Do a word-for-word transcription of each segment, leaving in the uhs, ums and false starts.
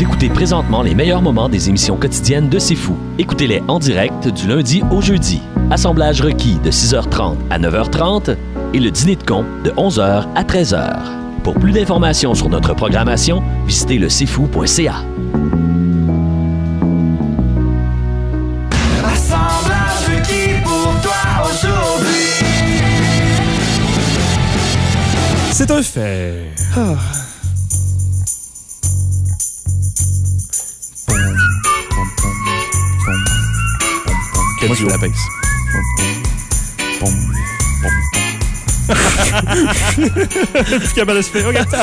Vous écoutez présentement les meilleurs moments des émissions quotidiennes de C'est Fou. Écoutez-les en direct du lundi au jeudi. Assemblage requis de six heures trente à neuf heures trente et le dîner de con de onze heures à treize heures. Pour plus d'informations sur notre programmation, visitez le c'est fou point c a. Assemblage requis pour toi aujourd'hui. C'est un fait. Ah. Moi, je la baisse. Plus capable de se faire. Regarde.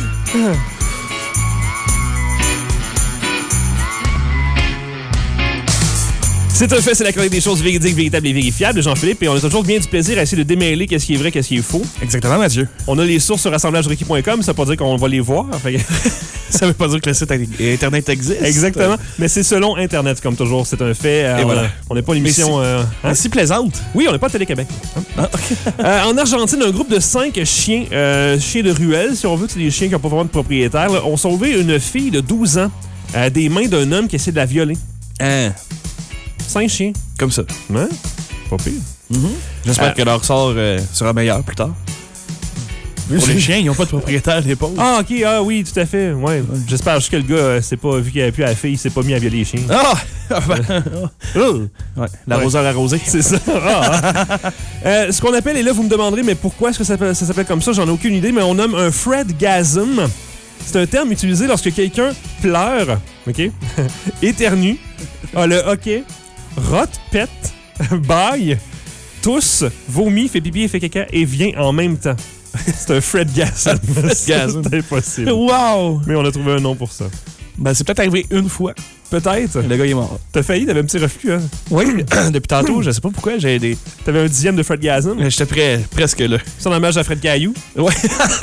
C'est un fait, c'est la chronique des choses véridiques, véritables et vérifiables. Jean-Philippe, et on a toujours bien du plaisir à essayer de démêler qu'est-ce qui est vrai, qu'est-ce qui est faux. Exactement, Mathieu. On a les sources sur assemblage requis point com, ça veut pas dire qu'on va les voir. Fait... ça veut pas dire que le site Internet existe. Exactement, mais c'est selon Internet, comme toujours, c'est un fait. Et on voilà. On n'est pas l'émission... Mais si, euh, hein? si plaisante. Oui, on n'est pas à Télé-Québec. Ah, okay. euh, en Argentine, un groupe de cinq chiens, euh, chiens de ruelle, si on veut, c'est des chiens qui n'ont pas vraiment de propriétaire, là, ont sauvé une fille de douze ans euh, des mains d'un homme qui essaie de la violer. Hein? Cinq chiens. Comme ça. Hein? Pas pire. Mm-hmm. J'espère euh, que leur sort euh, sera meilleur plus tard. Pour les chiens, ils n'ont pas de propriétaire des pauvres. Ah, OK. Ah oui, tout à fait. Ouais. ouais. J'espère juste que le gars, euh, c'est pas, vu qu'il avait plus à la fille, il s'est pas mis à violer les chiens. Ah! ouais. L'arroseur ouais. arrosé. C'est ça. Ah, euh, ce qu'on appelle, et là, vous me demanderez, mais pourquoi est-ce que ça, ça s'appelle comme ça? J'en ai aucune idée, mais on nomme un Fredgasm. C'est un terme utilisé lorsque quelqu'un pleure, OK? Éternue, a le hoquet, rote, pète, baille, tousse, vomit, fait pipi et fait caca et vient en même temps. C'est un Fredgasm. Fredgasm. C'est impossible. Wow! Mais on a trouvé un nom pour ça. Ben, c'est peut-être arrivé une fois. Peut-être. Le gars, il est mort. T'as failli, t'avais un petit reflux, hein? Oui, depuis tantôt, je sais pas pourquoi, j'ai des... T'avais un dixième de Fredgasm? J'étais prêt, presque là. C'est en hommage à Fred Caillou? Ouais.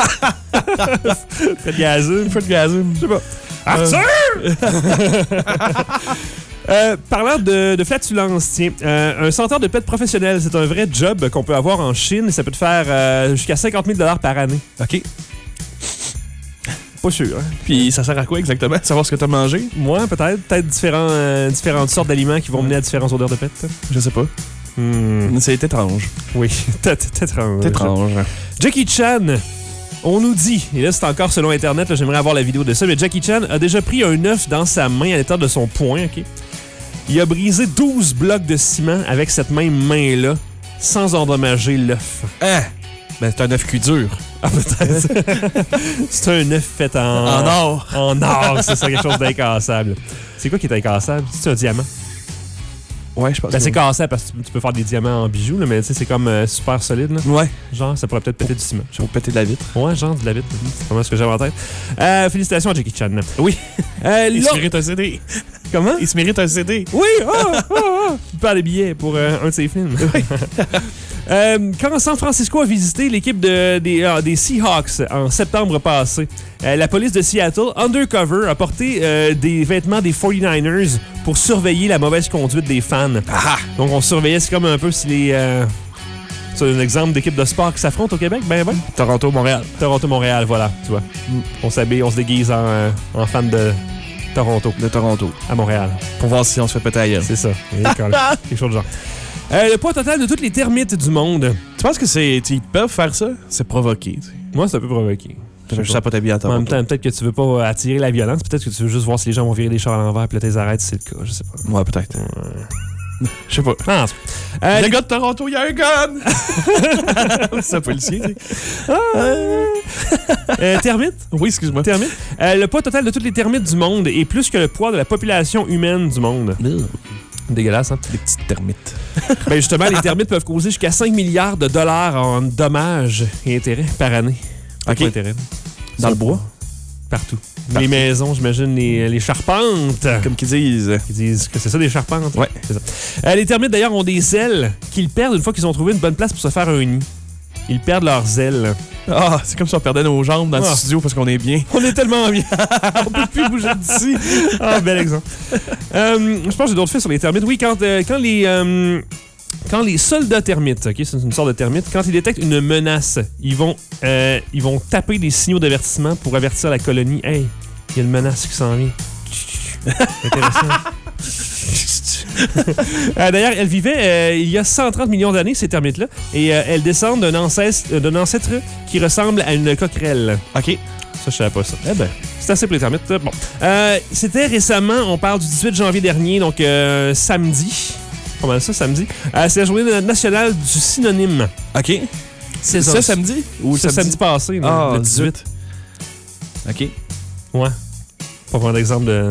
Fredgasm. Fredgasm. Je sais pas. Arthur! Euh... Euh, parlant de, de flatulence, tiens, euh, un senteur de pète professionnel, c'est un vrai job qu'on peut avoir en Chine et ça peut te faire euh, jusqu'à cinquante mille dollars par année. OK. Pas sûr. Hein? Puis ça sert à quoi exactement? Savoir ce que t'as mangé? Moi, peut-être. Peut-être différents, euh, différentes sortes d'aliments qui vont mener à différentes odeurs de pète. Je sais pas. Hmm. C'est étrange. Oui, c'est étrange. C'est étrange. Jackie Chan, on nous dit, et là c'est encore selon Internet, là, j'aimerais avoir la vidéo de ça, mais Jackie Chan a déjà pris un œuf dans sa main à l'état de son poing, OK? Il a brisé douze blocs de ciment avec cette même main-là, sans endommager l'œuf. Hein? Ben, c'est un œuf cuit dur. Ah, peut-être. C'est un œuf fait en... En or. En or, c'est ça, quelque chose d'incassable. C'est quoi qui est incassable? C'est un diamant? Ouais, je pense. Ben, que c'est oui. cassable parce que tu peux faire des diamants en bijoux, là, mais tu sais, c'est comme euh, super solide. Là. Ouais. Genre, ça pourrait peut-être péter du ciment. Pour péter de la vitre. Ouais, genre de la vitre. C'est vraiment ce que j'avais en tête. Euh, félicitations à Jackie Chan. Oui. Euh, Il là... se mérite un C D. Comment? Il se mérite un C D. Oui! Oh, oh, oh. Il perd des billets pour euh, un de ses films. Oui. euh, quand San Francisco a visité l'équipe de, des, euh, des Seahawks en septembre passé, euh, la police de Seattle, undercover, a porté euh, des vêtements des forty-niners pour surveiller la mauvaise conduite des fans. Ah! Donc, on surveillait, c'est comme un peu si les... Euh, c'est un exemple d'équipe de sport qui s'affrontent au Québec, ben ben. Toronto, Montréal. Toronto-Montréal, voilà, tu vois. Mm. On s'habille, on se déguise en, euh, en fan de Toronto. De Toronto. À Montréal. Pour voir si on se fait péter la gueule. C'est ça. Quelque chose de genre. Euh, le poids total de toutes les termites du monde. Tu penses que c'est. Ils peuvent faire ça? C'est provoqué. T'sais. Moi, ça peut provoquer. Tu veux juste à pas t'habiller à En Toronto. même temps, peut-être que tu veux pas attirer la violence. Peut-être que tu veux juste voir si les gens vont virer des chars à l'envers puis là, t'es arrêtes si c'est le cas. Je sais pas. Ouais, peut-être. Ouais. Je sais pas. Ah, euh, le gars de Toronto, il y a un gun! C'est un policier, tu sais. Ah. euh, termites? Oui, excuse-moi. Termites. Euh, le poids total de toutes les termites du monde est plus que le poids de la population humaine du monde. Mmh. Dégueulasse, hein? Des petites termites. Ben justement, les termites peuvent causer jusqu'à cinq milliards de dollars en dommages et intérêts par année. OK. Intérêt. Dans le bois? Partout. Partout. Les maisons, j'imagine, les, les charpentes. Comme qu'ils disent. Ils disent que c'est ça, des charpentes. Ouais. C'est ça. Euh, les termites, d'ailleurs, ont des ailes qu'ils perdent une fois qu'ils ont trouvé une bonne place pour se faire un nid. Ils perdent leurs ailes. Ah, c'est comme si on perdait nos jambes dans Ah. le studio parce qu'on est bien. On est tellement bien. On peut plus bouger d'ici. Ah, bel exemple. Euh, je pense que j'ai d'autres faits sur les termites. Oui, quand, euh, quand les... Euh, Quand les soldats termites, ok, c'est une sorte de termite, quand ils détectent une menace, ils vont, euh, ils vont taper des signaux d'avertissement pour avertir la colonie. Hey, il y a une menace qui s'en vient. Intéressant. euh, D'ailleurs, elle vivait euh, il y a cent trente millions d'années, ces termites-là, et euh, elles descendent d'un ancêtre, euh, d'un ancêtre qui ressemble à une coquerelle. OK. Ça, je savais pas ça. Eh ben. C'est assez pour les termites. Bon. Euh, C'était récemment, on parle du dix-huit janvier dernier, donc euh, samedi. Comment ça, samedi? Euh, c'est la journée nationale du synonyme. OK. C'est ça, ça, samedi? Ou c'est samedi passé, là, Ah, le dix-huit. OK. Ouais. Pas vraiment d'exemple de...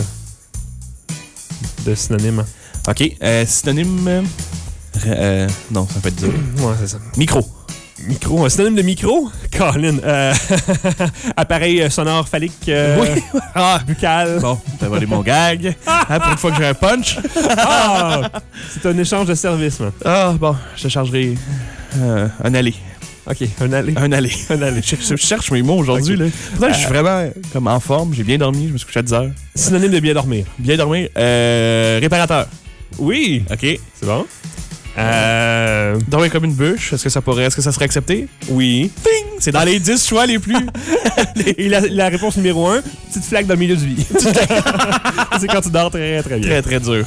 de synonyme. OK. Euh, synonyme... Euh, euh, non, ça peut être dur. Ouais, c'est ça. Micro. Micro. Un synonyme de micro? Colin. Euh, appareil sonore phallique. Euh, Oui. Ah, buccal. bon, t'as volé mon gag. Hein, pour une fois que j'ai un punch. Ah! C'est un échange de services, man. Ah, bon, je te chargerai euh, un aller. OK, un aller. Un aller. Un aller. Je, je cherche mes mots aujourd'hui. Ok. Là. Pourtant, je suis vraiment comme en forme. J'ai bien dormi. Je me suis couché à dix heures. Synonyme de bien dormir. Bien dormi. Euh, réparateur. Oui. OK. C'est bon. Euh... Dormir comme une bûche. Est-ce que ça pourrait, est-ce que ça serait accepté? Oui. Ting! C'est dans les dix choix les plus... Et la, la réponse numéro un, petite flaque dans le milieu du lit. C'est quand tu dors très, très bien. Très, très dur.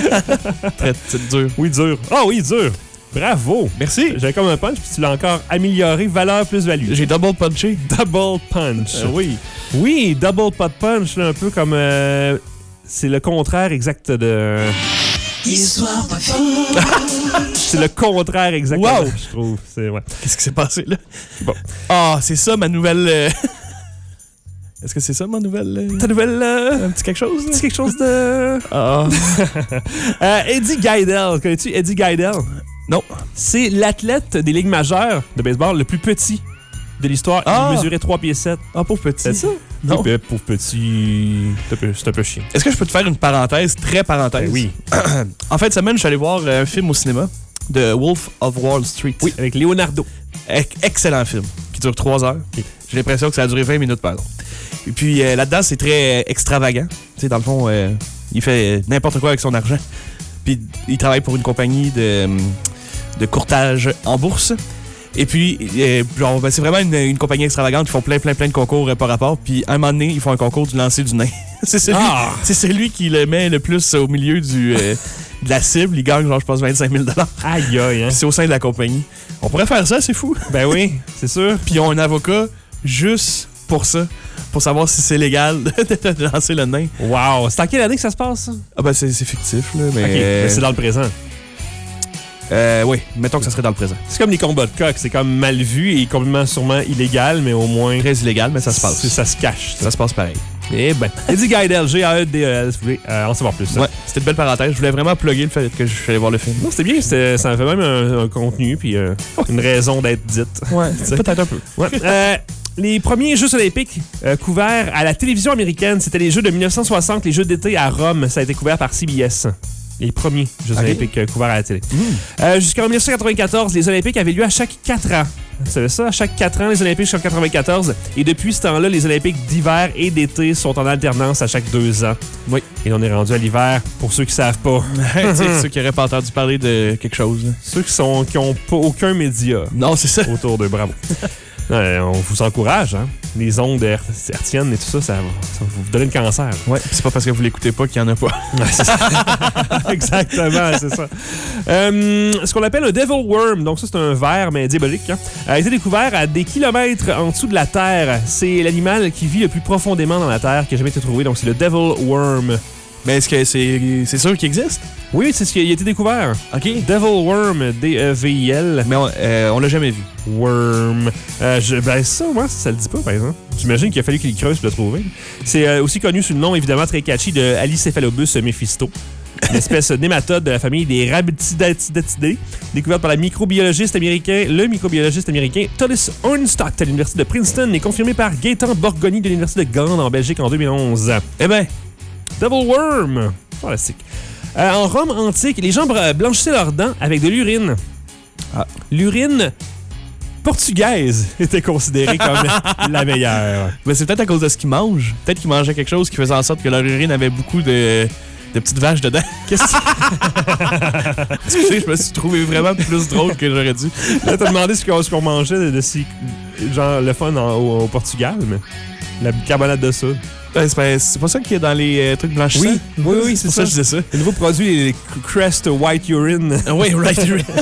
Très, très dur. Oui, dur. Ah oui, dur. Bravo. Merci. J'avais comme un punch, puis tu l'as encore amélioré. Valeur plus value. J'ai double punché. Double punch. Euh, oui. Oui, double pot punch, là, un peu comme... euh, c'est le contraire exact de... Histoire pas C'est le contraire exactement, Wow. je trouve. C'est, ouais. Qu'est-ce qui s'est passé là? Bon. Ah, c'est ça ma nouvelle... euh, Est-ce que c'est ça ma nouvelle... euh, Ta nouvelle... euh, Un petit quelque chose? là? C'est quelque chose de... Ah. Euh, Eddie Gaedel. Connais-tu Eddie Gaedel? Non. C'est l'athlète des ligues majeures de baseball le plus petit de l'histoire. Ah. Il mesurait trois pieds sept. Ah, pauvre petit. C'est ça? Non. Oui, pauvre petit... C'est un peu, c'est un peu chiant. Est-ce que je peux te faire une parenthèse, très parenthèse? Ben oui. En fin de semaine, je suis allé voir un film au cinéma de Wolf of Wall Street. Oui, avec Leonardo. Ec- Excellent film, qui dure trois heures. J'ai l'impression que ça a duré vingt minutes, pardon. Et puis euh, là-dedans, c'est très euh, extravagant. Tu sais, dans le fond, euh, il fait euh, n'importe quoi avec son argent. Puis il travaille pour une compagnie de, de courtage en bourse. Et puis, euh, genre, ben, c'est vraiment une, une compagnie extravagante. Ils font plein, plein, plein de concours euh, par rapport. Puis, à un moment donné, ils font un concours du lancer du nain. c'est, celui, Ah! c'est celui qui le met le plus au milieu du, euh, de la cible. Il gagne, genre, je pense, vingt-cinq mille dollars. Aïe, aïe, hein? Puis c'est au sein de la compagnie. On pourrait faire ça, c'est fou. Ben oui, c'est sûr. Puis, ils ont un avocat juste pour ça. Pour savoir si c'est légal de, de lancer le nain. Wow. C'est en quelle année que ça se passe, ça? Ah, ben, c'est, c'est fictif, là. Mais, OK, mais c'est dans le présent. Euh, oui, mettons que ça serait dans le présent. C'est comme les combats de coq. C'est comme mal vu et complètement sûrement illégal, mais au moins... Très illégal, mais ça se passe. c'est- Ça se cache. Ça se passe pareil. Eh ben. Eddie Gaedel, G A E D E L, si vous voulez euh, en savoir plus. Ouais, c'était une belle parenthèse. Je voulais vraiment plugger le fait que je suis allé voir le film. Non, c'était bien. C'était, ça fait même un, un contenu puis euh, une raison d'être dite. Ouais, peut-être un peu. Ouais. Euh, les premiers Jeux olympiques euh, couverts à la télévision américaine, c'était les Jeux de dix-neuf cent soixante, les Jeux d'été à Rome. Ça a été couvert par C B S. Les premiers Jeux Ok. olympiques euh, couverts à la télé. Mmh. Euh, jusqu'en dix-neuf cent quatre-vingt-quatorze, les Olympiques avaient lieu à chaque quatre ans. Vous savez ça? À chaque quatre ans, les Olympiques jusqu'en quatre-vingt-quatorze. Et depuis ce temps-là, les Olympiques d'hiver et d'été sont en alternance à chaque deux ans. Oui. Et on est rendu à l'hiver, pour ceux qui savent pas. Tu sais, ceux qui n'auraient pas entendu parler de quelque chose. là. Ceux qui sont qui ont pas aucun média Non, c'est ça. autour d'eux. Bravo. Ouais, on vous encourage, hein? Les ondes her- hertziennes et tout ça, ça va, ça va vous donner le cancer. Ouais, pis c'est pas parce que vous l'écoutez pas qu'il y en a pas. Ouais, c'est ça. Exactement, c'est ça. Euh, ce qu'on appelle un devil worm, donc ça c'est un ver mais diabolique, hein, a été découvert à des kilomètres en dessous de la Terre. C'est l'animal qui vit le plus profondément dans la Terre qui a jamais été trouvé, donc c'est le devil worm. Mais est-ce que c'est, c'est sûr qu'il existe? Oui, c'est ce qui a été découvert. OK. Devil worm, D E V I L. Mais on, euh, on l'a jamais vu. Worm. Euh, je, ben ça, moi, ça le dit pas, par exemple. J'imagine qu'il a fallu qu'il creuse pour le trouver. C'est euh, aussi connu sous le nom, évidemment, très catchy de Alicéphalobus mephisto. Une espèce de nématode de la famille des Rhabditidatidae, découverte par la microbiologiste américain, le microbiologiste américain Thomas Ornstedt à l'université de Princeton et confirmé par Gaëtan Borgoni de l'université de Gand en Belgique en deux mille onze. Eh ben, Devil worm. Fantastique. Euh, en Rome antique, les gens br- blanchissaient leurs dents avec de l'urine. Ah. L'urine portugaise était considérée comme la meilleure. ben c'est peut-être à cause de ce qu'ils mangent. Peut-être qu'ils mangeaient quelque chose qui faisait en sorte que leur urine avait beaucoup de de petites vaches dedans. Qu'est-ce que Excusez, je me suis trouvé vraiment plus drôle que j'aurais dû. Là, t'as demandé ce qu'on, ce qu'on mangeait de, de si, genre le fun en- au, au Portugal, mais la carbonate de soude. Ouais, c'est, pas, c'est pas ça qu'il y a dans les euh, trucs blanchissants? Oui, oui, oui, c'est c'est pour ça que ça. je disais ça. Le nouveau produit, les Crest White Urine. Oui, right.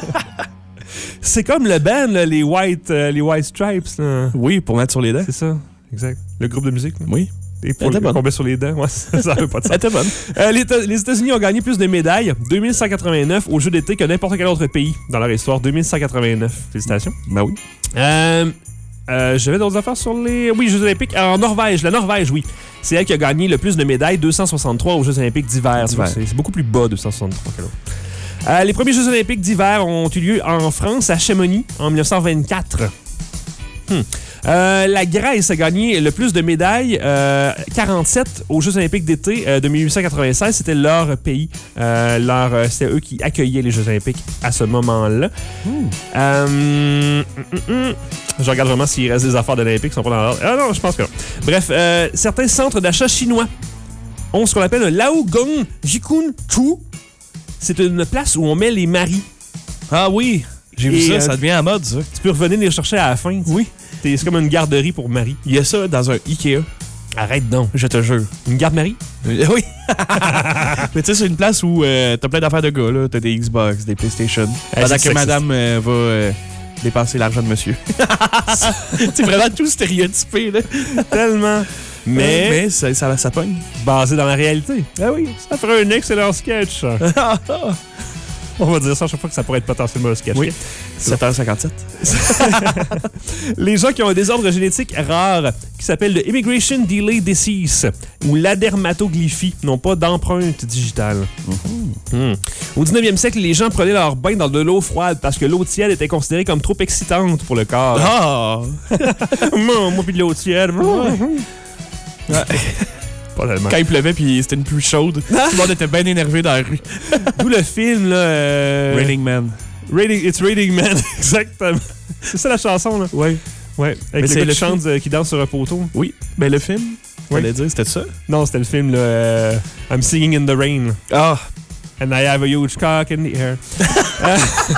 C'est comme le band, là, les White, euh, les White Stripes. Là. Oui, pour mettre sur les dents. C'est ça, exact. Le groupe de musique. Là. Oui. Et pour Elle était le bonne. qu'on met sur les dents. Ouais, ça n'a pas de Ça sens. était bonne. Euh, les, les États-Unis ont gagné plus de médailles, deux mille cent quatre-vingt-neuf, aux Jeux d'été que n'importe quel autre pays dans leur histoire. deux mille cent quatre-vingt-neuf. Félicitations. Ben oui. Euh, euh, J'avais d'autres affaires sur les... Oui, Jeux olympiques. En Norvège, la Norvège, oui. C'est elle qui a gagné le plus de médailles, deux cent soixante-trois aux Jeux olympiques d'hiver. D'hiver. C'est c'est beaucoup plus bas, deux cent soixante-trois que l'autre. Euh, les premiers Jeux olympiques d'hiver ont eu lieu en France, à Chamonix, en dix-neuf cent vingt-quatre. Hmm. Euh, la Grèce a gagné le plus de médailles, euh, quarante-sept aux Jeux olympiques d'été euh, de mille huit cent quatre-vingt-seize. C'était leur pays. Euh, leur, euh, c'était eux qui accueillaient les Jeux olympiques à ce moment-là. Euh, hum, hum, hum. Je regarde vraiment s'il reste des affaires d'Olympiques qui sont pas dans l'ordre. Ah non, je pense que non. Bref, euh, certains centres d'achat chinois ont ce qu'on appelle un Lao Gong Jikun Chu. C'est une place où on met les maris. Ah oui, j'ai vu Et, ça, euh, ça devient à mode, ça. Tu peux revenir les chercher à la fin. Oui. C'est comme une garderie pour mari. Il y a ça dans un Ikea, Arrête donc. je te jure. Une garde-marie? Euh, Oui. Mais tu sais, c'est une place où euh, t'as plein d'affaires de gars, là. T'as des Xbox, des PlayStation. Ah, Pendant c'est que sexiste. madame euh, va euh, dépenser l'argent de monsieur. C'est vraiment tout stéréotypé, là. Tellement. Mais, Mais ça, ça, ça pogne. basé dans la réalité. Ah oui. Ça ferait un excellent sketch. On va dire ça à chaque fois que ça pourrait être potentiellement un sketch. Oui. sept heures cinquante-sept. Les gens qui ont un désordre génétique rare qui s'appelle le Immigration Delay Disease ou l'adermatoglyphie n'ont pas d'empreinte digitale. Mm. Au dix-neuvième siècle, les gens prenaient leur bain dans de l'eau froide parce que l'eau tiède était considérée comme trop excitante pour le corps. Ah! moi, moi pis de l'eau tiède. Ouais. Pas tellement. Quand il pleuvait puis c'était une pluie chaude, tout le monde était bien énervé dans la rue. D'où le film, là. Euh... Raining Man. Raining, It's Raining Man, exactement. C'est ça la chanson, là. Oui. Ouais. Mais Avec c'est le gars le qui chante, euh, qui danse sur un poteau. Oui. Ben le film, Oui. j'allais dire, c'était ça. Non, c'était le film, là. euh, I'm Singing in the Rain. Ah! And I have a huge cock in the air. Euh,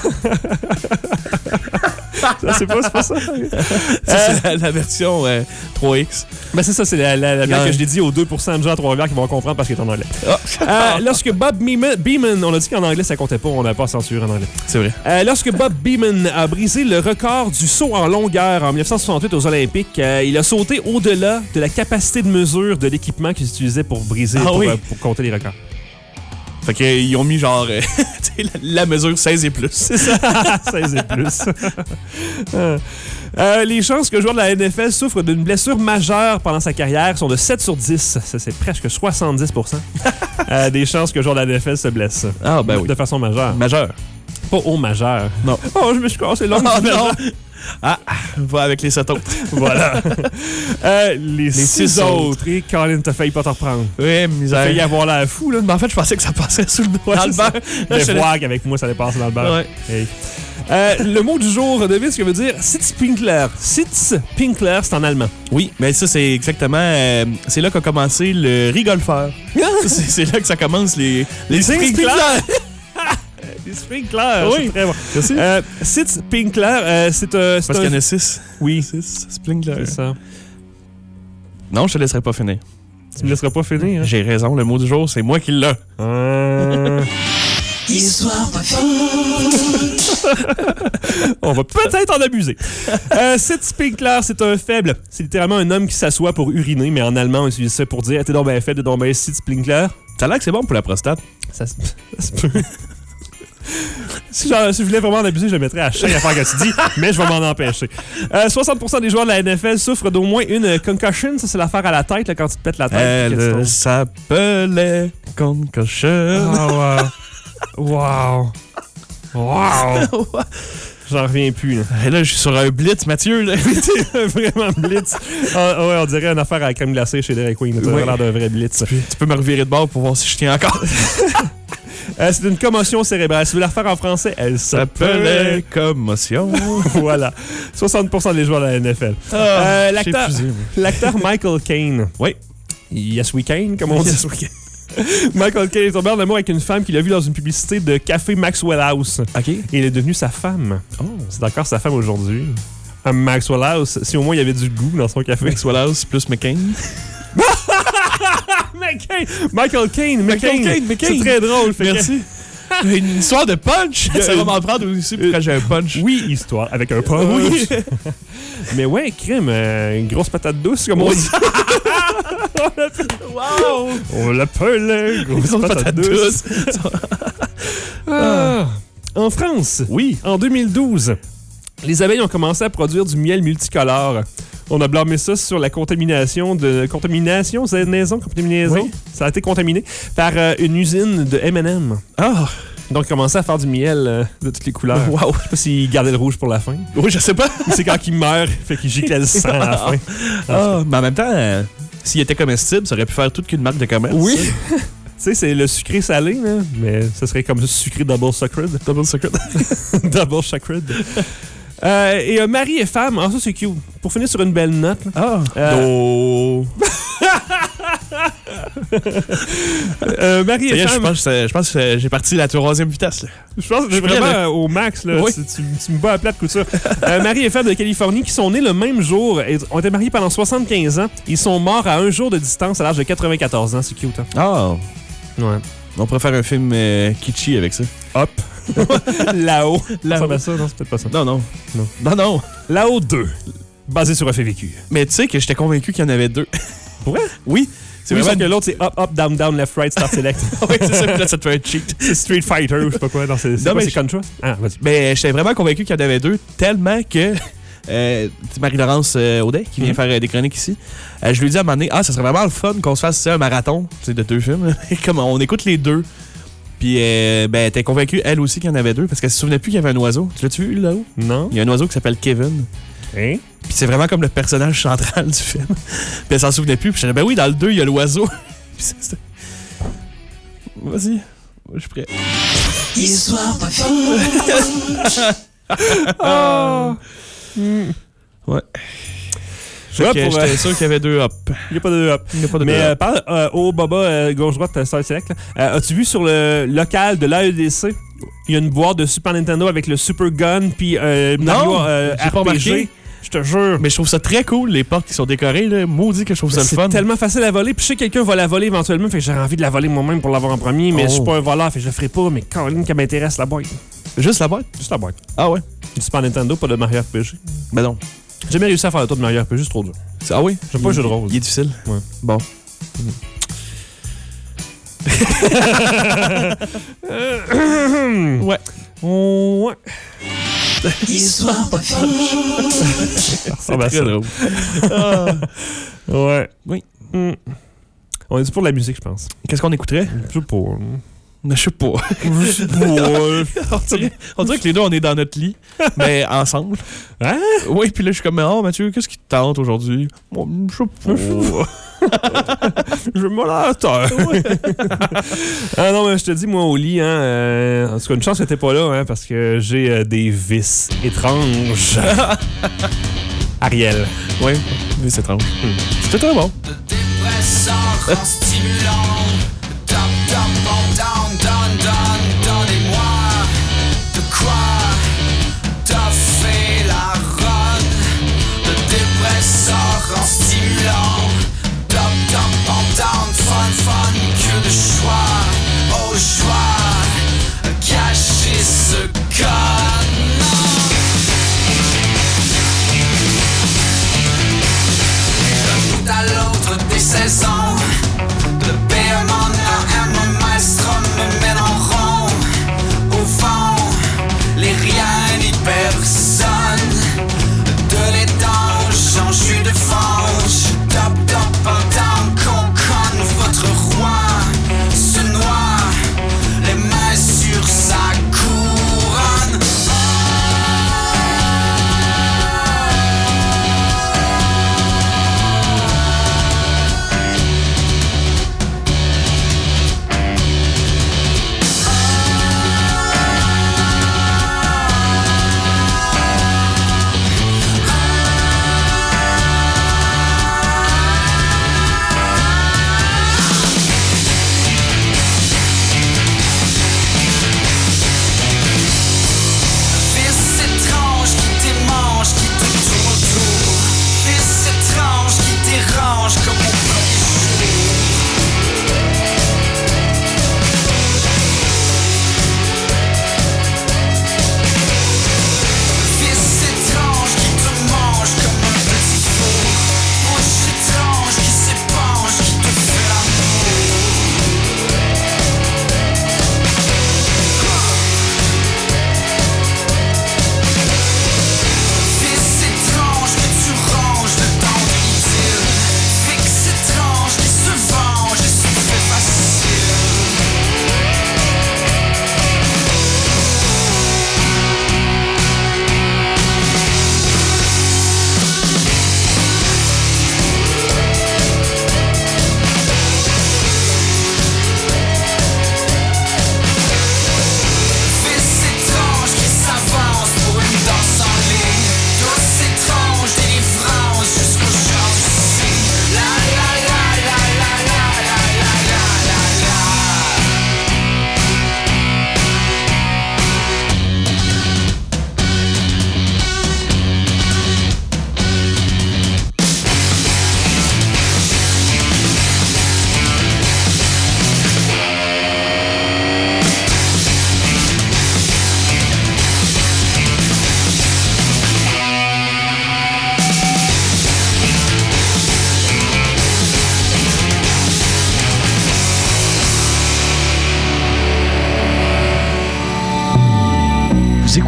ça, c'est pas, c'est pas ça. Ça, c'est la, la version euh, trois X. Ben, c'est ça, c'est la, la, la blague Ouais. que je dédie aux deux pour cent de gens à Trois-Rivières qui vont comprendre parce qu'il est en anglais. Ah. Euh, lorsque Bob Beeman, Beeman, on a dit qu'en anglais ça comptait pas, on n'a pas censuré en anglais. C'est vrai. Euh, lorsque Bob Beeman a brisé le record du saut en longueur en dix-neuf cent soixante-huit aux Olympiques, euh, il a sauté au-delà de la capacité de mesure de l'équipement qu'ils utilisaient pour briser, Ah pour, oui. euh, pour compter les records. Fait qu'ils ont mis genre euh, tu sais, la, la mesure seize et plus. C'est ça, seize et plus. Euh, euh, les chances que le joueur de la N F L souffre d'une blessure majeure pendant sa carrière sont de sept sur dix. Ça, c'est presque soixante-dix pour cent euh, des chances que le joueur de la N F L se blesse. Ah, ben de, oui. de façon majeure. Majeur. Pas au majeur. Non. Oh, je me suis cassé l'ongle. Oh du non! majeur. Ah, va avec les sept autres. Voilà. Euh, les, six, six autres. Et Colin, t'as failli pas te reprendre. Ouais, T'as misère. failli avoir l'air fou, là. Mais en fait, je pensais que ça passait sous le Ouais, dans le c'est ça. beurre. Mais Je- voir qu'avec moi, ça allait passer dans le beurre. Ouais. Hey. Euh, le mot du jour, devine ce que veut dire Sitzpinkler. Sitzpinkler, c'est en allemand. Oui, mais ça, c'est exactement... euh, c'est là qu'a commencé le rigolfeur. c'est, c'est là que ça commence les... Les sprinklers. sprinklers. Les sprinklers. Oui. C'est très bon. Merci. Euh, Sitzpinkler, euh, c'est un... c'est Parce un- qu'il y en a six. Oui, Six sprinklers. c'est ça. Non, je te laisserai pas finir. Tu me laisseras pas finir. Hein? J'ai raison, le mot du jour, c'est moi qui l'ai. Euh, Histoire pas fine. On va peut-être en abuser. Euh, Sitzpinkler, c'est un faible. C'est littéralement un homme qui s'assoit pour uriner, mais en allemand, on utilise ça pour dire « T'es donc bien faible, t'es donc bien Sitzpinkler ». Ça a l'air que c'est bon pour la prostate. Ça se, ça se peut. Si, genre, si je voulais vraiment en abuser, je le mettrais à chaque affaire que tu dis, mais je vais m'en empêcher. Euh, soixante pour cent des joueurs de la N F L souffrent d'au moins une concussion. Ça, c'est l'affaire à la tête, là, quand tu te pètes la tête. puis que tu Elle tombes. s'appelait concussion. Ah, wow. Wow. Wow. J'en reviens plus, là. Et là, je suis sur un blitz, Mathieu. Là. T'es vraiment blitz. Ah, ouais, on dirait une affaire à la crème glacée chez Derek Queen. Tu as Ouais. l'air d'un vrai blitz. tu, tu peux me revirer de bord pour voir si je tiens encore. Euh, c'est une commotion cérébrale. Si tu veux la refaire en français, elle s'appelait... S'appelait commotion. Voilà. soixante pour cent des joueurs de la N F L. Ah, Euh, j'ai l'acteur, épuisé, moi. l'acteur Michael Caine. Oui. Yes, we can, comme on dit. Yes, we can. Michael Caine est tombé en amour avec une femme qu'il a vue dans une publicité de café Maxwell House. OK. Et il est devenu sa femme. Oh. C'est encore sa femme aujourd'hui. Un Maxwell House, si au moins il y avait du goût dans son café. Maxwell House plus McCain. McCain! Michael Caine! Michael McCain! Caine, McCain. C'est très drôle. Fait que- Merci. Une histoire de punch. Il y a Ça va une- m'en prendre aussi pour quand j'ai un punch. Oui, histoire, avec un punch. Oui. Mais ouais, crème, euh, une grosse patate douce, comme on dit. Wow! On l'appelle euh, grosse Grosse patate, patate douce. douce. Ah. En France, Oui. en deux mille douze, les abeilles ont commencé à produire du miel multicolore. On a blâmé ça sur la contamination de... Contamination, c'est naison, contaminaison? Oui. Ça a été contaminé par euh, une usine de M and M. Ah! Donc, ils commençaient à faire du miel euh, de toutes les couleurs. Wow! Je sais pas s'ils gardaient le rouge pour la fin. Oui, je sais pas. Ou c'est quand il meurt, fait qu'il giclait le sang à la fin. Ah, mais en même temps, euh, s'il était comestible, ça aurait pu faire toute qu'une marque de commerce. Oui. Tu sais, c'est le sucré salé, là, mais ça serait comme sucré double sucred. Double secret. Double sucred. Euh, et euh, mari et femme, ah ça c'est cute. Pour finir sur une belle note. Là. Ah! Euh, Do. euh, mari Ça y et est, je femme, pense, que- je pense que j'ai parti la troisième vitesse. Là. je pense que je j'ai suis vraiment prêt, là. euh, au max. Là. Oui. Tu, tu- tu me bats à plate couture. euh, mari et femme de Californie qui sont nés le même jour, et ont été mariés pendant soixante-quinze ans. Ils sont morts à un jour de distance à l'âge de quatre-vingt-quatorze ans. C'est cute. Hein? Ah! Ouais. On pourrait faire un film euh, kitschy avec ça. Hop. Là-haut. Là-haut. Ça ressemble à ça? Non, c'est peut-être pas ça. Non, non. Non. Non, non. Là-haut deux. Basé sur un fait vécu. Mais tu sais que j'étais convaincu qu'il y en avait deux. Pour vrai? Oui. C'est C'est oui, sauf vraiment... que l'autre, c'est up, up, down, down, left, right, start, select. oui, c'est ça. Puis là, ça te fait un cheat. C'est Street Fighter ou je sais pas quoi. Non, c'est c'est Non, quoi, mais c'est je- Contra? Ah, vas-y. Mais j'étais vraiment convaincu qu'il y en avait deux, tellement que euh, tu sais, Marie-Laurence euh, Audet, qui vient Mhm. faire euh, des chroniques ici, euh, je lui ai dit à un moment donné, ah, ça serait vraiment le fun qu'on se fasse tu sais, un marathon tu sais, de deux films. Comme on écoute les deux. Puis, euh, ben, t'es convaincu, elle aussi, qu'il y en avait deux, parce qu'elle se souvenait plus qu'il y avait un oiseau. Tu l'as-tu vu là-haut? Non? Il y a un oiseau qui s'appelle Kevin. Hein? Puis c'est vraiment comme le personnage central du film. Puis elle s'en souvenait plus. Puis je disais, ben oui, dans le deux, il y a l'oiseau. Puis c'est- c'est- Vas-y, je suis prêt. Histoire pas folle. Ah! Ouais. Ouais, Fait que pour, j'étais euh, sûr qu'il y avait deux hop. Il n'y a pas de hop. Il n'y a pas de Mais deux euh, hop. parle euh, au Baba euh, gauche-droite euh, Start Select. là. Euh, As-tu vu sur le local de l'A E D C, il y a une boîte de Super Nintendo avec le Super Gun puis euh, Mario euh, j'ai pas R P G. remarqué. Je te jure. Mais je trouve ça très cool, les portes qui sont décorées. Là. Maudit que je trouve ça le C'est fun. tellement facile à voler. Puis je sais que quelqu'un va la voler éventuellement. Fait que j'aurais envie de la voler moi-même pour l'avoir en premier. Mais Oh. je suis pas un voleur. Fait que je le ferai pas. Mais Caroline, qui m'intéresse la boîte. Juste la boîte? Juste la boîte. Ah ouais? Du Super Nintendo, pas de Mario R P G. Ben non. J'ai jamais réussi à faire le tour de Mario R P G, c'est trop dur. C'est- Ah oui? J'aime pas le jeu de rôle. Il est difficile? Ouais. Bon. Ouais. Ouais. Histoire pas folle. Ah, ben, Très ça. drôle. Ouais. Oui. Hmm. On est dû pour de la musique, je pense. Qu'est-ce qu'on écouterait? Je sais pas. Je sais pas. Je sais pas. on, dirait, on dirait que les deux, on est dans notre lit, mais ensemble. Hein? Oui, puis là, je suis comme, oh Mathieu, qu'est-ce qui te tente aujourd'hui? Bon, je sais pas. Je me la terre. Ah non, mais je te dis, moi, au lit, hein, euh, en tout cas, une chance que t'es pas là, hein, parce que j'ai euh, des vices étranges. Ariel. Oui, mais c'est étrange. C'était très bon. Dépresseur en stimulant. Top, top, on down, down, down, donnez-moi de quoi t'as fait la run. Le dépresseur en stimulant. Top, top, on down, fun, fun, que de choix. Au joie, cacher ce con. À l'autre des saisons, le paiement d'un M maestro me mène en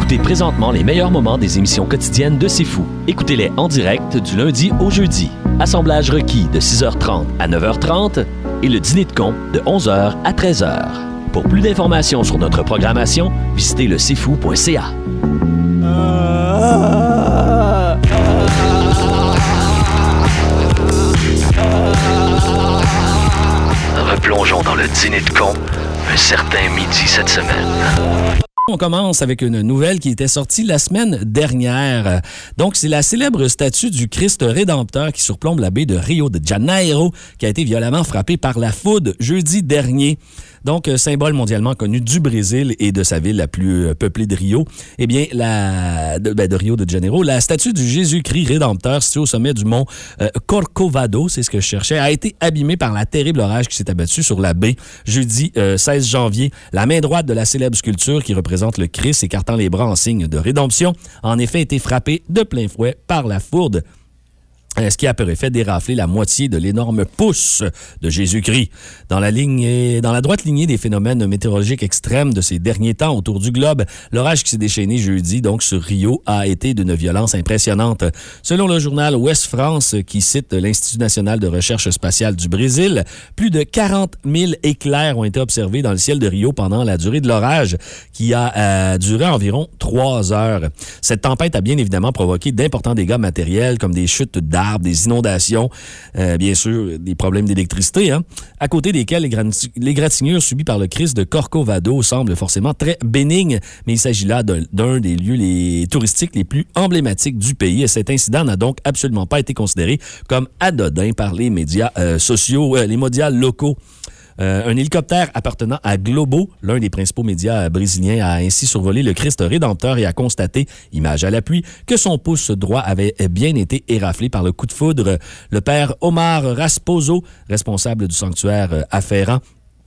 écoutez présentement les meilleurs moments des émissions quotidiennes de C'est Fou. Écoutez-les en direct du lundi au jeudi. Assemblage requis de six heures trente à neuf heures trente et le dîner de con de onze heures à treize heures. Pour plus d'informations sur notre programmation, visitez le c'est fou point c a. Replongeons dans le dîner de con un certain midi cette semaine. On commence avec une nouvelle qui était sortie la semaine dernière. Donc, c'est la célèbre statue du Christ Rédempteur qui surplombe la baie de Rio de Janeiro qui a été violemment frappée par la foudre jeudi dernier. Donc, symbole mondialement connu du Brésil et de sa ville la plus peuplée de Rio, eh bien, la, de, ben, de Rio de Janeiro, la statue du Jésus-Christ Rédempteur située au sommet du mont euh, Corcovado, c'est ce que je cherchais, a été abîmée par la terrible orage qui s'est abattu sur la baie jeudi euh, seize janvier. La main droite de la célèbre sculpture qui représente le Christ écartant les bras en signe de rédemption a en effet été frappée de plein fouet par la foudre, ce qui a pour effet dérafler la moitié de l'énorme pouce de Jésus-Christ. Dans la ligne, dans la droite lignée des phénomènes météorologiques extrêmes de ces derniers temps autour du globe, l'orage qui s'est déchaîné jeudi, donc sur Rio, a été d'une violence impressionnante. Selon le journal Ouest France, qui cite l'Institut national de recherche spatiale du Brésil, plus de quarante mille éclairs ont été observés dans le ciel de Rio pendant la durée de l'orage, qui a euh, duré environ trois heures. Cette tempête a bien évidemment provoqué d'importants dégâts matériels, comme des chutes d'arbres, des inondations, euh, bien sûr, des problèmes d'électricité, hein, à côté desquels les, grat- les gratignures subies par le Christ de Corcovado semblent forcément très bénignes, mais il s'agit là d'un, d'un des lieux les touristiques les plus emblématiques du pays. Et cet incident n'a donc absolument pas été considéré comme anodin par les médias euh, sociaux, euh, les médias locaux. Euh, un hélicoptère appartenant à Globo, l'un des principaux médias brésiliens, a ainsi survolé le Christ Rédempteur et a constaté, image à l'appui, que son pouce droit avait bien été éraflé par le coup de foudre. Le père Omar Rasposo, responsable du sanctuaire afférent,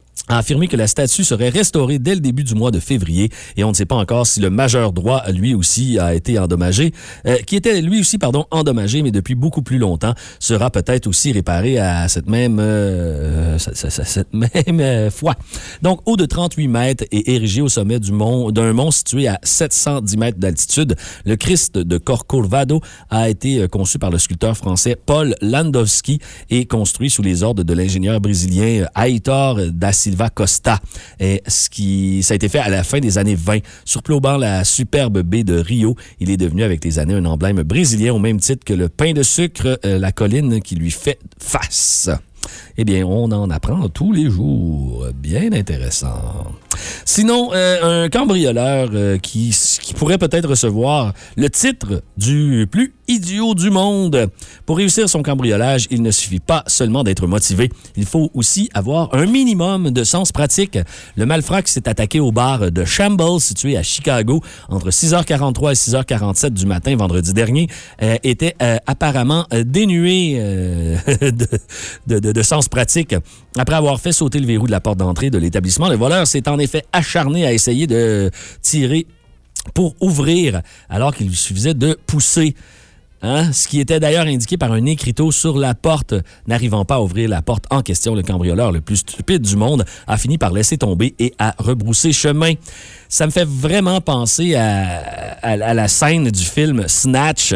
a affirmé que la statue serait restaurée dès le début du mois de février et on ne sait pas encore si le majeur droit, lui aussi, a été endommagé, euh, qui était lui aussi, pardon, endommagé, mais depuis beaucoup plus longtemps, sera peut-être aussi réparé à cette même, euh, cette même euh, fois. Donc, haut de trente-huit mètres et érigé au sommet du mont, d'un mont situé à sept cent dix mètres d'altitude, le Christ de Corcovado a été conçu par le sculpteur français Paul Landowski et construit sous les ordres de l'ingénieur brésilien Aitor da Silva Costa. Et ce qui, ça a été fait à la fin des années vingt. Surplombant la superbe baie de Rio, il est devenu avec les années un emblème brésilien au même titre que le pain de sucre, euh, la colline qui lui fait face. Eh bien, on en apprend tous les jours. Bien intéressant. Sinon, euh, un cambrioleur euh, qui, qui pourrait peut-être recevoir le titre du plus idiot du monde. Pour réussir son cambriolage, il ne suffit pas seulement d'être motivé. Il faut aussi avoir un minimum de sens pratique. Le malfrat qui s'est attaqué au bar de Shambles, situé à Chicago, entre six heures quarante-trois et six heures quarante-sept du matin, vendredi dernier, euh, était euh, apparemment euh, dénué euh, de, de, de, de sens pratique. Après avoir fait sauter le verrou de la porte d'entrée de l'établissement, le voleur s'est en effet acharné à essayer de tirer pour ouvrir, alors qu'il lui suffisait de pousser. Hein? Ce qui était d'ailleurs indiqué par un écriteau sur la porte. N'arrivant pas à ouvrir la porte en question, le cambrioleur le plus stupide du monde a fini par laisser tomber et à rebrousser chemin. Ça me fait vraiment penser à, à, à la scène du film Snatch,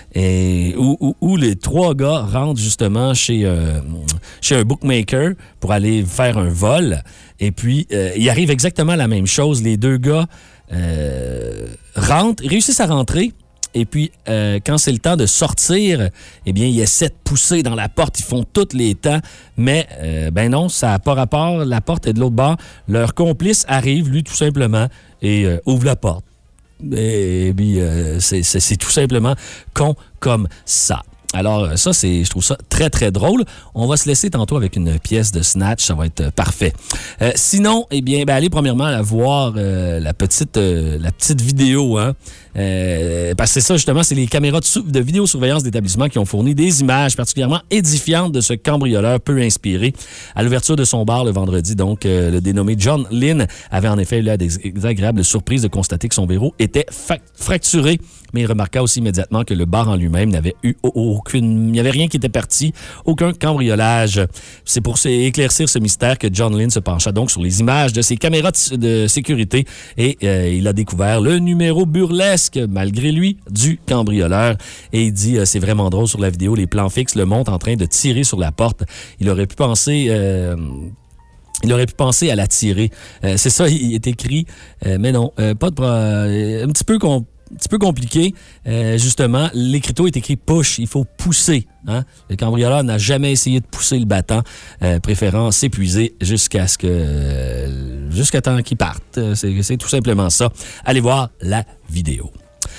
et, où, où, où les trois gars rentrent justement chez, euh, chez un bookmaker pour aller faire un vol. Et puis, euh, il arrive exactement la même chose. Les deux gars euh, rentrent, ils réussissent à rentrer. Et puis, euh, quand c'est le temps de sortir, eh bien, ils essaient de pousser dans la porte. Ils font tous les temps. Mais, euh, ben non, ça n'a pas rapport. La porte est de l'autre bord. Leur complice arrive, lui, tout simplement, et euh, ouvre la porte. Et, et puis, euh, c'est, c'est, c'est tout simplement con comme ça. Alors, ça, c'est, je trouve ça très, très drôle. On va se laisser tantôt avec une pièce de Snatch. Ça va être parfait. Euh, sinon, eh bien, ben, allez premièrement à voir euh, la, petite, euh, la petite vidéo, hein. Euh, parce que c'est ça, justement, c'est les caméras de, sou- de vidéosurveillance d'établissement qui ont fourni des images particulièrement édifiantes de ce cambrioleur peu inspiré. À l'ouverture de son bar le vendredi, donc, euh, le dénommé John Lynn avait en effet eu la désagréable surprise de constater que son verrou était fa- fracturé Mais il remarqua aussi immédiatement que le bar en lui-même n'avait eu aucune... Il n'y avait rien qui était parti, aucun cambriolage. C'est pour éclaircir ce mystère que John Lynn se pencha donc sur les images de ses caméras de sécurité et euh, il a découvert le numéro burlesque, malgré lui, du cambrioleur. Et il dit, euh, c'est vraiment drôle sur la vidéo, les plans fixes le montrent en train de tirer sur la porte. Il aurait pu penser... Euh, Il aurait pu penser à la tirer. Euh, c'est ça, il est écrit. Euh, mais non, euh, pas de... Euh, un petit peu qu'on... Un petit peu compliqué. Euh, justement, l'écriteau est écrit « push ». Il faut pousser. Hein? Le cambrioleur n'a jamais essayé de pousser le battant, euh, préférant s'épuiser jusqu'à ce que euh, jusqu'à temps qu'il parte. C'est, c'est tout simplement ça. Allez voir la vidéo.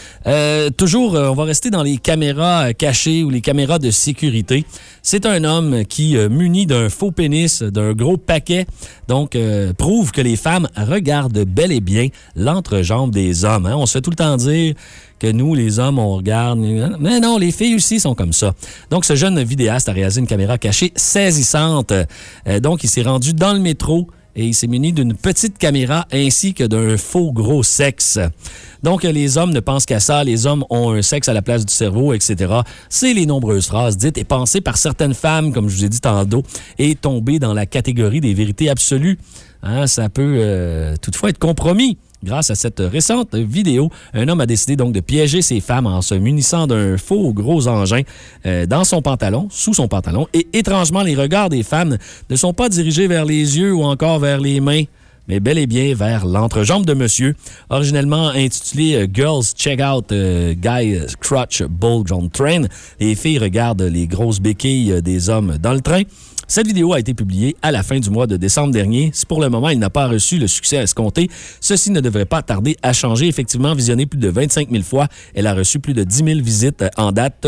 Euh, toujours, euh, on va rester dans les caméras euh, cachées ou les caméras de sécurité. C'est un homme qui, euh, muni d'un faux pénis, d'un gros paquet, donc euh, prouve que les femmes regardent bel et bien l'entrejambe des hommes. Hein? On se fait tout le temps dire que nous, les hommes, on regarde. Mais non, les filles aussi sont comme ça. Donc, ce jeune vidéaste a réalisé une caméra cachée saisissante. Euh, donc, il s'est rendu dans le métro et il s'est muni d'une petite caméra ainsi que d'un faux gros sexe. Donc, les hommes ne pensent qu'à ça. Les hommes ont un sexe à la place du cerveau, et cetera. C'est les nombreuses phrases dites et pensées par certaines femmes, comme je vous ai dit tantôt, et tomber dans la catégorie des vérités absolues. Hein, ça peut euh, toutefois être compromis. Grâce à cette récente vidéo, un homme a décidé donc de piéger ses femmes en se munissant d'un faux gros engin euh, dans son pantalon, sous son pantalon. Et étrangement, les regards des femmes ne sont pas dirigés vers les yeux ou encore vers les mains, mais bel et bien vers l'entrejambe de monsieur. Originellement intitulé euh, « Girls Check Out euh, Guy Crotch Bulge on Train », les filles regardent les grosses béquilles des hommes dans le train. Cette vidéo a été publiée à la fin du mois de décembre dernier. Si pour le moment, il n'a pas reçu le succès escompté, ceci ne devrait pas tarder à changer. Effectivement, visionnée plus de vingt-cinq mille fois, elle a reçu plus de dix mille visites en date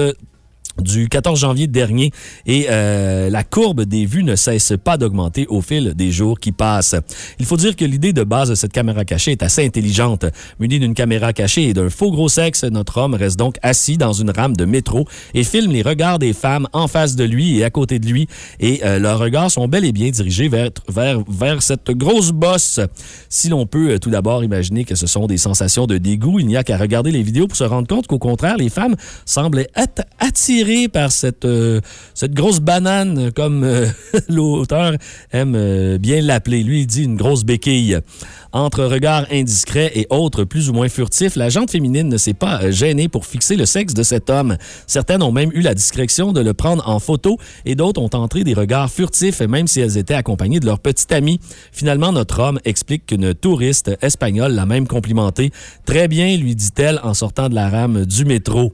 du quatorze janvier dernier et euh, la courbe des vues ne cesse pas d'augmenter au fil des jours qui passent. Il faut dire que l'idée de base de cette caméra cachée est assez intelligente. Muni d'une caméra cachée et d'un faux gros sexe, notre homme reste donc assis dans une rame de métro et filme les regards des femmes en face de lui et à côté de lui et euh, leurs regards sont bel et bien dirigés vers, vers, vers cette grosse bosse. Si l'on peut euh, tout d'abord imaginer que ce sont des sensations de dégoût, il n'y a qu'à regarder les vidéos pour se rendre compte qu'au contraire, les femmes semblent être attirées par cette, euh, cette grosse banane, comme euh, l'auteur aime euh, bien l'appeler. Lui, il dit une grosse béquille. Entre regards indiscrets et autres plus ou moins furtifs, la jante féminine ne s'est pas gênée pour fixer le sexe de cet homme. Certaines ont même eu la discrétion de le prendre en photo et d'autres ont tenté des regards furtifs, même si elles étaient accompagnées de leur petite amie. Finalement, notre homme explique qu'une touriste espagnole l'a même complimenté. « Très bien », lui dit-elle en sortant de la rame du métro.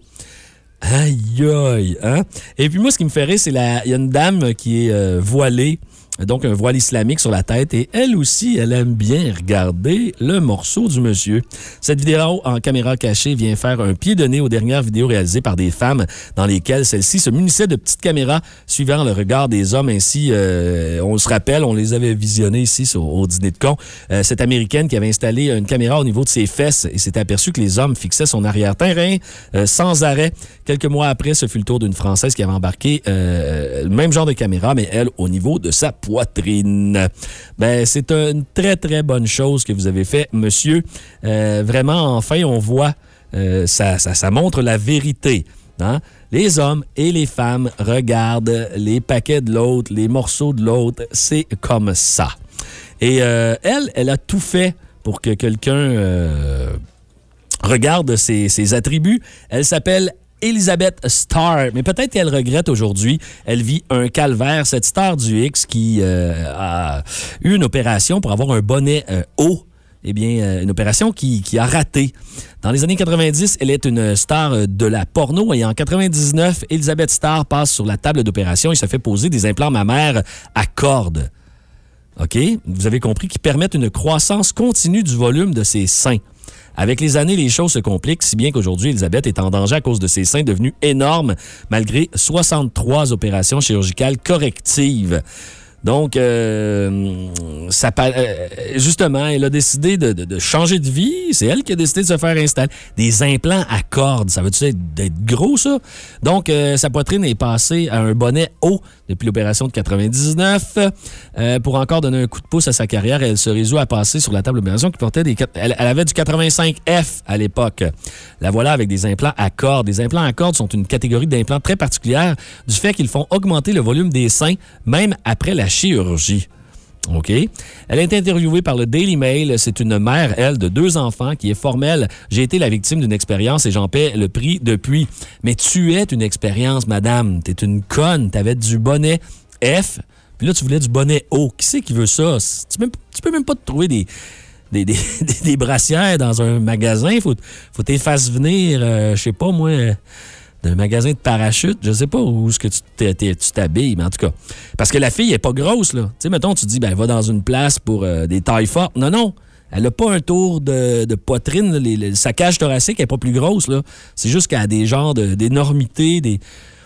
Aïe, aïe, hein? Et puis moi, ce qui me fait rire, c'est la... il y a une dame qui est euh, voilée, donc un voile islamique sur la tête, et elle aussi, elle aime bien regarder le morceau du monsieur. Cette vidéo en caméra cachée vient faire un pied de nez aux dernières vidéos réalisées par des femmes dans lesquelles celles-ci se munissaient de petites caméras suivant le regard des hommes. Ainsi, euh, on se rappelle, on les avait visionnées ici sur, au dîner de con. Euh, cette Américaine qui avait installé une caméra au niveau de ses fesses et s'était aperçue que les hommes fixaient son arrière-terrain euh, sans arrêt. Quelques mois après, ce fut le tour d'une Française qui avait embarqué euh, le même genre de caméra, mais elle, au niveau de sa poitrine. Ben, c'est une très, très bonne chose que vous avez fait, monsieur. Euh, vraiment, enfin, on voit, euh, ça, ça, ça montre la vérité. Hein? Les hommes et les femmes regardent les paquets de l'autre, les morceaux de l'autre. C'est comme ça. Et euh, elle, elle a tout fait pour que quelqu'un euh, regarde ses, ses attributs. Elle s'appelle Elizabeth Starr, mais peut-être qu'elle regrette aujourd'hui. Elle vit un calvaire. Cette star du X qui euh, a eu une opération pour avoir un bonnet euh, haut, eh bien, euh, une opération qui, qui a raté. Dans les années quatre-vingt-dix, elle est une star de la porno et en quatre-vingt-dix-neuf, Elizabeth Starr passe sur la table d'opération et se fait poser des implants mammaires à cordes. OK? Vous avez compris, qui permettent une croissance continue du volume de ses seins. Avec les années, les choses se compliquent, si bien qu'aujourd'hui, Elisabeth est en danger à cause de ses seins devenus énormes, malgré soixante-trois opérations chirurgicales correctives. Donc, euh, ça, euh, justement, elle a décidé de, de, de changer de vie. C'est elle qui a décidé de se faire installer des implants à cordes. Ça veut-tu dire d'être gros, ça? Donc, euh, sa poitrine est passée à un bonnet haut depuis l'opération de quatre-vingt-dix-neuf. Euh, pour encore donner un coup de pouce à sa carrière, elle se résout à passer sur la table d'opération qui portait des... Elle, elle avait du quatre-vingt-cinq F à l'époque. La voilà avec des implants à cordes. Les implants à cordes sont une catégorie d'implants très particulière du fait qu'ils font augmenter le volume des seins, même après la chirurgie. OK. Elle est interviewée par le Daily Mail. C'est une mère, elle, de deux enfants qui est formelle. J'ai été la victime d'une expérience et j'en paie le prix depuis. Mais tu es une expérience, madame. T'es une conne. T'avais du bonnet F, puis là, tu voulais du bonnet O. Qui c'est qui veut ça? Tu peux, tu peux même pas te trouver des, des, des, des brassières dans un magasin. Faut, faut t'es fasses venir, euh, je sais pas, moi... d'un magasin de parachute, je sais pas où est-ce que tu, t'es, t'es, tu t'habilles, mais en tout cas. Parce que la fille est pas grosse, là. Tu sais, mettons, tu te dis, ben, va dans une place pour euh, des tailles fortes. Non, non. Elle a pas un tour de, de poitrine. Là. Les, les, sa cage thoracique est pas plus grosse, là. C'est juste qu'elle a des genres de, d'énormités, des...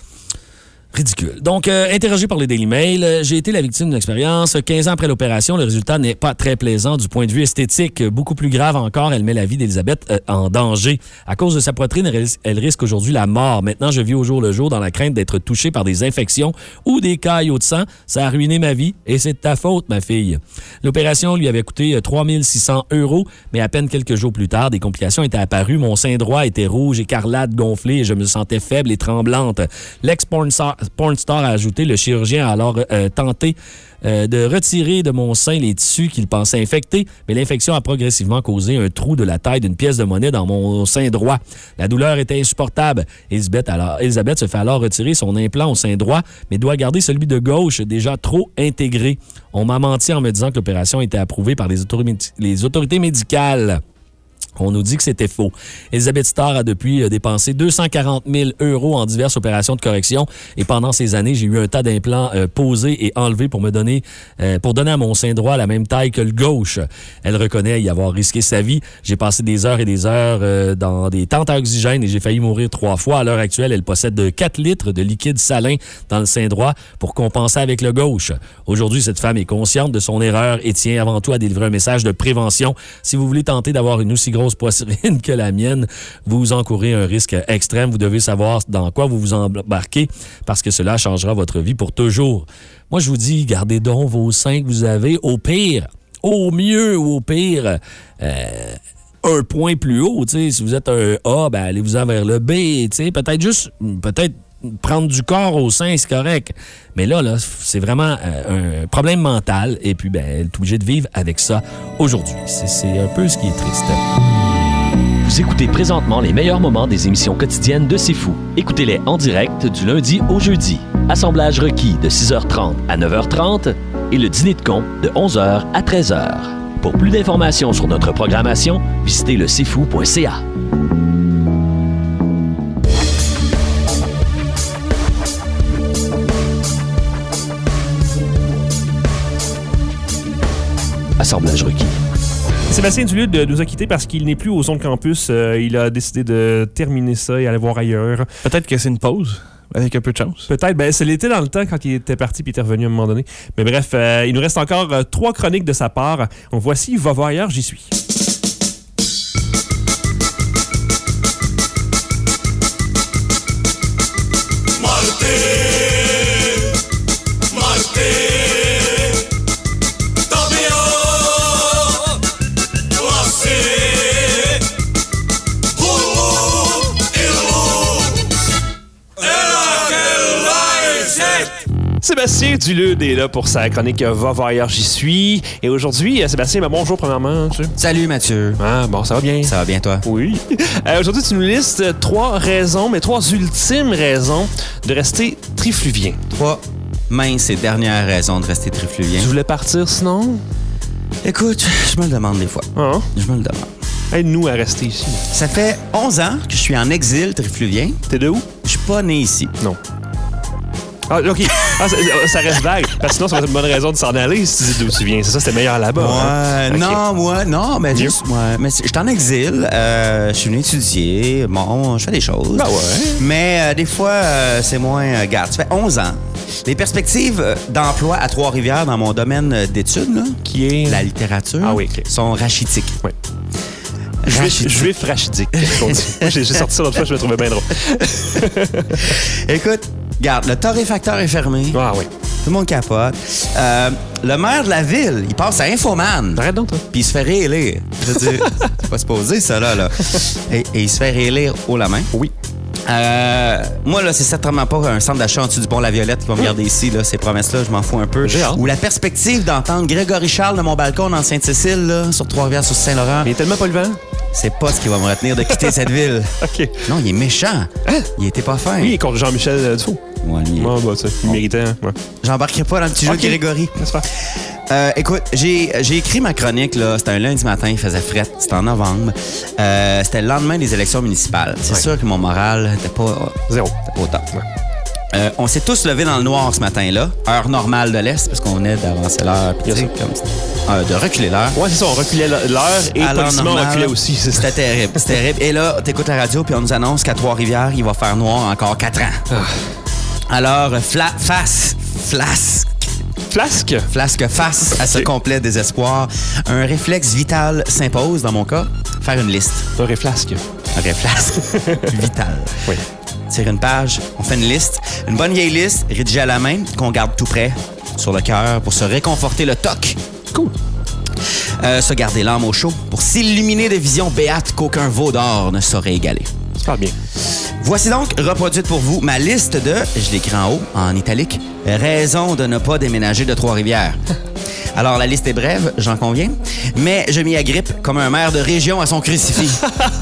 Ridicule. Donc, euh, interrogé par le Daily Mail, euh, j'ai été la victime d'une expérience. quinze ans après l'opération, le résultat n'est pas très plaisant du point de vue esthétique. Beaucoup plus grave encore, elle met la vie d'Elisabeth euh, en danger. À cause de sa poitrine, elle, elle risque aujourd'hui la mort. Maintenant, je vis au jour le jour dans la crainte d'être touchée par des infections ou des caillots de sang. Ça a ruiné ma vie et c'est de ta faute, ma fille. L'opération lui avait coûté trois mille six cents euros, mais à peine quelques jours plus tard, des complications étaient apparues. Mon sein droit était rouge, écarlate, gonflé et je me sentais faible et tremblante. L'ex-porn Porn Star a ajouté, le chirurgien a alors euh, tenté euh, de retirer de mon sein les tissus qu'il pensait infectés, mais l'infection a progressivement causé un trou de la taille d'une pièce de monnaie dans mon sein droit. La douleur était insupportable. Elisabeth, alors, Elisabeth se fait alors retirer son implant au sein droit, mais doit garder celui de gauche, déjà trop intégré. On m'a menti en me disant que l'opération était approuvée par les, autori- les autorités médicales. On nous dit que c'était faux. Elisabeth Starr a depuis dépensé deux cent quarante mille euros en diverses opérations de correction et pendant ces années, j'ai eu un tas d'implants euh, posés et enlevés pour me donner, euh, pour donner à mon sein droit la même taille que le gauche. Elle reconnaît y avoir risqué sa vie. J'ai passé des heures et des heures euh, dans des tentes à oxygène et j'ai failli mourir trois fois. À l'heure actuelle, elle possède quatre litres de liquide salin dans le sein droit pour compenser avec le gauche. Aujourd'hui, cette femme est consciente de son erreur et tient avant tout à délivrer un message de prévention. Si vous voulez tenter d'avoir une aussi grosse poitrine que la mienne, vous encourez un risque extrême. Vous devez savoir dans quoi vous vous embarquez parce que cela changera votre vie pour toujours. Moi, je vous dis, gardez donc vos seins que vous avez. Au pire, au mieux ou au pire, euh, un point plus haut. T'sais, si vous êtes un A, ben, allez-vous-en vers le B. T'sais, peut-être juste, peut-être prendre du corps au sein, c'est correct. Mais là, là c'est vraiment euh, un problème mental. Et puis, ben, elle est obligée de vivre avec ça aujourd'hui. C'est, c'est un peu ce qui est triste. Vous écoutez présentement les meilleurs moments des émissions quotidiennes de C'est Fou. Écoutez-les en direct du lundi au jeudi. Assemblage requis de six heures trente à neuf heures trente et le dîner de con de onze heures à treize heures. Pour plus d'informations sur notre programmation, visitez le c'est fou point c a. Assemblage requis. Sébastien Dulude nous a quittés parce qu'il n'est plus au Son de Campus. Euh, il a décidé de terminer ça et aller voir ailleurs. Peut-être que c'est une pause, avec un peu de chance. Peut-être. Ben, ça l'était dans le temps quand il était parti puis il était revenu à un moment donné. Mais bref, euh, il nous reste encore euh, trois chroniques de sa part. On voici Va voir ailleurs, j'y suis. Sébastien Dulude est là pour sa chronique Va voir ailleurs, j'y suis. Et aujourd'hui, Sébastien, ben bonjour premièrement. Tu sais. Salut Mathieu. Ah, bon, ça va bien. Ça va bien toi? Oui. Euh, aujourd'hui, tu nous listes trois raisons, mais trois ultimes raisons de rester trifluvien. Trois minces et dernières raisons de rester trifluvien. Tu voulais partir sinon? Écoute, je me le demande des fois. Ah. Je me le demande. Aide-nous à rester ici. Ça fait onze ans que je suis en exil trifluvien. T'es de où? Je suis pas né ici. Non. Ah, OK. Ah, ça, ça reste vague. Parce que sinon, ça va être une bonne raison de s'en aller si tu dis d'où tu viens. C'est ça, c'était meilleur là-bas. Ouais, hein? Okay. non, moi, non, mais juste, ouais, mais je suis en exil. Euh, je suis venu étudier. Bon, je fais des choses. Ben ouais. Mais euh, des fois, euh, c'est moins. Euh, garde, ça fait onze ans Les perspectives euh, d'emploi à Trois-Rivières dans mon domaine euh, d'études, là, Qui est... la littérature, Ah oui, ok. sont rachitiques. Oui. Juif, Rachitique. juif rachidique. Moi, j'ai j'ai sorti ça l'autre fois, je me trouvais bien drôle. Écoute, regarde, le torréfacteur est fermé. Ah oui. Tout le monde capote. Euh, le maire de la ville, il passe à Infoman. Arrête donc, toi. Puis il se fait réélire. Je veux dire, c'est pas supposé, ça, là. là. Et, et il se fait réélire haut la main. Oui. Euh, moi, là, c'est certainement pas un centre d'achat en dessous du pont La Violette qui va me garder ici, là, ces promesses-là, je m'en fous un peu. J'ai hâte. Ou la perspective d'entendre Grégory Charles de mon balcon dans Sainte-Cécile, là, sur Trois-Rivières, sur Saint-Laurent. Mais il est tellement pas le vent. C'est pas ce qui va me retenir de quitter cette ville. OK. Non, il est méchant. Il était pas fin. Lui, il est contre Jean-Michel euh, Dufault. Ouais, lui, Ouais, bah, tu sais, il méritait, hein. Ouais. j'embarquerai pas dans le petit jeu Ok. de Grégory. N'est-ce pas? Euh, écoute, j'ai, j'ai écrit ma chronique, là. C'était un lundi matin, il faisait fret. C'était en novembre. Euh, c'était le lendemain des élections municipales. C'est Ouais. sûr que mon moral n'était pas, Zéro. pas au top. Euh, on s'est tous levés dans le noir ce matin-là, heure normale de l'Est, parce qu'on venait d'avancer l'heure, puis tu sais, comme, euh, de reculer l'heure. Ouais, c'est ça, on reculait l'heure et À l'heure politiquement, on normale, reculait aussi. C'est ça. C'était terrible, c'était terrible. Et là, t'écoutes la radio, puis on nous annonce qu'à Trois-Rivières, il va faire noir encore quatre ans. Alors, fla- face, flasque, Flasque? flasque face à ce Ok. complet désespoir, un réflexe vital s'impose, dans mon cas, faire une liste. Un réflasque. Un réflexe vital. Oui. Tire une page, on fait une liste. Une bonne vieille liste, rédigée à la main, qu'on garde tout près, sur le cœur, pour se réconforter le toc. Cool. Euh, se garder l'âme au chaud, pour s'illuminer de visions béates qu'aucun veau d'or ne saurait égaler. Super bien. Voici donc reproduite pour vous ma liste de, je l'écris en haut, en italique, raisons de ne pas déménager de Trois-Rivières. Alors, la liste est brève, j'en conviens, mais je m'y agrippe comme un maire de région à son crucifix.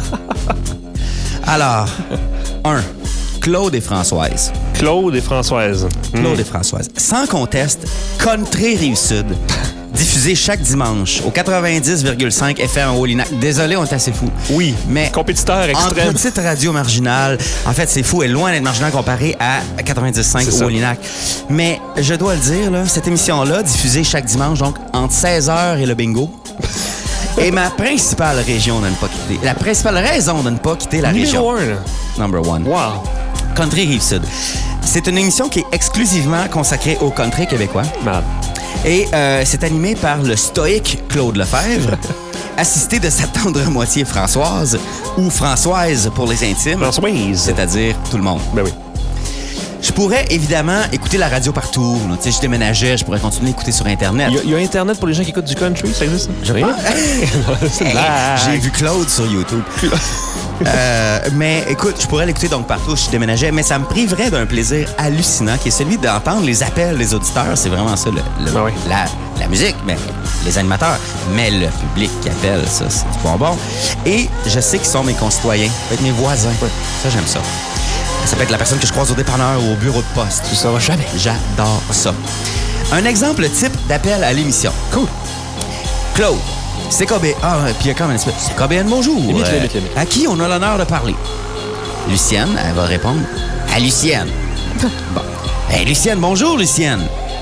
Alors, un, Claude et Françoise. Claude et Françoise. Claude et Françoise. Sans conteste, Country Rive-Sud. Diffusé chaque dimanche au quatre-vingt-dix virgule cinq F M en Haut-Linac. Désolé, on est assez fou. Oui. Mais Compétiteur en extrême. petite radio marginale, en fait, c'est fou, elle est loin d'être marginale comparée à quatre-vingt-dix virgule cinq C'est au ça. Haut-Linac. Mais je dois le dire, là, cette émission-là, diffusée chaque dimanche, donc entre seize heures et le bingo, est ma principale région de ne pas quitter. La principale raison de ne pas quitter la Numéro région. un, là. Number one. Wow. Country Rive-Sud. C'est une émission qui est exclusivement consacrée au country québécois. Malade. Et euh, c'est animé par le stoïque Claude Lefebvre, assisté de sa tendre moitié Françoise, ou Françoise pour les intimes, Françoise. c'est-à-dire tout le monde. Ben oui. Je pourrais évidemment écouter la radio partout. là. Tu sais, je déménageais, je pourrais continuer à écouter sur Internet. Il y, a, il y a Internet pour les gens qui écoutent du country, ça existe? Je Rien? C'est une blague. J'ai vu Claude sur YouTube. Euh, mais écoute, je pourrais l'écouter donc partout si je déménageais, mais ça me priverait d'un plaisir hallucinant qui est celui d'entendre les appels des auditeurs. C'est vraiment ça, le, le- Ah oui. la, la musique, mais les animateurs, mais le public qui appelle, ça, c'est du bonbon. Et je sais qu'ils sont mes concitoyens, ça peut être mes voisins. Ça, j'aime ça. Ça peut être la personne que je croise au dépanneur ou au bureau de poste. Tu sauras jamais. J'adore ça. Un exemple type d'appel à l'émission. Cool. Claude, c'est K B. Ah, puis il y a quand même une espèce. C'est K B N, bonjour. Limite, Euh, limite, limite. À qui on a l'honneur de parler? Lucienne, elle va répondre. À Lucienne. Bon. Hey, Lucienne, bonjour, Lucienne.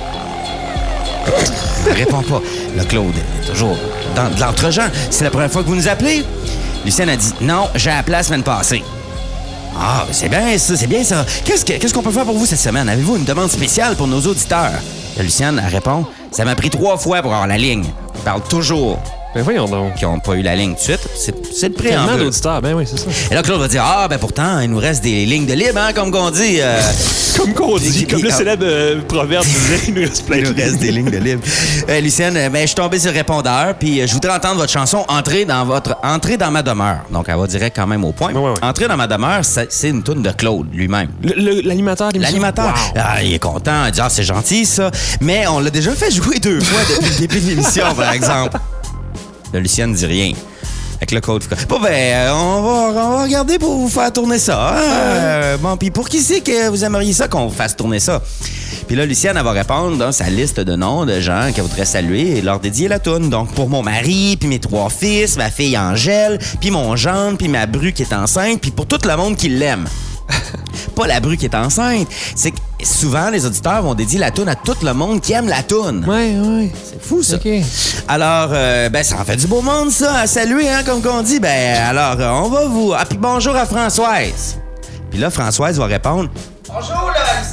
Elle répond pas. Le Claude est toujours dans de l'entre-gens. C'est la première fois que vous nous appelez? Lucienne a dit non, j'ai appelé la semaine passée. Ah, ben c'est bien ça, c'est bien ça. Qu'est-ce que- qu'est-ce qu'on peut faire pour vous cette semaine? Avez-vous une demande spéciale pour nos auditeurs? Là, Lucienne, elle répond, ça m'a pris trois fois pour avoir la ligne. Ils parlent toujours Ben voyons donc. qui n'ont pas eu la ligne tout de suite. C'est, c'est le Tellement préambule. d'auditeurs, ben oui, c'est ça. Et là, Claude va dire, ah, ben pourtant, il nous reste des lignes de libre, hein, comme qu'on dit. euh, Comme qu'on dit, Puis- comme le ah. célèbre euh, proverbe disait, il nous reste plein il de nous reste des lignes de libre. Euh, Lucienne, euh, ben, je suis tombé sur le répondeur, puis euh, je voudrais entendre votre chanson Entrez dans votre Entrez dans ma demeure. Donc, elle va direct quand même au point. Ouais, ouais, ouais. Entrez dans ma demeure, ça- c'est une toune de Claude lui-même. Le- le- L'animateur d'émission. L'animateur, Wow. ah, il est content, il dit ah, c'est gentil ça. Mais on l'a déjà fait jouer deux fois depuis le début de l'émission, par exemple. Là, Lucienne ne dit rien. Avec le code. Bon, ben, euh, on va, on va regarder pour vous faire tourner ça. hein. Euh, bon, puis pour qui c'est que vous aimeriez ça qu'on vous fasse tourner ça? Puis là, Lucienne, elle va répondre dans sa liste de noms de gens qu'elle voudrait saluer et leur dédier la toune. Donc, pour mon mari, puis mes trois fils, ma fille Angèle, puis mon gendre, puis ma bru qui est enceinte, puis pour tout le monde qui l'aime. Pas la bru qui est enceinte. C'est que souvent, les auditeurs vont dédier la toune à tout le monde qui aime la toune. Ouais, ouais. C'est fou, ça. OK. Alors, euh, ben, ça en fait du beau monde, ça, à saluer, hein, comme qu'on dit. Ben, alors, euh, on va vous... Ah, puis bonjour à Françoise. Puis là, Françoise va répondre... Bonjour, là,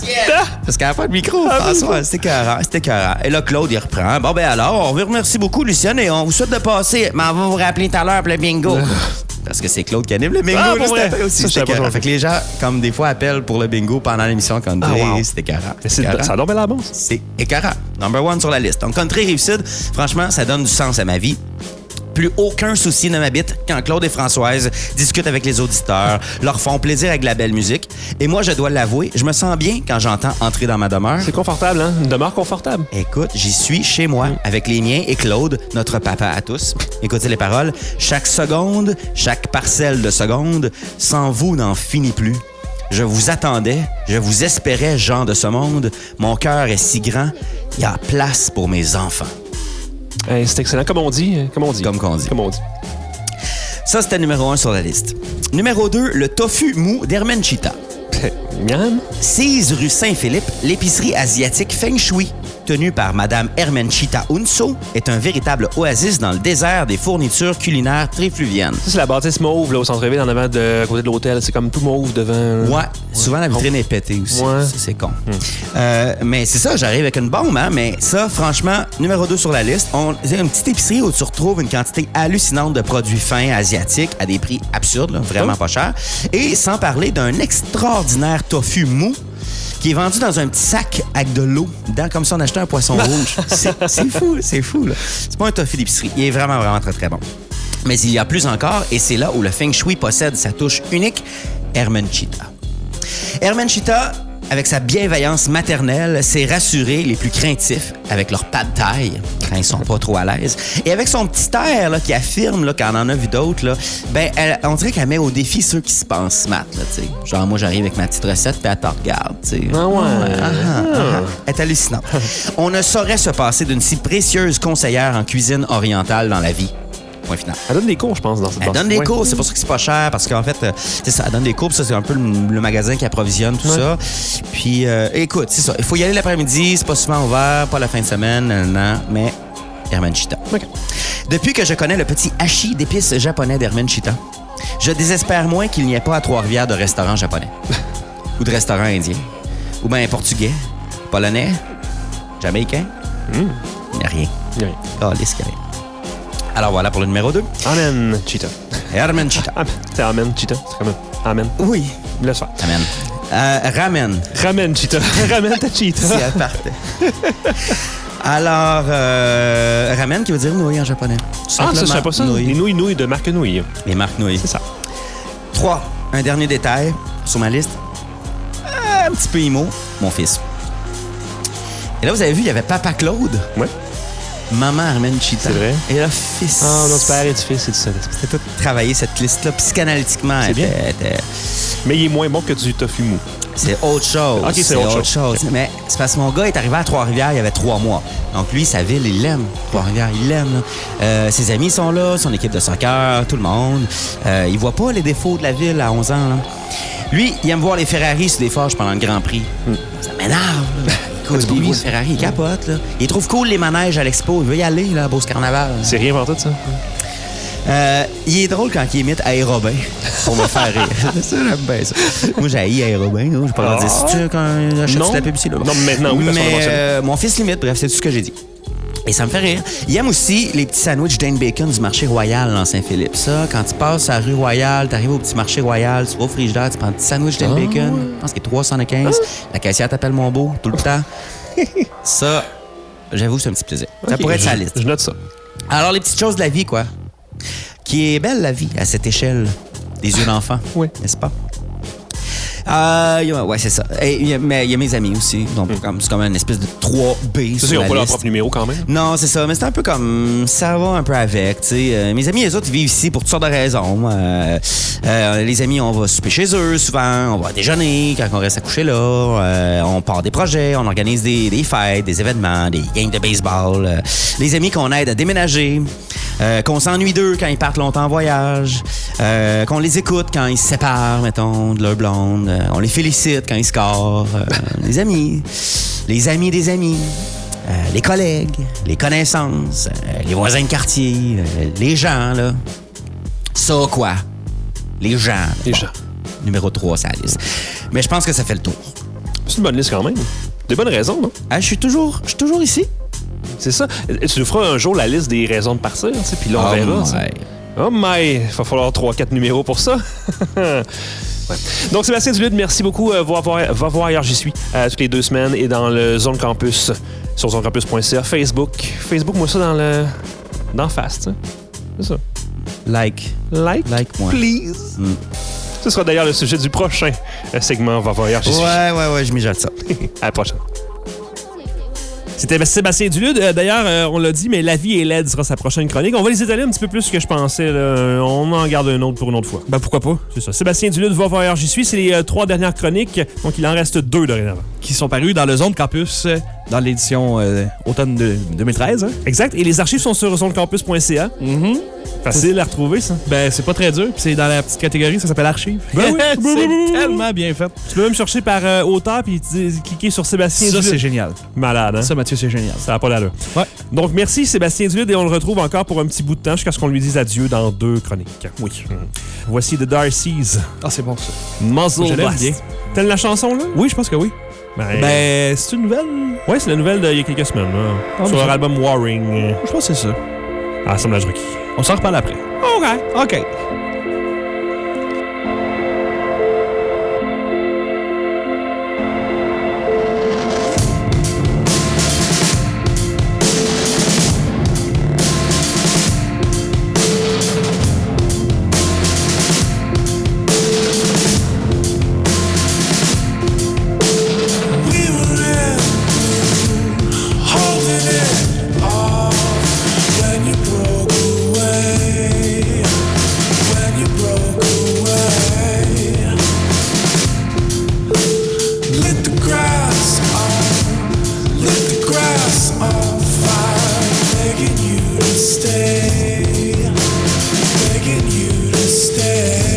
Parce qu'elle n'a pas de micro. François, c'était écœurant, c'était écœurant. Et là, Claude, il reprend. Bon, ben alors, on vous remercie beaucoup, Lucienne, et on vous souhaite de passer. Mais on va vous rappeler tout à l'heure pour le bingo. Parce que c'est Claude qui anime le bingo. Ah, là, pour vrai? c'était aussi. Ça, C'était j'avais pas écœurant. compris. Fait que les gens, comme des fois, appellent pour le bingo pendant l'émission quand Ah, wow. c'était écœurant. Mais c'est- Écœurant. Ça a donc bien la bonne. C'est écœurant. Number one sur la liste. Donc, Country Rive-Sud, franchement, ça donne du sens à ma vie. Plus aucun souci ne m'habite quand Claude et Françoise discutent avec les auditeurs, leur font plaisir avec de la belle musique. Et moi, je dois l'avouer, je me sens bien quand j'entends entrer dans ma demeure. C'est confortable, hein? Une demeure confortable. Écoute, j'y suis chez moi, avec les miens et Claude, notre papa à tous. Écoutez les paroles. Chaque seconde, chaque parcelle de seconde, sans vous n'en finit plus. Je vous attendais, je vous espérais, gens de ce monde. Mon cœur est si grand, il y a place pour mes enfants. Hey, c'est excellent. Comme on dit. Comme on dit. Comme qu'on dit. Comme on dit. Ça, c'était numéro un sur la liste. Numéro deux, le tofu mou d'Hermenchita. Miam. six rue Saint-Philippe, l'épicerie asiatique Feng Shui, tenue par Madame Hermenchita Unso, est un véritable oasis dans le désert des fournitures culinaires trifluviennes. Ça, c'est la bâtisse mauve là, au centre-ville, en avant de à côté de l'hôtel. C'est comme tout mauve devant. Ouais, souvent la vitrine est pétée aussi. Ouais. Ça, c'est con. Euh, mais c'est ça, j'arrive avec une bombe, hein, mais ça, franchement, numéro deux sur la liste, on, c'est une petite épicerie où tu retrouves une quantité hallucinante de produits fins asiatiques à des prix absurdes, là, vraiment pas chers. Et sans parler d'un extraordinaire tofu mou qui est vendu dans un petit sac avec de l'eau dedans, comme si on achetait un poisson rouge. C'est, c'est fou, c'est fou. Là. C'est pas un tofu d'épicerie. Il est vraiment, vraiment très, très bon. Mais il y a plus encore, et c'est là où le Feng Shui possède sa touche unique, Hermenchita. Hermenchita, avec sa bienveillance maternelle, sait rassurer les plus craintifs avec leur pas de taille, quand ils sont pas trop à l'aise. Et avec son petit air là, qui affirme là, qu'on en a vu d'autres, là, ben, elle, on dirait qu'elle met au défi ceux qui se pensent smart. Là, t'sais. Genre, moi, j'arrive avec ma petite recette, puis elle te regarde. T'sais. Ah ouais. Ah, ah, ah. Elle est hallucinante. On ne saurait se passer d'une si précieuse conseillère en cuisine orientale dans la vie. Point final. Elle donne des cours, je pense, dans cette Elle donne des Ouais. cours, c'est pour ça que c'est pas cher, parce qu'en fait, euh, c'est ça, elle donne des cours, puis ça, c'est un peu le, le magasin qui approvisionne tout Ouais. ça. Puis, euh, écoute, c'est ça, il faut y aller l'après-midi, c'est pas souvent ouvert, pas la fin de semaine, nan, nan, mais Hermenchita. OK. Depuis que je connais le petit hachis d'épices japonais d'Hermenchita, je désespère moins qu'il n'y ait pas à Trois-Rivières de restaurant japonais. Ou de restaurant indien. Ou bien portugais, polonais, jamaïcain. Il n'y a rien. Il y a rien. Oh, les rien. Alors voilà pour le numéro deux. Amen, Cheetah. Hermenchita. Amen. C'est Amen, Cheetah. C'est comme Amen. Oui. Laisse faire. Amen. Euh, ramen. Ramène, Cheetah. Ramène ta Si Cheetah. elle partait. Alors, euh, ramen qui veut dire nouilles en japonais. Tout Ah, ça, je simplement, savais pas ça. nouilles. Les nouilles nouilles de marque Nouilles. Les marques nouilles. C'est ça. Trois. Un dernier détail sur ma liste. Euh, un petit peu imo, mon fils. Et là, vous avez vu, il y avait Papa Claude, Ouais. Maman Hermenchita. C'est vrai. Et le fils. Ah, non, du père et du fils et du Saint-Esprit. J'ai tout travaillé cette liste-là psychanalytiquement. C'est elle bien. était- était- Mais il est moins bon que du tofu mou. C'est autre chose. Ok, c'est autre chose. Mais c'est parce que mon gars est arrivé à Trois-Rivières il y avait trois mois. Donc lui, sa ville, il l'aime. Trois-Rivières, il l'aime. là. Euh, ses amis sont là, son équipe de soccer, tout le monde. Euh, il voit pas les défauts de la ville à onze ans. là. Lui, il aime voir les Ferrari sur des forges pendant le Grand Prix. Ça m'énerve. là. Écoute, il voit les Ferrari, il capote. Là. Il trouve cool les manèges à l'expo. Il veut y aller là, à Beauce Carnaval. C'est rien pour tout, ça. Euh, il est drôle quand il imite Aérobin pour me faire rire. ça, j'aime bien ça. Moi, j'ai haï Aérobin. Je peux pas Ah. dire si tu quand j'achète Non. la publicité. Là. Non, mais maintenant, oui, parce qu'on l'a Mais mentionné. euh, mon fils limite, bref, c'est tout ce que j'ai dit. Et ça me fait rire. Il aime aussi les petits sandwichs Dane Bacon du marché Royal dans Saint-Philippe. Ça, quand tu passes à la rue Royale, tu arrives au petit marché Royal, tu vas au frigidaire, tu prends un petit sandwich Dane Bacon. Je pense qu'il est trois cent quinze. La caissière t'appelle mon beau tout le temps. Ça, j'avoue, c'est un petit plaisir. Ça Ok, pourrait être je- sa liste. Je note ça. Alors, les petites choses de la vie, quoi. Qui est belle, la vie, à cette échelle des yeux d'enfant. Oui. N'est-ce pas? Euh, y a- ouais, c'est ça. Et il y a- mais il y a mes amis aussi. Donc, comme- c'est comme une espèce de trois B C'est sur sûr, ils la n'ont pas leur liste. propre numéro quand même. Non, c'est ça. Mais c'est un peu comme... Ça va un peu avec, tu sais. Euh, mes amis, les autres, ils vivent ici pour toutes sortes de raisons. Euh, euh, les amis, on va souper chez eux souvent. On va déjeuner quand on reste à coucher là. Euh, on part des projets. On organise des, des fêtes, des événements, des games de baseball. Euh, les amis qu'on aide à déménager. Euh, qu'on s'ennuie d'eux quand ils partent longtemps en voyage. Euh, qu'on les écoute quand ils se séparent, mettons, de leur blonde. Euh, on les félicite quand ils scorent. Euh, les amis. Les amis des amis. Euh, les collègues, les connaissances, euh, les voisins de quartier, euh, les gens, là. Ça, quoi? Les gens. Les Bon, gens. Numéro trois, ça liste. Mais je pense que ça fait le tour. C'est une bonne liste quand même. Des bonnes raisons, non? Ah, je suis toujours, je suis toujours ici. C'est ça. Tu nous feras un jour la liste des raisons de partir, tu sais, puis là, on Oh verra. my. ça. Oh my! Il va falloir trois quatre numéros pour ça. Ouais. Donc, Sébastien Dulude, merci beaucoup. Euh, va, voir, va voir ailleurs, j'y suis, euh, toutes les deux semaines et dans le Zone Campus, sur zone campus point c a. Facebook. Facebook, moi, ça dans le... dans Fast, hein. C'est ça. Like. Like, Like moi. please. Mm. Ce sera d'ailleurs le sujet du prochain euh, segment. Va voir ailleurs, j'y suis. Ouais, ouais, ouais, je mijote ça. À la prochaine. C'était Sébastien Dulude. Euh, D'ailleurs, euh, on l'a dit, mais La vie est laide sera sa prochaine chronique. On va les étaler un petit peu plus que je pensais. Là. On en garde un autre pour une autre fois. Ben pourquoi pas? C'est ça. Sébastien Dulude va voir J'y suis. C'est les euh, trois dernières chroniques. Donc, il en reste deux dorénavant. Qui sont parus dans le Zone Campus euh, dans l'édition euh, automne de deux mille treize. Hein? Exact. Et les archives sont sur zonecampus point c a. Mm-hmm. Facile à retrouver, ça. Ben, c'est pas très dur. Puis c'est dans la petite catégorie, ça s'appelle Archives. Ben oui. C'est tellement bien fait. Tu peux même chercher par euh, auteur puis tu- cliquer sur Sébastien Ça, Dulude. c'est génial. Malade, hein? Ça, Mathieu, c'est génial. Ça n'a pas d'allure. Ouais. Donc, merci Sébastien Dulude et on le retrouve encore pour un petit bout de temps jusqu'à ce qu'on lui dise adieu dans deux chroniques. Oui. Mmh. Voici The Darcys, Ah, c'est bon, ça. Muzzle Je l'aime Blast. bien. T'aimes la chanson, là? Oui, je pense que oui. Ben, Ben, c'est une nouvelle? ouais, c'est la nouvelle d'il y a quelques semaines, là. Ah, sur mais leur ça- album Warring, Je pense que c'est ça. à Assemblage Requis. On s'en reparle après. OK. OK. We were in, holding it all when you broke away. When you broke away, lit the grass on, lit the grass on fire, begging you to stay, begging you to stay.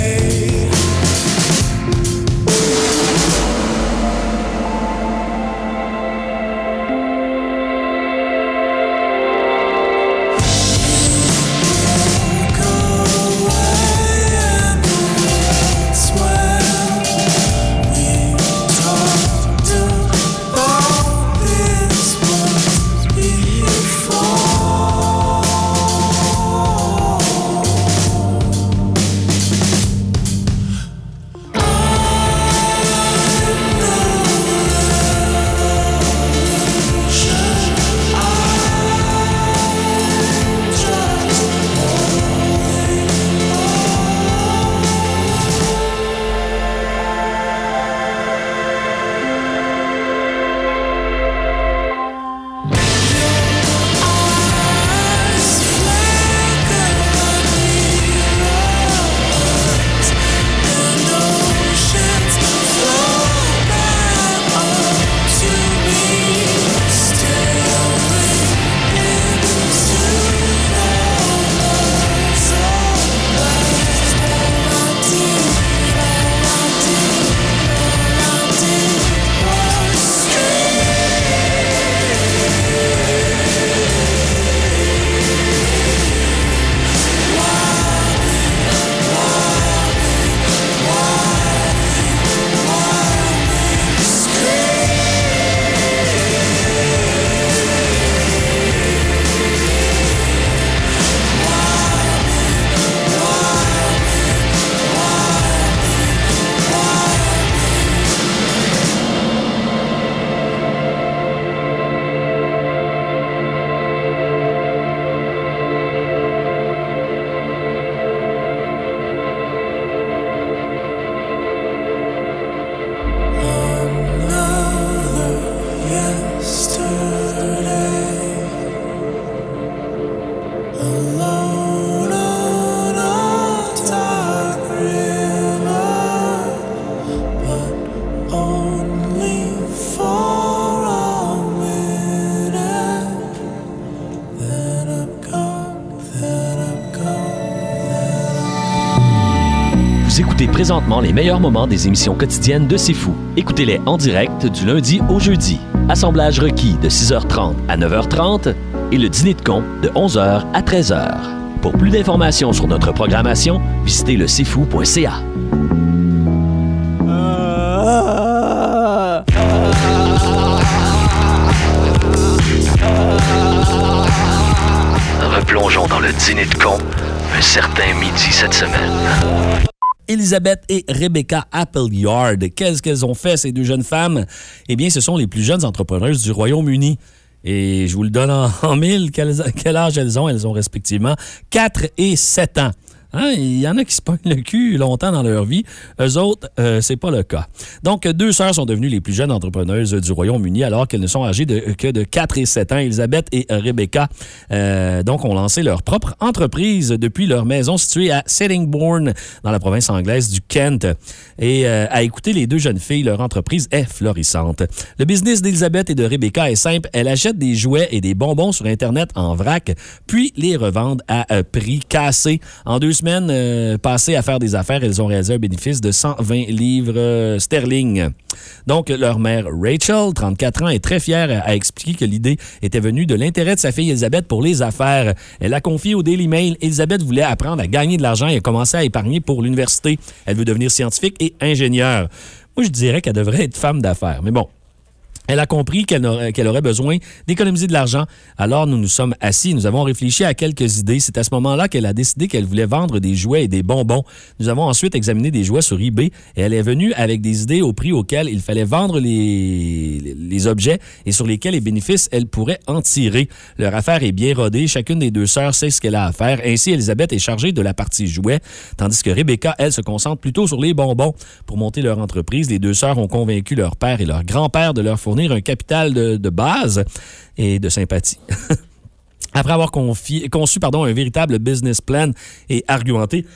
Vous écoutez présentement les meilleurs moments des émissions quotidiennes de C'est Fou. Écoutez-les en direct du lundi au jeudi. Assemblage requis de six heures trente à neuf heures trente et le dîner de con de onze heures à treize heures. Pour plus d'informations sur notre programmation, visitez le c'est fou point c a. Ah, ah, ah. dîner de con un certain midi cette semaine. Elizabeth et Rebecca Appleyard. Qu'est-ce qu'elles ont fait, ces deux jeunes femmes? Eh bien, ce sont les plus jeunes entrepreneuses du Royaume-Uni. Et je vous le donne en, en mille. Quel, quel âge elles ont? Elles ont respectivement quatre et sept ans. Hein? Il y en a qui se pognent le cul longtemps dans leur vie. Eux autres, euh, c'est pas le cas. Donc, deux sœurs sont devenues les plus jeunes entrepreneuses du Royaume-Uni alors qu'elles ne sont âgées de, que de quatre et sept ans. Elisabeth et Rebecca, euh, donc, ont lancé leur propre entreprise depuis leur maison située à Sittingbourne, dans la province anglaise du Kent. Et euh, à écouter les deux jeunes filles, leur entreprise est florissante. Le business d'Elisabeth et de Rebecca est simple. Elle achète des jouets et des bonbons sur Internet en vrac, puis les revendent à euh, prix cassé. En deux semaines euh, passées à faire des affaires, elles ont réalisé un bénéfice de cent vingt livres euh, sterling. Donc, leur mère Rachel, trente-quatre ans, est très fière à expliquer que l'idée était venue de l'intérêt de sa fille Elisabeth pour les affaires. Elle a confié au Daily Mail, Elisabeth voulait apprendre à gagner de l'argent et a commencé à épargner pour l'université. Elle veut devenir scientifique et ingénieure. Moi, je dirais qu'elle devrait être femme d'affaires. Mais bon, elle a compris qu'elle aurait, qu'elle aurait besoin d'économiser de l'argent. Alors, nous nous sommes assis, nous avons réfléchi à quelques idées. C'est à ce moment-là qu'elle a décidé qu'elle voulait vendre des jouets et des bonbons. Nous avons ensuite examiné des jouets sur eBay et elle est venue avec des idées au prix auquel il fallait vendre les, les objets et sur lesquels les bénéfices, elle pourrait en tirer. Leur affaire est bien rodée. Chacune des deux sœurs sait ce qu'elle a à faire. Ainsi, Elisabeth est chargée de la partie jouets, tandis que Rebecca, elle, se concentre plutôt sur les bonbons. Pour monter leur entreprise, les deux sœurs ont convaincu leur père et leur grand-père de leur fournir un capital de, de base et de sympathie. Après avoir confié, conçu pardon, un véritable business plan et argumenté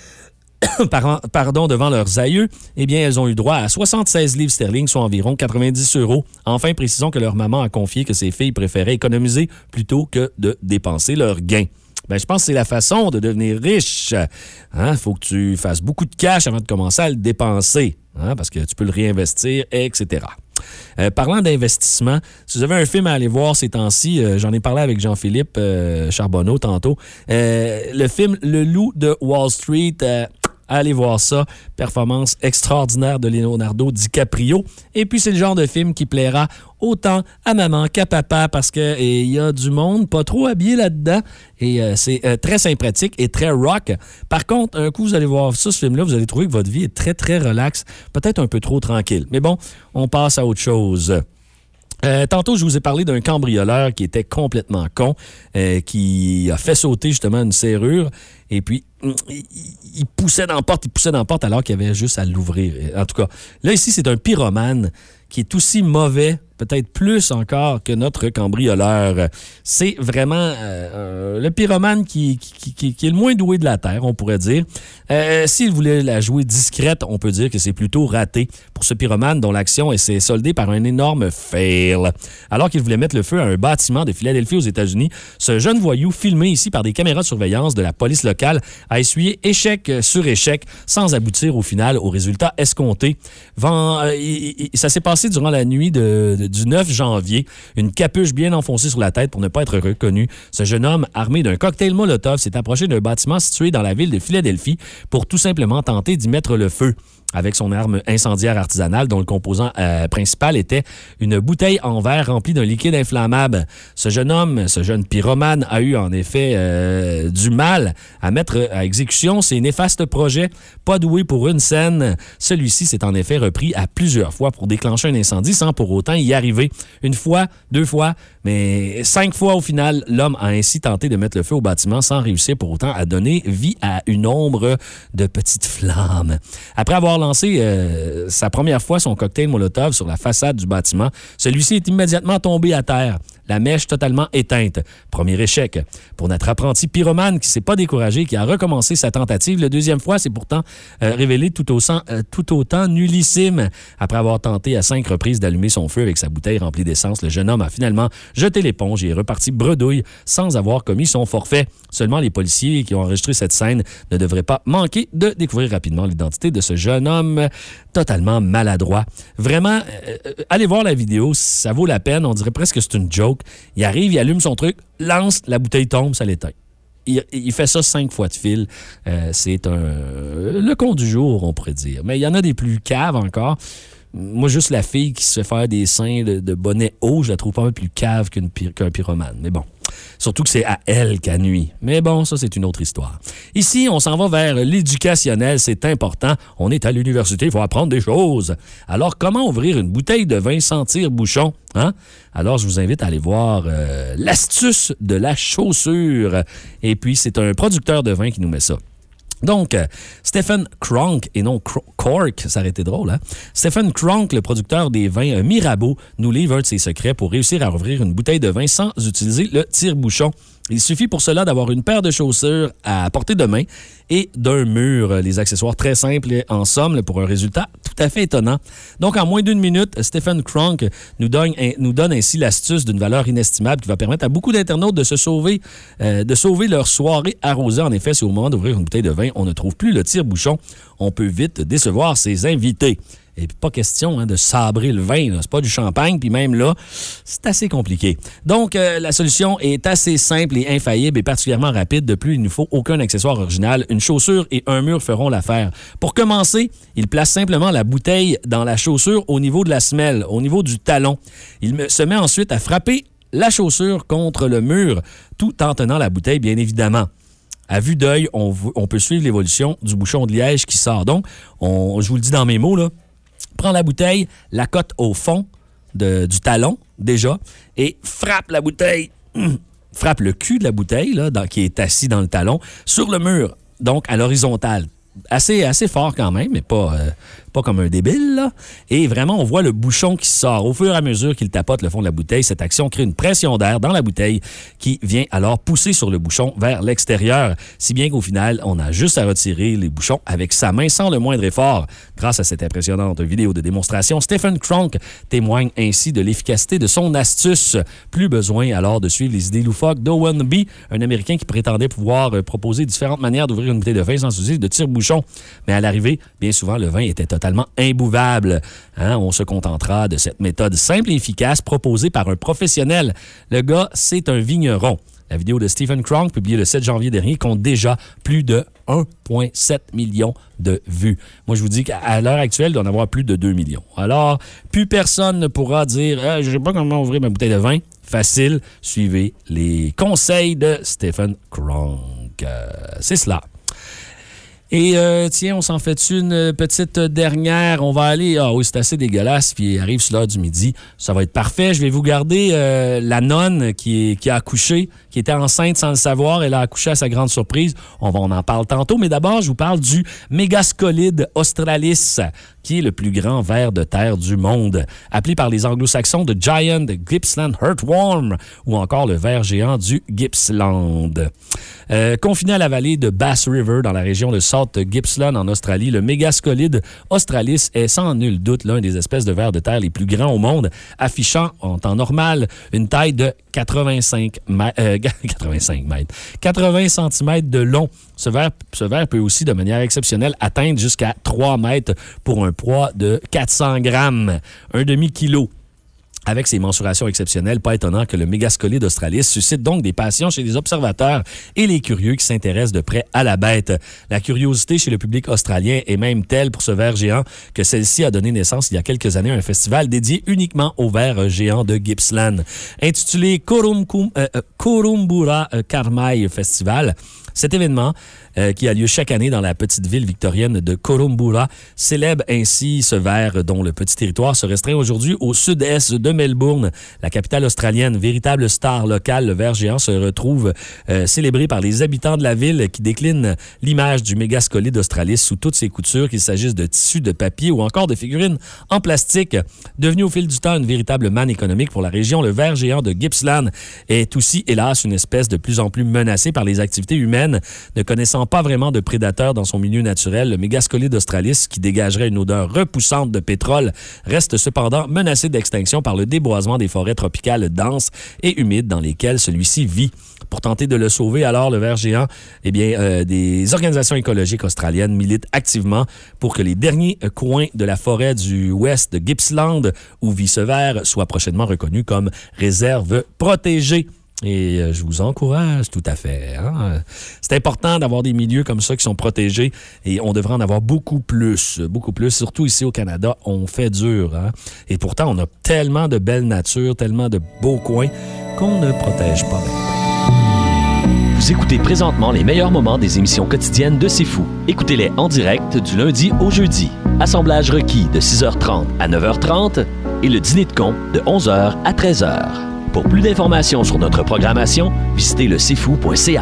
pardon, devant leurs aïeux, eh bien, elles ont eu droit à soixante-seize livres sterling, soit environ quatre-vingt-dix euros. Enfin, précisons que leur maman a confié que ses filles préféraient économiser plutôt que de dépenser leurs gains. Ben, je pense que c'est la façon de devenir riche. Il hein? faut que tu fasses beaucoup de cash avant de commencer à le dépenser, hein? Parce que tu peux le réinvestir, et cetera. Euh, parlant d'investissement, si vous avez un film à aller voir ces temps-ci, euh, j'en ai parlé avec Jean-Philippe euh, Charbonneau tantôt, euh, le film Le Loup de Wall Street, euh, allez voir ça. Performance extraordinaire de Leonardo DiCaprio. Et puis, c'est le genre de film qui plaira autant à maman qu'à papa parce qu'il y a du monde pas trop habillé là-dedans. Et euh, c'est euh, très sympathique et très rock. Par contre, un coup, vous allez voir ça, ce film-là, vous allez trouver que votre vie est très, très relaxe. Peut-être un peu trop tranquille. Mais bon, on passe à autre chose. Euh, tantôt, je vous ai parlé d'un cambrioleur qui était complètement con, euh, qui a fait sauter justement une serrure et puis il, il poussait dans la porte, il poussait dans la porte alors qu'il y avait juste à l'ouvrir. En tout cas, là ici, c'est un pyromane qui est aussi mauvais, peut-être plus encore que notre cambrioleur. C'est vraiment euh, le pyromane qui, qui, qui, qui est le moins doué de la Terre, on pourrait dire. Euh, s'il voulait la jouer discrète, on peut dire que c'est plutôt raté pour ce pyromane dont l'action s'est soldée par un énorme fail. Alors qu'il voulait mettre le feu à un bâtiment de Philadelphie aux États-Unis, ce jeune voyou, filmé ici par des caméras de surveillance de la police locale, a essuyé échec sur échec sans aboutir au final au résultat escompté. Vent, euh, il, il, ça s'est passé durant la nuit de, de, du neuf janvier. Une capuche bien enfoncée sur la tête pour ne pas être reconnu. Ce jeune homme, armé d'un cocktail Molotov, s'est approché d'un bâtiment situé dans la ville de Philadelphie pour tout simplement tenter d'y mettre le feu. Avec son arme incendiaire artisanale dont le composant euh, principal était une bouteille en verre remplie d'un liquide inflammable. Ce jeune homme, ce jeune pyromane, a eu en effet euh, du mal à mettre à exécution ses néfastes projets. Pas doué pour une scène, celui-ci s'est en effet repris à plusieurs fois pour déclencher un incendie sans pour autant y arriver. Une fois, deux fois, mais cinq fois au final, l'homme a ainsi tenté de mettre le feu au bâtiment sans réussir pour autant à donner vie à une ombre de petites flammes. Après avoir lancé euh, sa première fois son cocktail Molotov sur la façade du bâtiment, celui-ci est immédiatement tombé à terre. La mèche totalement éteinte. Premier échec. Pour notre apprenti pyromane qui ne s'est pas découragé, qui a recommencé sa tentative, la deuxième fois s'est pourtant euh, révélé tout, au sang, euh, tout autant nullissime. Après avoir tenté à cinq reprises d'allumer son feu avec sa bouteille remplie d'essence, le jeune homme a finalement jeté l'éponge et est reparti bredouille sans avoir commis son forfait. Seulement les policiers qui ont enregistré cette scène ne devraient pas manquer de découvrir rapidement l'identité de ce jeune homme totalement maladroit. Vraiment, euh, allez voir la vidéo, ça vaut la peine. On dirait presque que c'est une joke. Il arrive, il allume son truc, lance, la bouteille tombe, ça l'éteint. Il, il fait ça cinq fois de fil. Euh, c'est un le con du jour, on pourrait dire. Mais il y en a des plus caves encore. Moi, juste la fille qui se fait faire des seins de, de bonnet haut, je la trouve pas mal plus cave qu'une py- qu'un pyromane. Mais bon. Surtout que c'est à elle qu'à nuit. Mais bon, ça, c'est une autre histoire. Ici, on s'en va vers l'éducationnel. C'est important. On est à l'université, il faut apprendre des choses. Alors, comment ouvrir une bouteille de vin sans tire-bouchon? Hein? Alors, je vous invite à aller voir euh, l'astuce de la chaussure. Et puis, c'est un producteur de vin qui nous met ça. Donc, euh, Stephen Cronk, et non Cro- Cork, ça aurait été drôle, hein? Stephen Cronk, le producteur des vins euh, Mirabeau, nous livre un de ses secrets pour réussir à ouvrir une bouteille de vin sans utiliser le tire-bouchon. Il suffit pour cela d'avoir une paire de chaussures à portée de main et d'un mur. Les accessoires très simples en somme pour un résultat tout à fait étonnant. Donc, en moins d'une minute, Stephen Cronk nous donne, nous donne ainsi l'astuce d'une valeur inestimable qui va permettre à beaucoup d'internautes de se sauver, euh, de sauver leur soirée arrosée. En effet, si au moment d'ouvrir une bouteille de vin, on ne trouve plus le tire-bouchon, on peut vite décevoir ses invités. Et puis, pas question hein, de sabrer le vin. Là. C'est pas du champagne. Puis même là, c'est assez compliqué. Donc, euh, la solution est assez simple et infaillible et particulièrement rapide. De plus, il ne faut aucun accessoire original. Une chaussure et un mur feront l'affaire. Pour commencer, il place simplement la bouteille dans la chaussure au niveau de la semelle, au niveau du talon. Il se met ensuite à frapper la chaussure contre le mur, tout en tenant la bouteille, bien évidemment. À vue d'œil, on, on peut suivre l'évolution du bouchon de liège qui sort. Donc, on, je vous le dis dans mes mots, là, prends la bouteille, la cote au fond de, du talon, déjà, et frappe la bouteille, hum, frappe le cul de la bouteille, là, dans, qui est assis dans le talon, sur le mur, donc à l'horizontale. Assez, assez fort quand même, mais pas, euh, pas comme un débile, là. Et vraiment, on voit le bouchon qui sort. Au fur et à mesure qu'il tapote le fond de la bouteille, cette action crée une pression d'air dans la bouteille qui vient alors pousser sur le bouchon vers l'extérieur. Si bien qu'au final, on a juste à retirer les bouchons avec sa main sans le moindre effort. Grâce à cette impressionnante vidéo de démonstration, Stephen Cronk témoigne ainsi de l'efficacité de son astuce. Plus besoin alors de suivre les idées loufoques d'Owen B., un Américain qui prétendait pouvoir euh, proposer différentes manières d'ouvrir une bouteille de vin sans utiliser de tire-bouchon. Mais à l'arrivée, bien souvent, le vin était totalement imbouvable. Hein? On se contentera de cette méthode simple et efficace proposée par un professionnel. Le gars, c'est un vigneron. La vidéo de Stephen Cronk, publiée le sept janvier dernier, compte déjà plus de un virgule sept million de vues. Moi, je vous dis qu'à l'heure actuelle, il doit en avoir plus de deux millions. Alors, plus personne ne pourra dire ah, « Je ne sais pas comment ouvrir ma bouteille de vin ». Facile, suivez les conseils de Stephen Cronk. Euh, c'est cela. Et euh, tiens, on s'en fait une petite dernière. On va aller... Ah oui, c'est assez dégueulasse, puis il arrive sur l'heure du midi. Ça va être parfait. Je vais vous garder euh, la nonne qui, est, qui a accouché, qui était enceinte sans le savoir. Elle a accouché à sa grande surprise. On, va, on en parle tantôt, mais d'abord, je vous parle du Mégascolide australis, qui est le plus grand ver de terre du monde, appelé par les anglo-saxons de Giant Gippsland Earthworm ou encore le ver géant du Gippsland. Euh, confiné à la vallée de Bass River dans la région de South Gippsland en Australie, le Mégascolide australis est sans nul doute l'un des espèces de vers de terre les plus grands au monde, affichant en temps normal une taille de quatre-vingt-cinq mètres, euh, quatre-vingt-cinq mètres, quatre-vingts centimètres de long. Ce ver, ce ver peut aussi, de manière exceptionnelle, atteindre jusqu'à trois mètres pour un poids de quatre cents grammes, un demi-kilo. Avec ses mensurations exceptionnelles, pas étonnant que le Mégascolide australis suscite donc des passions chez les observateurs et les curieux qui s'intéressent de près à la bête. La curiosité chez le public australien est même telle pour ce ver géant que celle-ci a donné naissance il y a quelques années à un festival dédié uniquement au ver géant de Gippsland. Intitulé Kurumkum, euh, Kurumbura Karmai Festival, cet événement, euh, qui a lieu chaque année dans la petite ville victorienne de Kurumbura, célèbre ainsi ce ver dont le petit territoire se restreint aujourd'hui au sud-est de Melbourne, la capitale australienne. Véritable star locale, le ver géant se retrouve euh, célébré par les habitants de la ville qui déclinent l'image du Mégascolide australis sous toutes ses coutures, qu'il s'agisse de tissus, de papier ou encore de figurines en plastique. Devenu au fil du temps une véritable manne économique pour la région, le ver géant de Gippsland est aussi, hélas, une espèce de plus en plus menacée par les activités humaines. Ne connaissant pas vraiment de prédateurs dans son milieu naturel, le Mégascolide australis, qui dégagerait une odeur repoussante de pétrole, reste cependant menacé d'extinction par le déboisement des forêts tropicales denses et humides dans lesquelles celui-ci vit. Pour tenter de le sauver, alors, le ver géant, eh bien, euh, des organisations écologiques australiennes militent activement pour que les derniers coins de la forêt du ouest de Gippsland, où vit ce ver, soient prochainement reconnus comme réserve protégée. Et euh, je vous encourage tout à fait. Hein? C'est important d'avoir des milieux comme ça qui sont protégés et on devrait en avoir beaucoup plus, beaucoup plus. Surtout ici au Canada, on fait dur. Hein? Et pourtant, on a tellement de belle nature, tellement de beaux coins qu'on ne protège pas bien. Vous écoutez présentement les meilleurs moments des émissions quotidiennes de C'est Fou. Écoutez-les en direct du lundi au jeudi. Assemblage requis de six heures trente à neuf heures trente et le dîner de con de onze heures à treize heures. Pour plus d'informations sur notre programmation, visitez le c fou point c a.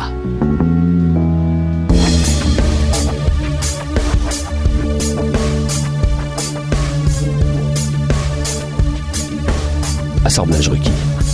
Assemblage requis.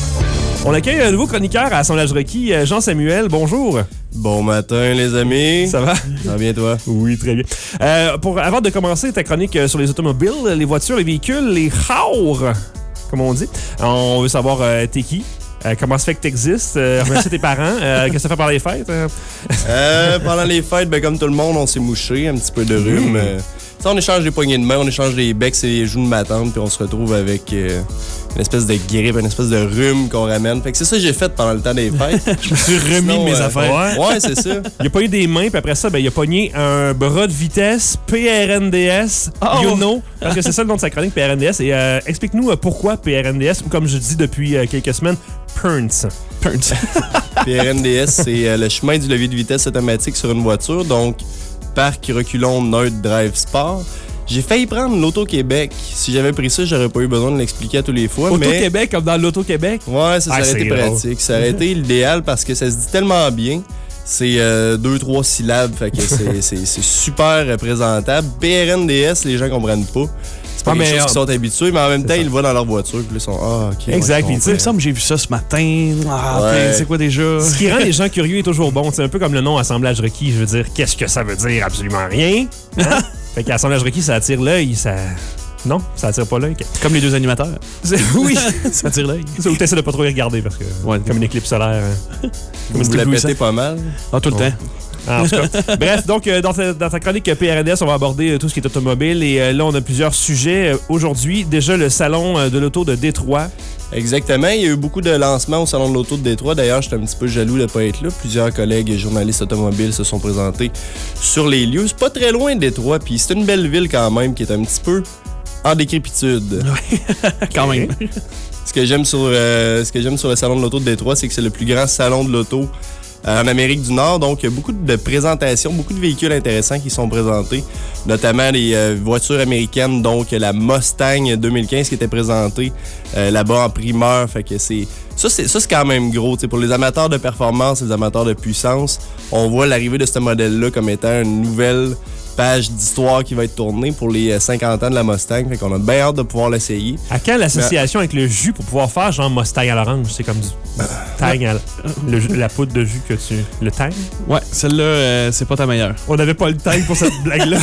On accueille un nouveau chroniqueur à Assemblage requis, Jean-Samuel. Bonjour. Bon matin, les amis. Ça va? Ça va bien, toi? Oui, très bien. Euh, pour, avant de commencer ta chronique sur les automobiles, les voitures, les véhicules, les chars, comme on dit, on veut savoir euh, t'es qui? Euh, comment ça fait que t'existes? Euh, remercie tes parents. Euh, Qu'est-ce que ça fait pendant les fêtes? Euh? Euh, pendant les fêtes, ben, comme tout le monde, on s'est mouché, un petit peu de rhume. Mmh. Euh, on échange des poignées de main, on échange les becs et les joues de ma tante, puis on se retrouve avec euh, une espèce de grippe, une espèce de rhume qu'on ramène. Fait que c'est ça que j'ai fait pendant le temps des fêtes. Je me suis remis Sinon, mes euh, affaires. Ouais, ouais c'est ça. Il a pogné des mains, puis après ça, ben, il a pogné un bras de vitesse, P R N D S, Oh! you know, parce que c'est ça le nom de sa chronique, P R N D S. Et euh, explique-nous euh, pourquoi P R N D S, ou comme je dis depuis euh, quelques semaines, Perns. Perns. P R N D S, c'est euh, le chemin du levier de vitesse automatique sur une voiture, donc parc reculon neutre drive sport. J'ai failli prendre l'Auto-Québec. Si j'avais pris ça, j'aurais pas eu besoin de l'expliquer à tous les fois. Auto-Québec, mais... comme dans l'Auto-Québec? Ouais, ça, ça ah, aurait été pratique. Ça aurait été l'idéal parce que ça se dit tellement bien. C'est euh, deux, trois syllabes, fait que c'est, c'est, c'est super représentable. P R N D S, les gens comprennent pas. C'est pas ah, quelque chose qu'ils sont habitués, mais en même temps, ça. Ils le voient dans leur voiture, puis ils sont ah, ok. Exact. Puis, il me semble que j'ai vu ça ce matin. Ah, ouais. C'est quoi déjà? Ce qui rend les gens curieux est toujours bon. C'est un peu comme le nom Assemblage requis. Je veux dire, qu'est-ce que ça veut dire? Absolument rien. Hein? Fait qu'Assemblage requis, ça attire l'œil, ça. Non, ça attire pas l'œil. Comme les deux animateurs. Oui, ça attire l'œil. Ou t'essaies de pas trop y regarder parce que. Ouais, comme une éclipse solaire. Hein. Comme vous la pétez pas mal. Ah, tout le ouais. temps. Ah, en tout cas. Bref, donc, euh, dans, ta, dans ta chronique P R N D S, on va aborder euh, tout ce qui est automobile. Et euh, là, on a plusieurs sujets. Euh, aujourd'hui, déjà, le salon euh, de l'auto de Détroit. Exactement. Il y a eu beaucoup de lancements au Salon de l'Auto de Détroit. D'ailleurs, j'étais un petit peu jaloux de ne pas être là. Plusieurs collègues et journalistes automobiles se sont présentés sur les lieux. C'est pas très loin de Détroit, puis c'est une belle ville quand même qui est un petit peu en décrépitude. Oui, quand même. Ce que j'aime sur, euh, ce que j'aime sur le Salon de l'Auto de Détroit, c'est que c'est le plus grand salon de l'auto en Amérique du Nord. Donc, il y a beaucoup de présentations, beaucoup de véhicules intéressants qui sont présentés, notamment les euh, voitures américaines, donc la Mustang deux mille quinze qui était présentée euh, là-bas en primeur. Fait que c'est ça, c'est, ça, c'est quand même gros. T'sais, pour les amateurs de performance, les amateurs de puissance, on voit l'arrivée de ce modèle-là comme étant une nouvelle page d'histoire qui va être tournée pour les cinquante ans de la Mustang. Fait qu'on a bien hâte de pouvoir l'essayer. À quand l'association Mais... avec le jus pour pouvoir faire genre Mustang à l'orange? C'est comme du tang à le, la poudre de jus que tu... Le tang? Ouais, celle-là, euh, c'est pas ta meilleure. On n'avait pas le tang pour cette blague-là.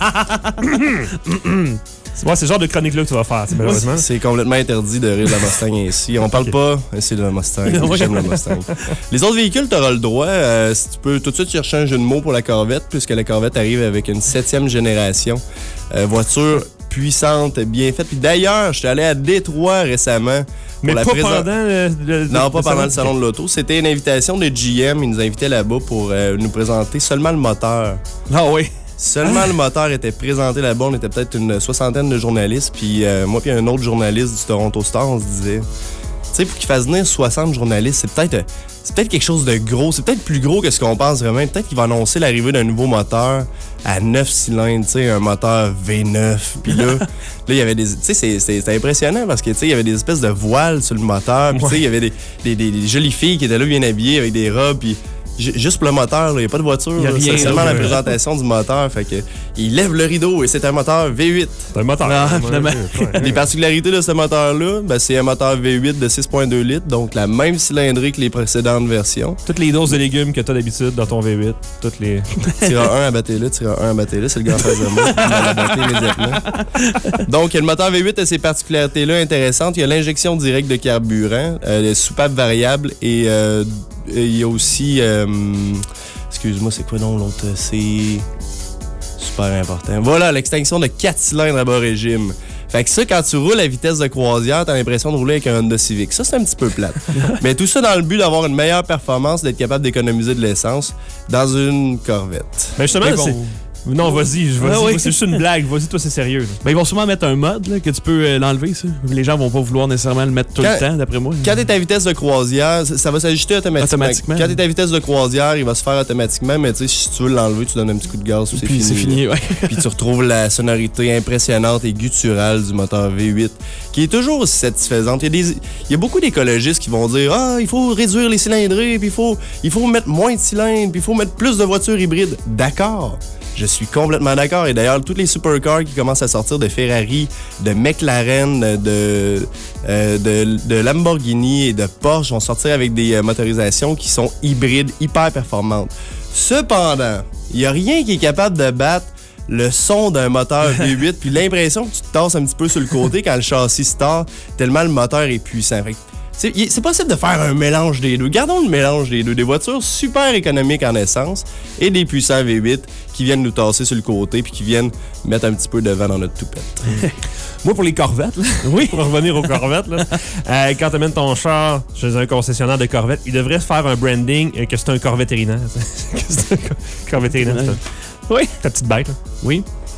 Ouais, c'est le genre de chronique-là que tu vas faire, malheureusement. C'est complètement interdit de rire de la Mustang ici. On parle okay. pas, c'est de la Mustang. J'aime la Mustang. Les autres véhicules, tu auras le droit. Euh, si tu peux tout de suite chercher un jeu de mots pour la Corvette, puisque la Corvette arrive avec une septième génération. Euh, voiture puissante, bien faite. Puis d'ailleurs, je suis allé à Détroit récemment. Mais pas présent... pendant le, le, Non, le, pas le pendant salon. le salon de l'auto. C'était une invitation de G M. Ils nous invitaient là-bas pour euh, nous présenter seulement le moteur. Ah oui. Seulement le moteur était présenté là-bas. On était peut-être une soixantaine de journalistes. Puis euh, moi puis un autre journaliste du Toronto Star, on se disait... Tu sais, pour qu'il fasse venir soixante journalistes, c'est peut-être... C'est peut-être quelque chose de gros. C'est peut-être plus gros que ce qu'on pense vraiment. Peut-être qu'il va annoncer l'arrivée d'un nouveau moteur à neuf cylindres, tu sais, un moteur V neuf. Puis là, là, il y avait des... Tu sais, c'est, c'est, c'est impressionnant parce que, tu sais, il y avait des espèces de voiles sur le moteur. Puis, tu sais, il y avait des, des, des, des jolies filles qui étaient là bien habillées avec des robes. Puis, juste pour le moteur, il n'y a pas de voiture. Il y a rien. C'est seulement la présentation du moteur. Fait que, il lève le rideau et c'est un moteur V huit. C'est un moteur. Ah, finalement. Les particularités de ce moteur-là, ben, c'est un moteur V huit de six virgule deux litres, donc la même cylindrée que les précédentes versions. Toutes les doses de légumes que tu as d'habitude dans ton V huit. Toutes les... Tira un, abattez-le, tira un, abattez-le. C'est le gars en face de moi. Il va l'abattre immédiatement. Donc, le moteur V huit a ces particularités-là intéressantes. Il y a l'injection directe de carburant, euh, les soupapes variables et euh, il y a aussi... Euh, excuse-moi, c'est quoi non l'autre? C'est super important. Voilà, l'extinction de quatre cylindres à bas régime. Fait que ça, quand tu roules à vitesse de croisière, t'as l'impression de rouler avec un Honda Civic. Ça, c'est un petit peu plate. Mais tout ça dans le but d'avoir une meilleure performance, d'être capable d'économiser de l'essence dans une Corvette. Mais justement, Mais bon. c'est... Non, vas-y, je- vas-y. Ah oui. C'est juste une blague. Vas-y, toi, c'est sérieux. là. Ben, ils vont sûrement mettre un mode là, que tu peux euh, l'enlever, ça. Les gens vont pas vouloir nécessairement le mettre tout Quand- le temps, d'après moi. Quand t'es à vitesse de croisière, ça, ça va s'ajuster automatiquement. Automatiquement. Quand t'es à vitesse de croisière, il va se faire automatiquement, mais tu sais, si tu veux l'enlever, tu donnes un petit coup de gaz, puis c'est Puis fini. c'est fini, ouais. Puis tu retrouves la sonorité impressionnante et gutturale du moteur V huit, qui est toujours aussi satisfaisante. Il y a, des, il y a beaucoup d'écologistes qui vont dire « Ah, il faut réduire les cylindrées, puis il faut, il faut mettre moins de cylindres, puis il faut mettre plus de voitures hybrides. » D'accord. Je suis complètement d'accord. Et d'ailleurs, tous les supercars qui commencent à sortir de Ferrari, de McLaren, de, euh, de, de Lamborghini et de Porsche vont sortir avec des euh, motorisations qui sont hybrides, hyper performantes. Cependant, il n'y a rien qui est capable de battre le son d'un moteur V huit puis l'impression que tu te tasses un petit peu sur le côté quand le châssis start, tellement le moteur est puissant. Fait que C'est il- c'est possible de faire un mélange des deux. Gardons le mélange des deux. Des voitures super économiques en essence et des puissants V huit qui viennent nous tasser sur le côté puis qui viennent mettre un petit peu de vent dans notre toupette. Moi, pour les Corvettes, là, Oui. pour revenir aux Corvettes, là, euh, quand tu amènes ton char chez un concessionnaire de Corvette, il devrait faire un branding euh, que c'est un Corvettérinaire. que c'est un cor- Corvettérinaire, c'est un- Oui. ta petite bête. Là. Oui.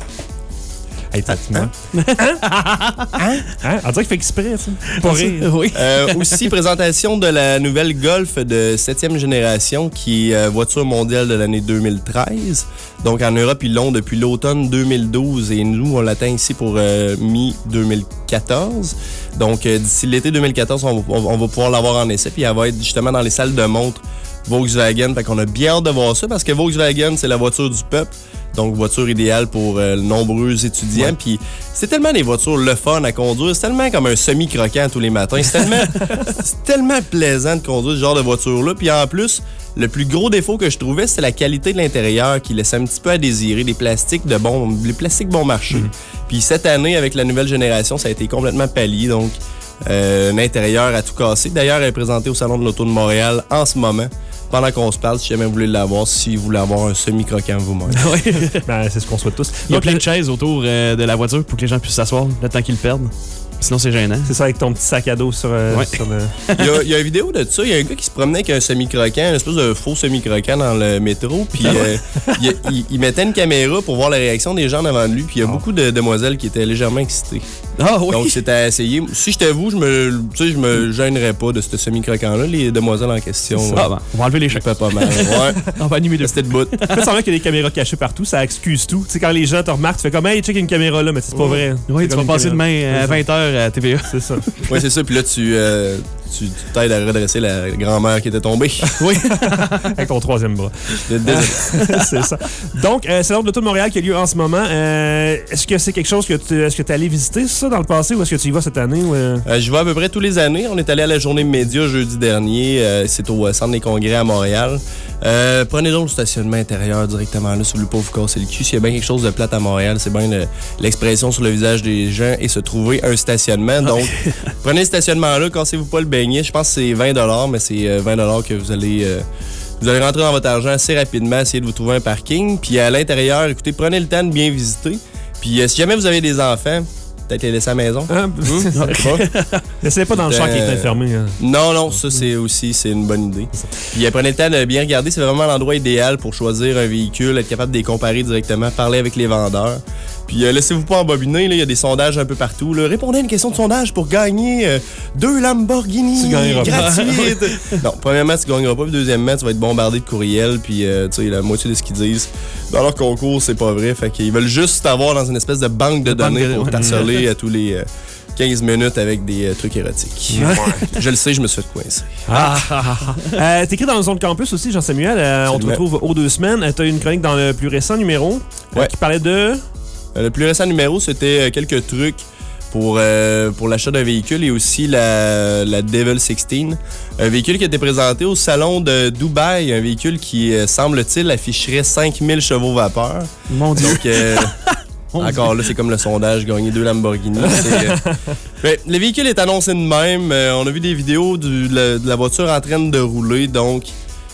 Hey, t'as hein? Hein? Hein? Hein? On dirait qu'il fait exprès, ça. Pas rire. Oui. Euh, aussi, présentation de la nouvelle Golf de septième génération qui est euh, voiture mondiale de l'année deux mille treize. Donc en Europe, ils l'ont depuis l'automne deux mille douze et nous, on l'attend ici pour euh, mi-deux mille quatorze. Donc euh, d'ici l'été deux mille quatorze, on, va- on va pouvoir l'avoir en essai puis elle va être justement dans les salles de montre Volkswagen. Fait qu'on a bien hâte de voir ça parce que Volkswagen, c'est la voiture du peuple. Donc, voiture idéale pour euh, nombreux étudiants. Puis, c'est tellement des voitures le fun à conduire. C'est tellement comme un semi-croquant tous les matins. C'est tellement, c'est tellement plaisant de conduire ce genre de voiture-là. Puis, en plus, le plus gros défaut que je trouvais, c'est la qualité de l'intérieur qui laissait un petit peu à désirer. Des plastiques de bon, les plastiques bon marché. Puis, cette année, avec la nouvelle génération, ça a été complètement pallié. Donc, euh, un intérieur à tout casser. D'ailleurs, elle est présentée au Salon de l'Auto de Montréal en ce moment. Pendant qu'on se parle, si jamais vous voulez l'avoir, si vous voulez avoir un semi-croquant vous-même. Ben, c'est ce qu'on souhaite tous. Il y a Donc, plein le- de chaises autour euh, de la voiture pour que les gens puissent s'asseoir le temps qu'ils le perdent. Sinon, c'est gênant. C'est ça, avec ton petit sac à dos sur, euh, Ouais. sur le... Il y, a, il y a une vidéo de ça. Il y a un gars qui se promenait avec un semi-croquant, une espèce de faux semi-croquant dans le métro. Puis euh, il, il- il mettait une caméra pour voir la réaction des gens devant de lui. Puis il y a beaucoup de demoiselles qui étaient légèrement excitées. Ah oui. Donc c'était à essayer. Si j'étais vous, je me, tu sais, je me gênerais pas de ce semi-croquant-là. Les demoiselles en question, Ah, ben, on va enlever les je chèques. fais pas mal. Ouais, On va animer de c'était de bout. Fais semblant qu'il y a des caméras cachées partout, ça excuse tout. Tu sais, quand les gens te remarquent, tu fais comme, hey, check une caméra là, mais c'est pas vrai. Oui, C'est tu comme vas une passer caméra. demain à vingt heures à T V A. C'est ça. Ouais, c'est ça. Puis là, tu, euh, tu, tu t'aides à redresser la grand-mère qui était tombée. Oui. Avec ton troisième bras. Désolé. C'est ça. Donc, euh, c'est l'Ordre de l'Auto de Montréal qui a lieu en ce moment. Euh, est-ce que c'est quelque chose que tu est-ce que tu es allé visiter, ça, dans le passé, ou est-ce que tu y vas cette année? Ou, euh? Euh, je vais à peu près tous les années. On est allé à la journée média jeudi dernier. Euh, c'est au euh, Centre des congrès à Montréal. Euh, prenez donc le stationnement intérieur directement là si vous voulez pas vous casser le cul. S'il y a bien quelque chose de plate à Montréal, c'est bien le- l'expression sur le visage des gens et se trouver un stationnement. Donc, prenez le stationnement là, cassez-vous pas le beignet. Je pense que c'est vingt dollars, mais c'est euh, vingt dollars que vous allez... euh, Vous allez rentrer dans votre argent assez rapidement, essayer de vous trouver un parking. Puis à l'intérieur, écoutez, prenez le temps de bien visiter. Puis euh, si jamais vous avez des enfants, peut-être les laisser à la maison. Hein? Je sais pas. Laissez pas dans le champ qui est fermé. Hein. Non, non, ça c'est aussi c'est une bonne idée. Puis euh, prenez le temps de bien regarder, c'est vraiment l'endroit idéal pour choisir un véhicule, être capable de les comparer directement, parler avec les vendeurs. Puis euh, laissez-vous pas embobiner, là, il y a des sondages un peu partout. Là. Répondez à une question de sondage pour gagner euh, deux Lamborghini Tu gagneras pas. gratuites. Non, premièrement, tu gagneras pas, puis deuxièmement, tu vas être bombardé de courriels, puis euh, tu sais, la moitié de ce qu'ils disent dans leur concours, c'est pas vrai. Fait qu'ils veulent juste t'avoir dans une espèce de banque de De banque données de- pour ouais. t'harceler à tous les euh, quinze minutes avec des euh, trucs érotiques. Je le sais, je me suis fait coincer. Ah. Euh, T'écris dans le Zone Campus aussi, Jean-Samuel. Euh, on te Absolument. retrouve aux deux semaines. Euh, T'as une chronique dans le plus récent numéro euh, Ouais. qui parlait de... Euh, Le plus récent numéro, c'était euh, quelques trucs pour, euh, pour l'achat d'un véhicule et aussi la, la Devil seize. Un véhicule qui a été présenté au salon de Dubaï, un véhicule qui, euh, semble-t-il, afficherait cinq mille chevaux vapeur. Mon Dieu. Donc, euh, encore là, c'est comme le sondage, gagner deux Lamborghini. C'est, euh, ben, le véhicule est annoncé de même. Euh, on a vu des vidéos du- de, la, de la voiture en train de rouler, donc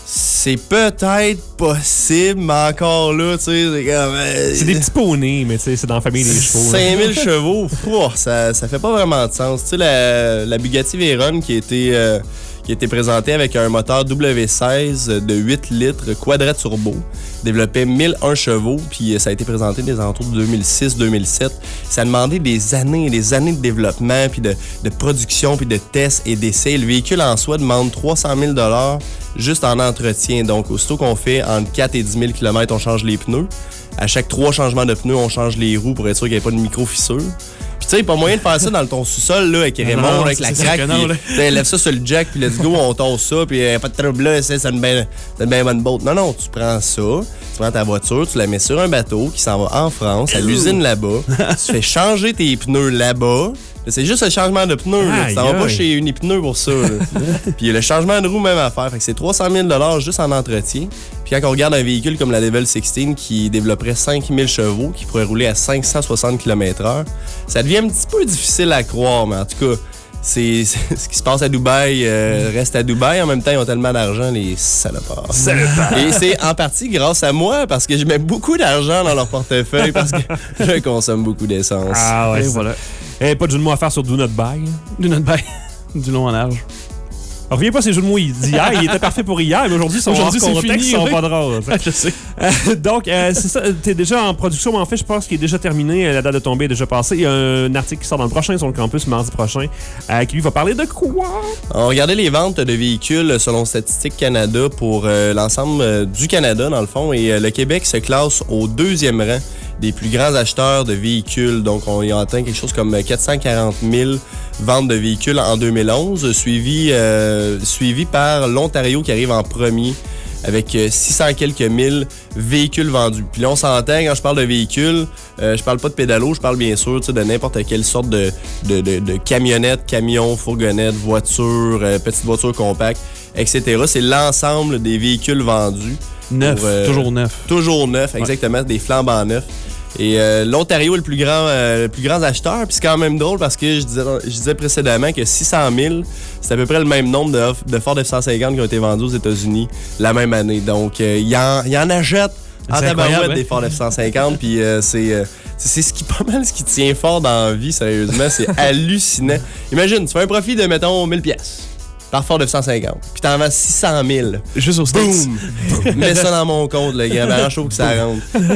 C'est peut-être possible, mais encore là, tu sais, c'est comme... euh, C'est des petits poneys, mais tu sais, c'est dans la famille des chevaux. là. cinq mille chevaux, pouah, ça, ça fait pas vraiment de sens. Tu sais, la, la Bugatti Veyron qui a été, euh, qui a été présentée avec un moteur W seize de huit litres quadra turbo, développait mille un chevaux, puis ça a été présenté des alentours de deux mille six deux mille sept. Ça a demandé des années et des années de développement, puis de, de production, puis de tests et d'essais. Le véhicule en soi demande trois cent mille dollars juste en entretien. Donc, aussitôt qu'on fait entre quatre et dix mille kilomètres, on change les pneus. À chaque trois changements de pneus, on change les roues pour être sûr qu'il n'y ait pas de micro-fissure. Puis tu sais, il n'y a pas moyen de faire ça dans ton sous-sol, là, avec Raymond, non, avec la c'est craque, sûr que non, là. puis lève ça sur le jack, puis let's go, on tosse ça, puis euh, pas de trouble là, c'est une bien ben bonne boat. Non, non, tu prends ça, tu prends ta voiture, tu la mets sur un bateau qui s'en va en France, à l'usine là-bas, tu fais changer tes pneus là-bas. C'est juste le changement de pneus. Là. Tu t'en vas pas chez Unipneu pour ça. Puis le changement de roue, même affaire. Fait que c'est trois cent mille dollars juste en entretien. Puis quand on regarde un véhicule comme la Level seize qui développerait cinq mille chevaux, qui pourrait rouler à cinq cent soixante kilomètres heure, ça devient un petit peu difficile à croire. Mais en tout cas, c'est, c'est ce qui se passe à Dubaï euh, reste à Dubaï. En même temps, ils ont tellement d'argent, les salopards. Salopards. Et c'est en partie grâce à moi, parce que je mets beaucoup d'argent dans leur portefeuille, parce que je consomme beaucoup d'essence. Ah ouais, Et c'est- voilà. Eh, pas de jeu de mots à faire sur Do Not Buy. Du not buy. Du long en large. Reviens pas ces jeux de mots d'hier, il était parfait pour hier, mais aujourd'hui, ils sont Aujourd'hui, hors c'est contexte, fini, ils sont oui. pas drôles. Je sais. Euh, Donc, euh, c'est ça, t'es déjà en production, mais en fait, je pense qu'il est déjà terminé, la date de tombée est déjà passée. Il y a un article qui sort dans le prochain sur le campus mardi prochain, euh, qui lui va parler de quoi? On regardait les ventes de véhicules selon Statistique Canada pour euh, l'ensemble euh, du Canada, dans le fond, et euh, le Québec se classe au deuxième rang des plus grands acheteurs de véhicules. Donc, on y a atteint quelque chose comme quatre cent quarante mille ventes de véhicules en deux mille onze, suivi, euh, suivi par l'Ontario qui arrive en premier avec euh, six cents quelques mille véhicules vendus. Puis là, on s'entend, quand je parle de véhicules, euh, je parle pas de pédalo, je parle bien sûr tu sais, de n'importe quelle sorte de, de, de, de camionnette, camion, fourgonnette, voiture, euh, petite voiture compacte, et cetera. C'est l'ensemble des véhicules vendus. Neuf. Pour, euh, Toujours neuf. Toujours neuf, exactement, des flambants neufs. Et euh, l'Ontario est le plus grand, euh, le plus grand acheteur. Puis c'est quand même drôle parce que je disais, je disais précédemment que six cent mille, c'est à peu près le même nombre de, de Ford F cent cinquante qui ont été vendus aux États-Unis la même année. Donc, il euh, y, en, y en achète en C'est tabarouette incroyable, des hein? Ford F cent cinquante. Puis euh, c'est, euh, c'est, c'est ce qui pas mal ce qui tient fort dans la vie, sérieusement. C'est hallucinant. Imagine, tu fais un profit de, mettons, mille piastres par Ford F cent cinquante. Puis t'en vends six cent mille. Juste au States. Boum! Mets ça dans mon compte, le gars. Ben, chaud que ça rentre.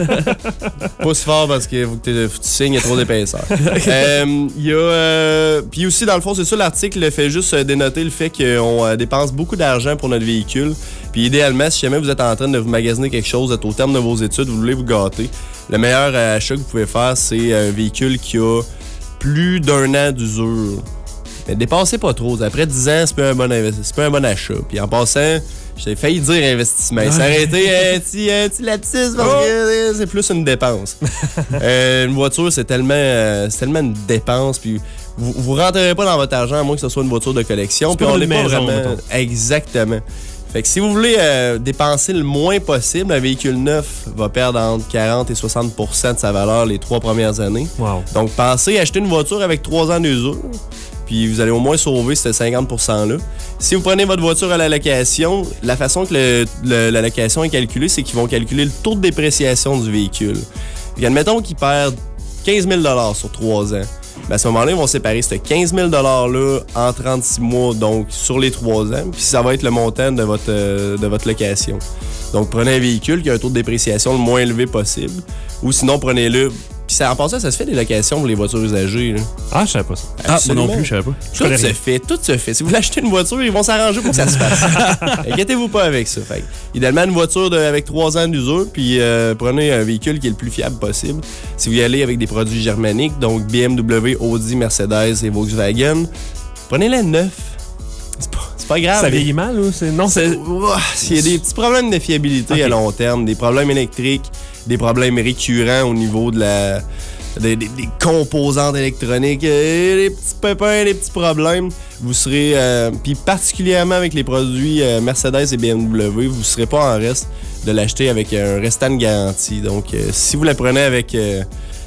Pas si fort parce que faut que, t'es- faut que tu signes, il y a trop d'épaisseur. Euh, Il y a. Euh, Puis aussi, dans le fond, c'est ça, l'article fait juste euh, dénoter le fait qu'on euh, dépense beaucoup d'argent pour notre véhicule. Puis idéalement, si jamais vous êtes en train de vous magasiner quelque chose, vous êtes au terme de vos études, vous voulez vous gâter, le meilleur euh, achat que vous pouvez faire, c'est un véhicule qui a plus d'un an d'usure. Mais dépassez pas trop. Après dix ans, c'est pas un bon, investi- c'est pas un bon achat. Puis en passant, j'ai failli dire investissement. Ça aurait été un petit, un petit lapsus parce que euh, c'est plus une dépense. Euh, une voiture, c'est tellement, euh, c'est tellement une dépense. Puis vous, vous rentrerez pas dans votre argent à moins que ce soit une voiture de collection. C'est Puis pas on une n'est pas maison, vraiment. mettons. Exactement. Fait que si vous voulez euh, dépenser le moins possible, un véhicule neuf va perdre entre quarante et soixante pour cent de sa valeur les trois premières années. Wow. Donc, pensez à acheter une voiture avec trois ans d'usure, puis vous allez au moins sauver ce cinquante pour cent-là. Si vous prenez votre voiture à la location, la façon que le- le- la location est calculée, c'est qu'ils vont calculer le taux de dépréciation du véhicule. Puis, admettons qu'ils perdent quinze mille dollars sur trois ans. Ben, à ce moment-là, ils vont séparer ce quinze mille dollars-là en trente-six mois, donc sur les trois ans, puis ça va être le montant de votre, euh, de votre location. Donc, prenez un véhicule qui a un taux de dépréciation le moins élevé possible, ou sinon, prenez-le. Puis ça, en passant, ça se fait des locations pour les voitures usagées. Là. Ah, je savais pas ça. Ah, moi Absolument. non plus, je savais pas. Tout connais se rien. fait, tout se fait. Si vous voulez acheter une voiture, ils vont s'arranger pour que ça se fasse. Inquiétez-vous pas avec ça. Fait, que, idéalement, une voiture de- avec trois ans d'usure, puis euh, prenez un véhicule qui est le plus fiable possible. Si vous y allez avec des produits germaniques, donc B M W, Audi, Mercedes et Volkswagen, prenez-les neufs. C'est pas, c'est pas grave. Ça vieillit mal, ou c'est... Non, c'est... Ouah, S'il y a des petits problèmes de fiabilité Ok. à long terme, des problèmes électriques, des problèmes récurrents au niveau de la des, des- des composantes électroniques, euh, des petits pépins, des petits problèmes, vous serez, euh, puis particulièrement avec les produits euh, Mercedes et B M W, vous ne serez pas en reste de l'acheter avec un restant de garantie. Donc, euh, si vous la prenez avec... euh,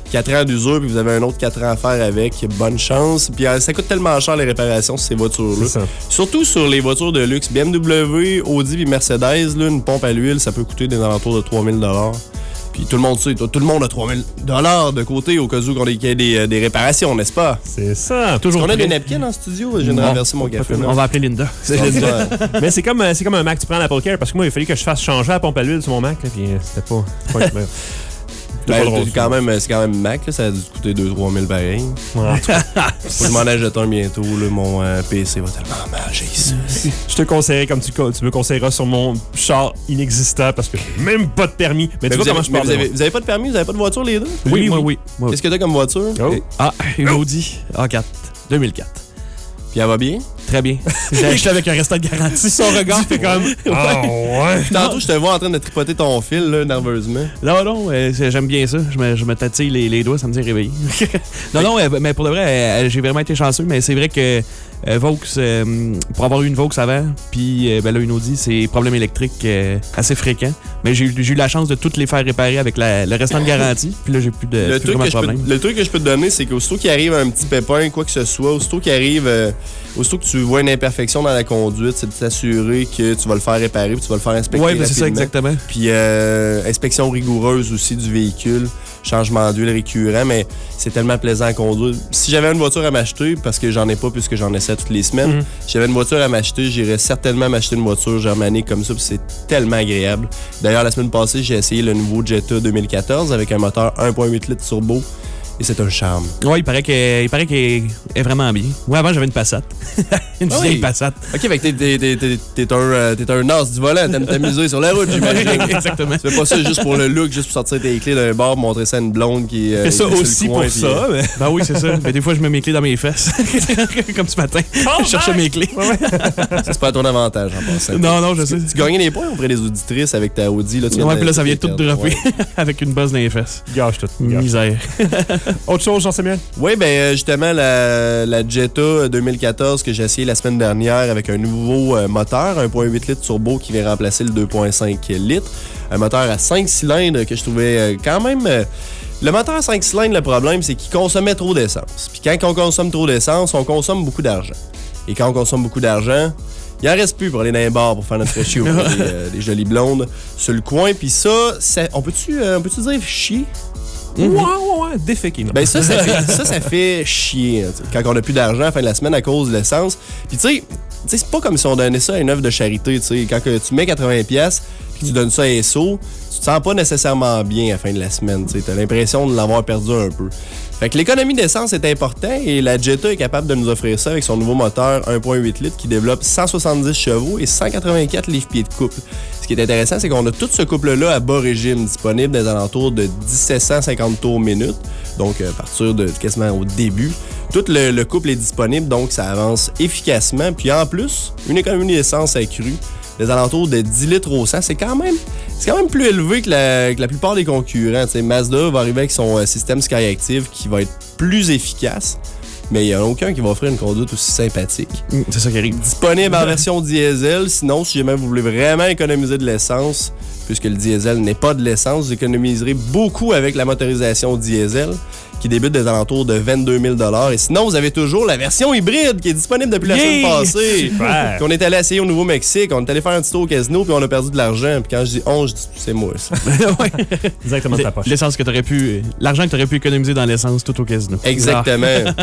quatre ans d'usure, puis vous avez un autre quatre ans à faire avec, bonne chance. Puis euh, ça coûte tellement cher les réparations sur ces voitures-là. C'est ça. Surtout sur les voitures de luxe. B M W, Audi puis Mercedes, là, une pompe à l'huile, ça peut coûter des alentours de trois mille dollars. Puis tout le monde sait, tout le monde a trois mille dollars de côté au cas où qu'on ait qu'il y ait des, des réparations, n'est-ce pas? C'est ça. Toujours On a prêt. des napkins en studio, je viens de Non. renverser mon café. On va appeler Linda. C'est Mais c'est comme, euh, c'est comme un Mac, tu prends l'Apple Care, parce que moi, il a fallu que je fasse changer la pompe à l'huile sur mon Mac, là, puis euh, c'était pas... c'était pas équilibré. C'était pas drôle, c'est quand même, c'est quand même Mac, là, ça a dû te coûter deux à trois mille pareil. Ouais, en tout cas, Faut que je m'en achète un bientôt, là, mon euh, P C va tellement mal, j'ai ça. je te conseillerais comme tu, tu me conseilleras sur mon char inexistant, parce que j'ai même pas de permis. Mais, Mais tu vous, vois avez, comment je mais parle vous, de avez, vous avez pas de permis, vous avez pas de voiture les deux? Oui, moi, oui. moi, oui. Qu'est-ce que t'as comme voiture? Oh. Ah, une Audi A quatre, deux mille quatre. Puis elle va bien? Très bien. J'ai acheté avec un restant de garantie. Son regard fait comme... Ah ouais. Puis tantôt, je te vois en train de tripoter ton fil, là, nerveusement. Non, non, euh, c'est- j'aime bien ça. Je me, je me tatille les, les doigts, ça me dit réveiller. non, non, euh, mais pour de vrai, euh, j'ai vraiment été chanceux, mais c'est vrai que euh, Vaux, euh, pour avoir eu une Vaux avant, puis euh, ben là, une Audi, c'est problème électrique euh, assez fréquent. Mais j'ai eu j'ai eu la chance de toutes les faire réparer avec la- le restant de garantie, puis là, j'ai plus de, Le plus truc, vraiment que de je peux, problème. le truc que je peux te donner, c'est qu'aussitôt qu'il arrive un petit pépin, quoi que ce soit, aussitôt qu'il arrive, euh, aussitôt que tu vois une imperfection dans la conduite, c'est de t'assurer que tu vas le faire réparer puis tu vas le faire inspecter Ouais, ben, c'est ça, rapidement. exactement. Puis euh, inspection rigoureuse aussi du véhicule, changement d'huile récurrent, mais c'est tellement plaisant à conduire. Si j'avais une voiture à m'acheter, parce que j'en ai pas puisque j'en essaie toutes les semaines, Mhm. si j'avais une voiture à m'acheter, j'irais certainement m'acheter une voiture germanique comme ça, puis c'est tellement agréable. D'ailleurs, la semaine passée, j'ai essayé le nouveau Jetta deux mille quatorze avec un moteur un virgule huit litres turbo. Et c'est un charme. Ouais, il paraît qu'elle il paraît qu'elle est vraiment bien. Moi, avant, j'avais une Passat. une Ah vieille oui. Passat. Ok, fait que t'es, t'es, t'es, t'es, t'es un, euh, t'es un as du volant, t'aimes t'amuser sur la route, j'imagine. Exactement. Tu fais pas ça juste pour le look, juste pour sortir tes clés d'un bar, montrer ça à une blonde qui euh, Fais ça qui est sur le aussi coin, pour puis, ça, euh, mais... Ben oui, c'est ça. Ben, des fois, je mets mes clés dans mes fesses. Comme ce matin. je cherchais mes clés. Ça, c'est pas à ton avantage en passant. Non, non, je sais. Tu gagnais des points auprès des auditrices avec ta Audi. Là, tu viens Ouais, de- puis là, ça vient de tout perdre. dropper Ouais. avec une bosse dans les fesses. Gâche tout. gâche. Misère. Autre chose, Jean-Samuel? Oui, ben euh, justement, la, la Jetta deux mille quatorze que j'ai essayé la semaine dernière avec un nouveau euh, moteur, un virgule huit litres turbo qui vient remplacer le deux virgule cinq litres. Un moteur à cinq cylindres que je trouvais euh, quand même... euh, le moteur à cinq cylindres, le problème, c'est qu'il consommait trop d'essence. Puis quand on consomme trop d'essence, on consomme beaucoup d'argent. Et quand on consomme beaucoup d'argent, il en reste plus pour aller dans les bars pour faire notre fraîchis auprès des, euh, des jolies blondes sur le coin. Puis ça, ça on peut-tu euh, on peut-tu dire chier? Ouais, ouais, ouais, déféqué. Ben ça, ça fait, ça, ça fait chier hein, quand on n'a plus d'argent à la fin de la semaine à cause de l'essence. Puis tu sais, tu sais, c'est pas comme si on donnait ça à une œuvre de charité. Tu sais, quand que tu mets quatre-vingts pièces puis tu donnes ça à S O, tu te sens pas nécessairement bien à la fin de la semaine. Tu as l'impression de l'avoir perdu un peu. Fait que l'économie d'essence est importante et la Jetta est capable de nous offrir ça avec son nouveau moteur un virgule huit litres qui développe cent soixante-dix chevaux et cent quatre-vingt-quatre livres-pieds de couple. Ce qui est intéressant, c'est qu'on a tout ce couple-là à bas régime disponible des alentours de dix-sept cent cinquante tours minute, donc à partir de quasiment au début. Tout le, le couple est disponible, donc ça avance efficacement. Puis en plus, une économie d'essence accrue des alentours de dix litres au cent, c'est quand même c'est quand même plus élevé que la, que la plupart des concurrents. T'sais, Mazda va arriver avec son euh, système Skyactiv qui va être plus efficace, mais il n'y a aucun qui va offrir une conduite aussi sympathique. Mm, C'est ça qui arrive. Disponible en version diesel, sinon si jamais vous voulez vraiment économiser de l'essence, puisque le diesel n'est pas de l'essence, vous économiserez beaucoup avec la motorisation diesel qui débute des alentours de vingt-deux mille dollars. Et sinon, vous avez toujours la version hybride qui est disponible depuis la Yeah! semaine passée. Super! Qu'on est allé essayer au Nouveau-Mexique, on est allé faire un petit tour au casino, puis on a perdu de l'argent. Puis quand je dis on, je dis c'est moi, ça. Ouais. Directement de ta poche. L'essence que t'aurais pu. L'argent que t'aurais pu économiser dans l'essence tout au casino. Exactement.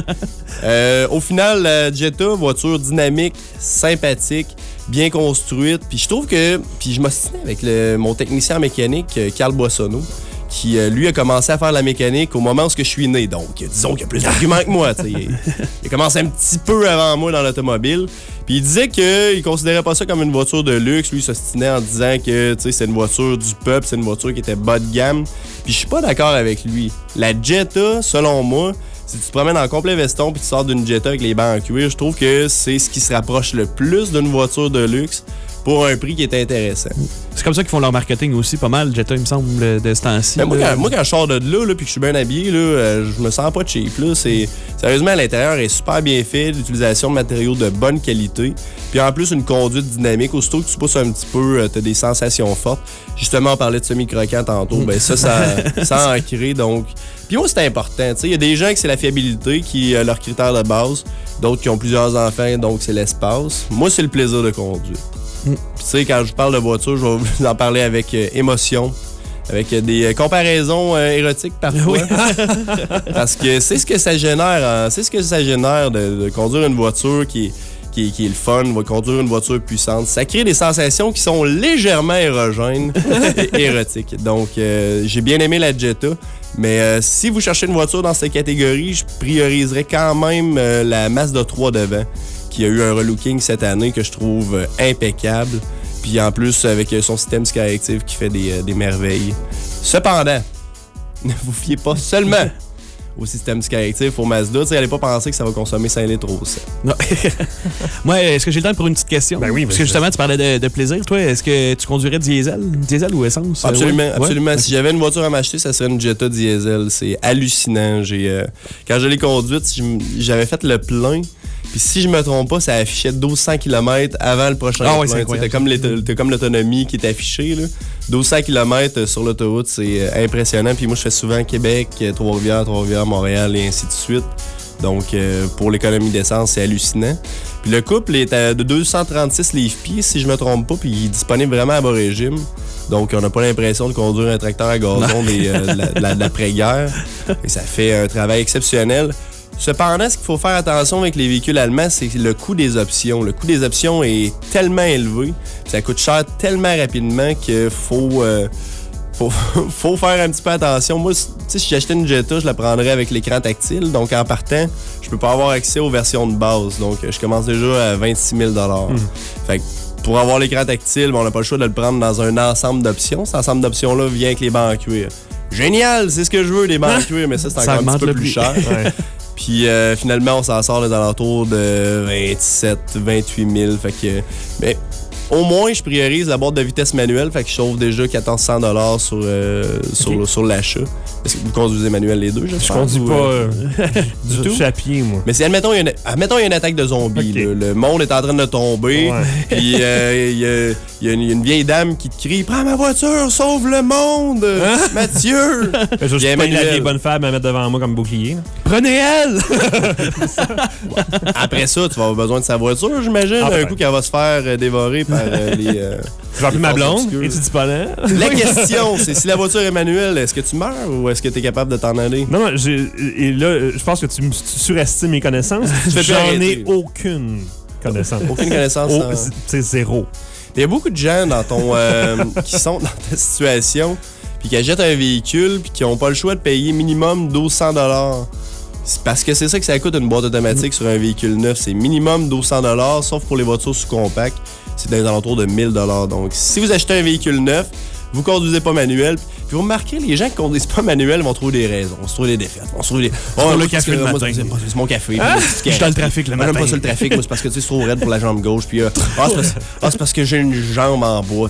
Euh, au final, la Jetta, voiture dynamique, sympathique, bien construite. Puis je trouve que... Puis je m'ostinais avec le, mon technicien en mécanique, euh, Carl Boissonneau, qui, euh, lui, a commencé à faire la mécanique au moment où je suis né. Donc, disons qu'il a plus d'arguments que moi. t'sais. Il, il a commencé un petit peu avant moi dans l'automobile. Puis il disait qu'il considérait pas ça comme une voiture de luxe. Lui, il s'ostinait en disant que c'est une voiture du peuple, c'est une voiture qui était bas de gamme. Puis je suis pas d'accord avec lui. La Jetta, selon moi, si tu te promènes en complet veston puis tu sors d'une Jetta avec les bancs en cuir, je trouve que c'est ce qui se rapproche le plus d'une voiture de luxe. pour un prix qui est intéressant. C'est comme ça qu'ils font leur marketing aussi, pas mal, Jetta, il me semble, de ce temps-ci. Mais moi, là. quand, moi, quand je sors de là, là puis que je suis bien habillé, là, euh, je me sens pas cheap. Là. C'est, sérieusement, à l'intérieur est super bien fait, l'utilisation de matériaux de bonne qualité. Puis en plus, une conduite dynamique. Aussitôt que tu pousses un petit peu, euh, tu as des sensations fortes. Justement, on parlait de semi-croquant tantôt. Ben ça, ça, ça en crée. Donc... Puis moi, c'est important. Il y a des gens que c'est la fiabilité qui est leur critère de base. D'autres qui ont plusieurs enfants, donc c'est l'espace. Moi, c'est le plaisir de conduire. Puis tu sais, quand je parle de voiture, je vais vous en parler avec euh, émotion, avec euh, des euh, comparaisons euh, érotiques parfois. Parce que c'est ce que ça génère, hein, c'est ce que ça génère de, de conduire une voiture qui est, qui, est, qui est le fun, de conduire une voiture puissante. Ça crée des sensations qui sont légèrement érogènes et érotiques. Donc, euh, j'ai bien aimé la Jetta. Mais euh, si vous cherchez une voiture dans cette catégorie, je prioriserais quand même euh, la Mazda trois devant, qui a eu un relooking cette année que je trouve euh, impeccable. Puis en plus, avec euh, son système Skyactiv qui fait des, euh, des merveilles. Cependant, ne vous fiez pas seulement au système Skyactiv pour Mazda. Tu sais, allez pas penser que ça va consommer cinq litres au cent. Non. Moi, est-ce que j'ai le temps pour une petite question? Ben oui, parce que justement, tu parlais de, de plaisir. Toi, est-ce que tu conduirais diesel? Diesel ou essence? Absolument, Ouais. absolument. Ouais. Si j'avais une voiture à m'acheter, ça serait une Jetta diesel. C'est hallucinant. J'ai, euh, quand je l'ai conduite, j'avais fait le plein. Puis si je me trompe pas, ça affichait mille deux cents kilomètres avant le prochain Ah ouais, c'est plein. incroyable. T'as comme, l'auto- t'as comme l'autonomie qui est affichée. Là. mille deux cents kilomètres sur l'autoroute, c'est euh, impressionnant. Puis moi, je fais souvent Québec, euh, Trois-Rivières, Trois-Rivières, Montréal et ainsi de suite. Donc, euh, pour l'économie d'essence, c'est hallucinant. Puis le couple est à de deux cent trente-six livres-pieds, si je me trompe pas, puis il est disponible vraiment à bas régime. Donc, on n'a pas l'impression de conduire un tracteur à gazon des, euh, de, la, de la- de l'après-guerre. Et ça fait un travail exceptionnel. Cependant, ce qu'il faut faire attention avec les véhicules allemands, c'est le coût des options. Le coût des options est tellement élevé, ça coûte cher tellement rapidement qu'il faut, euh, faut, faut faire un petit peu attention. Moi, si j'achetais une Jetta, je la prendrais avec l'écran tactile. Donc, en partant, je peux pas avoir accès aux versions de base. Donc, je commence déjà à vingt-six mille dollars. Mm. Fait que pour avoir l'écran tactile, on n'a pas le choix de le prendre dans un ensemble d'options. Cet ensemble d'options-là vient avec les bancs en cuir. Génial, c'est ce que je veux, des bancs en cuir, mais ça, c'est Ça encore un augmente petit peu le plus prix. cher. Ouais. Puis euh, finalement, on s'en sort dans alentours de vingt-sept, vingt-huit mille. Fait que, mais au moins, je priorise la boîte de vitesse manuelle. Fait que je sauve déjà quatorze cents dollars sur, euh, sur, Ok. sur l'achat. Est-ce que vous conduisez manuel les deux, Je j'espère? conduis ou, pas euh, euh, du je tout? suis à pied, moi. Mais si, admettons, il y a une, admettons, il y a une attaque de zombies. Ok. là. Le monde est en train de tomber. Ouais. Puis euh, il y, a, il y a une, il y a une vieille dame qui te crie « Prends ma voiture, sauve le monde! Mathieu! » Je vais Bien juste prendre la manuel. vieille bonne femme à mettre devant moi comme bouclier. là. Prenez elle! Après ça, tu vas avoir besoin de sa voiture, j'imagine. Ah, un ouais. coup qu'elle va se faire euh, dévorer par euh, les... euh, Je vais appeler ma les forces blonde. obscures. Es-tu disponible? La question, c'est si la voiture est manuelle, est-ce que tu meurs ou est-ce que tu es capable de t'en aller? Non, non, j'ai- et là, je pense que tu, me- tu surestimes mes connaissances. fais plus J'en ai arrêter. aucune connaissance. Aucune connaissance. Oh, en- c'est- c'est zéro. Il y a beaucoup de gens dans ton euh, qui sont dans ta situation puis qui achètent un véhicule puis qui n'ont pas le choix de payer minimum douze cents dollars. C'est parce que c'est ça que ça coûte une boîte automatique sur un véhicule neuf. C'est minimum douze cents dollars, sauf pour les voitures sous-compacts. C'est dans les alentours de mille dollars. Donc, si vous achetez un véhicule neuf, vous conduisez pas manuel, puis vous remarquez, les gens qui conduisent pas manuel vont trouver des raisons, vont se trouver des défaites, vont se trouver des... Oh, pour le moi, café c'est- le moi, matin. c'est- C'est mon café. puis c'est Je suis dans le trafic le moi, j'aime matin. pas ça le trafic, moi, c'est parce que tu sais, c'est trop raide pour la jambe gauche. Puis, euh, ah, c'est parce, ah, c'est parce que j'ai une jambe en bois.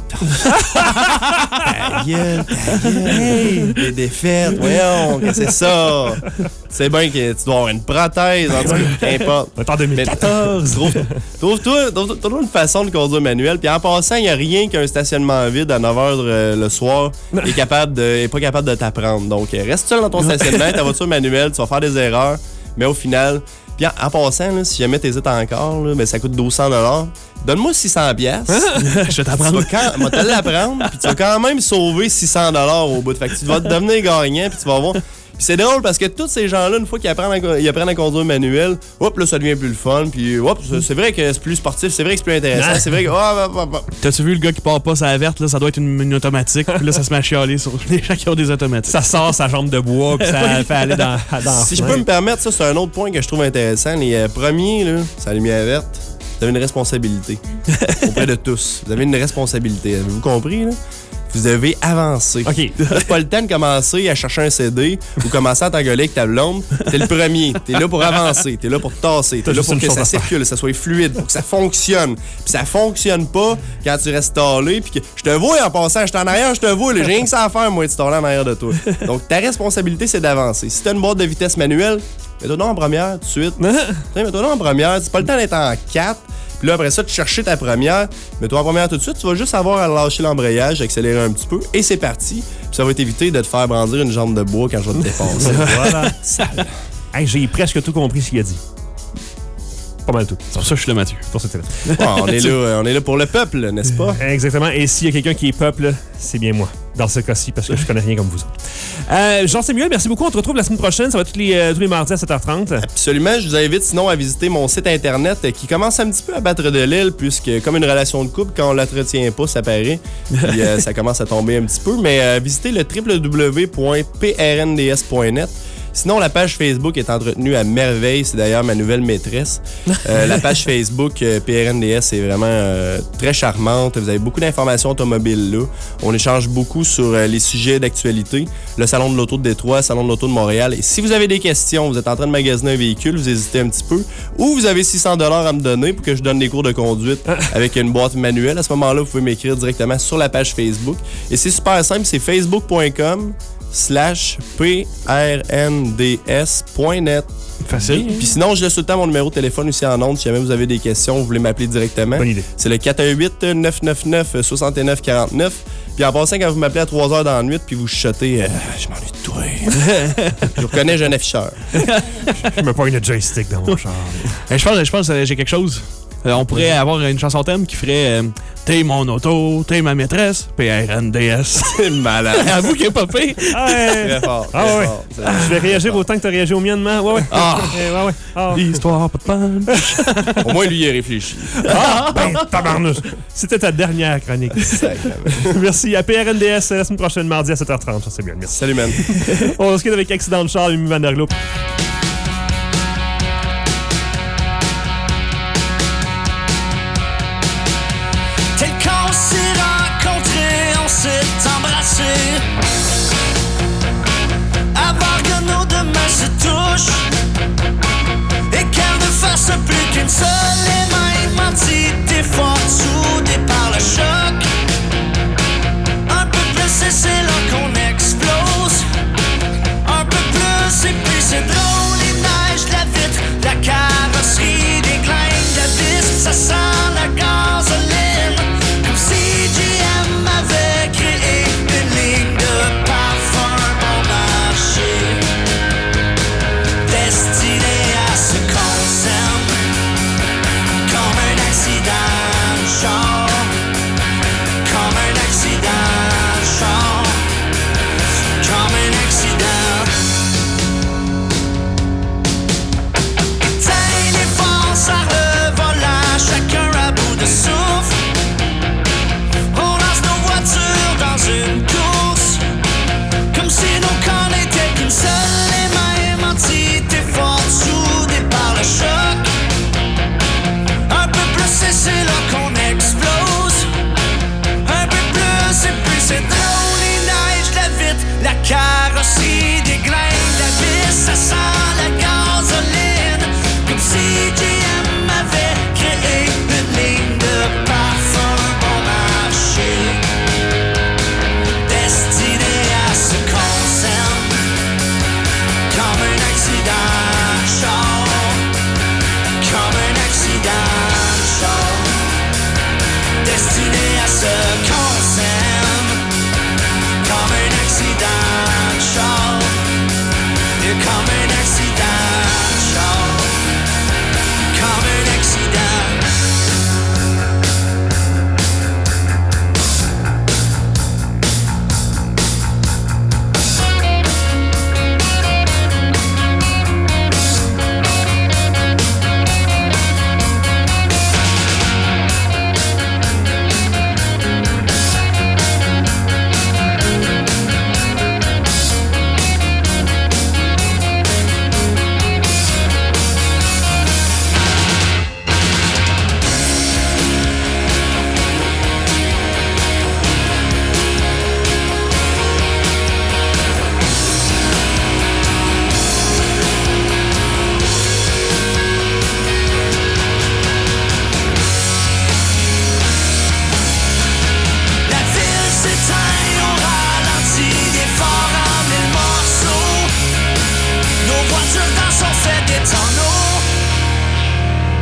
Ta gueule, ta gueule. Hey, des défaites, voyons, qu'est-ce que c'est ça? C'est bien que tu dois avoir une prothèse, en tout cas, qu'importe. On est en deux mille Mais quatorze. trouve- Trouve-toi trouve trouve une façon de conduire manuel. Puis en passant, il n'y a rien qu'un stationnement vide à neuf heures euh, le soir est, capable de, est pas capable de t'apprendre. Donc, euh, reste seul dans ton stationnement, ta voiture manuelle, tu vas faire des erreurs. Mais au final, puis en, en passant, là, si jamais tu hésites encore, là, ben, ça coûte douze cents dollars. Donne-moi six cents piastres. Je vais Tu t'apprendre. vas quand, moi, te l'apprendre, puis tu vas quand même sauver six cents dollars au bout. Fait que tu vas devenir gagnant, puis tu vas voir. Puis c'est drôle parce que tous ces gens-là, une fois qu'ils apprennent à, ils apprennent à conduire manuel, hop, là, ça devient plus le fun. Puis, hop, c'est- c'est vrai que c'est plus sportif, c'est vrai que c'est plus intéressant, c'est vrai que. Oh, oh, oh, oh. T'as-tu vu le gars qui part pas sa verte, là, ça doit être une, une automatique, puis là, ça se met à chialer sur les gens qui ont des automatiques. Ça sort sa jambe de bois, puis ça fait aller dans, dans Si je peux me permettre, ça, c'est un autre point que je trouve intéressant. Les euh, premiers, là, c'est la lumière verte. Vous avez une responsabilité auprès de tous. Vous avez une responsabilité. Avez-vous compris, là? Vous devez avancer. OK. T'as pas le temps de commencer à chercher un C D ou commencer à t'engueuler avec ta blonde. T'es le premier. T'es là pour avancer. T'es là pour tasser. T'es T'as là juste pour une que chose ça à faire. circule, que ça soit fluide, pour que ça fonctionne. Puis ça fonctionne pas quand tu restes stallé. Puis que je te vois en passant, je suis en arrière, je te vois. J'ai rien que ça à faire, moi, de staller en arrière de toi. Donc ta responsabilité, c'est d'avancer. Si t'as une boîte de vitesse manuelle, mets-toi donc en première tout de suite. T'sais, mets-toi donc en première. C'est pas le temps d'être en quatre. Puis là, après ça, tu chercher ta première. Mets-toi en première tout de suite. Tu vas juste avoir à lâcher l'embrayage, accélérer un petit peu. Et c'est parti. Puis ça va t'éviter de te faire brandir une jambe de bois quand je vais te dépasser. Voilà. Hey, j'ai presque tout compris ce qu'il a dit. Pas mal tout. C'est pour ça que je suis le Mathieu. Pour cette Bon, on, est là, on est là pour le peuple, n'est-ce pas? Exactement. Et s'il y a quelqu'un qui est peuple, c'est bien moi. Dans ce cas-ci, parce que je connais rien comme vous autres. Euh, Jean-Samuel, merci beaucoup. On te retrouve la semaine prochaine. Ça va être tous les, euh, tous les mardis à sept heures trente. Absolument. Je vous invite sinon à visiter mon site internet euh, qui commence un petit peu à battre de l'aile, puisque comme une relation de couple, quand on l'entretient pas, ça paraît. Puis euh, ça commence à tomber un petit peu. Mais euh, visitez le w w w point p r n d s point net. Sinon, la page Facebook est entretenue à merveille. C'est d'ailleurs ma nouvelle maîtresse. Euh, la page Facebook euh, P R N D S est vraiment euh, très charmante. Vous avez beaucoup d'informations automobiles là. On échange beaucoup sur euh, les sujets d'actualité. Le Salon de l'Auto de Détroit, le Salon de l'Auto de Montréal. Et si vous avez des questions, vous êtes en train de magasiner un véhicule, vous hésitez un petit peu, ou vous avez six cents dollars à me donner pour que je donne des cours de conduite avec une boîte manuelle, à ce moment-là, vous pouvez m'écrire directement sur la page Facebook. Et c'est super simple, c'est facebook point com slash p r n d s point net. Facile. Puis sinon, je laisse tout le temps mon numéro de téléphone aussi en ondes. Si jamais vous avez des questions, vous voulez m'appeler directement. Bonne idée. C'est le quatre un huit, neuf neuf neuf, six neuf quatre neuf. Puis en passant, quand vous m'appelez à trois heures dans la nuit, puis vous chuchotez, euh, je m'ennuie de toi. Je vous reconnais, j'ai un afficheur. Je me pogne le joystick dans mon char. Eh, je pense, je pense que j'ai quelque chose. Euh, on pourrait avoir une chanson thème qui ferait euh, T'es mon auto, t'es ma maîtresse, P R N D S. C'est malade. Avoue qu'il est pas pire. Ah ouais. Très fort. Ah très ouais. fort. C'est- Je vais réagir autant que tu as réagi au mien demain. Ouais, ouais. Ah. Eh, ouais, ouais. Ah, L'histoire, pas de punch. Au moins, lui, il a réfléchi. ah ben, tabarnouche. C'était ta dernière chronique. Merci. À P R N D S la semaine prochaine, mardi à sept heures trente. Ça, c'est bien. Merci. Salut, man. On se quitte avec Accident de char, Mimi Vandergloop. Tel qu'on s'est rencontrés, on s'est embrassés. Avant que nos deux mains se touchent et qu'elles ne fassent plus qu'une seule et même entité forte, soudée par le choc. Un peu plus et c'est là qu'on explose. Un peu plus et puis c'est drôle.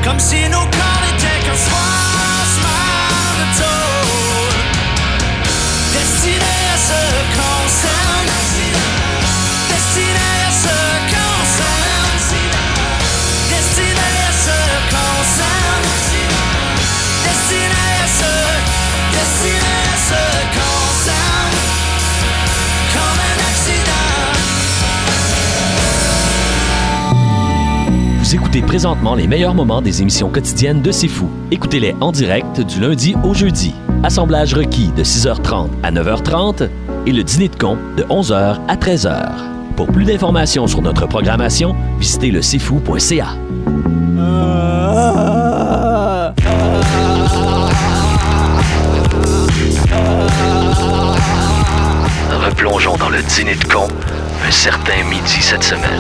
comme si nos corps n'étaient qu'un soubassement de tôle, destinés à se concerne, destinés à se concerne, destinés à se concerne, destinés à se, destinés à se concerne, comme un accident. Vous écoutez présentement les meilleurs moments des émissions quotidiennes de C'est Fou. Écoutez-les en direct du lundi au jeudi. Assemblage requis de six heures trente à neuf heures trente et le dîner de con de onze heures à treize heures. Pour plus d'informations sur notre programmation, visitez le c'est fou point c a. Replongeons dans le dîner de con un certain midi cette semaine.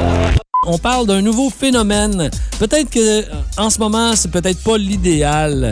On parle d'un nouveau phénomène. Peut-être que en ce moment, c'est peut-être pas l'idéal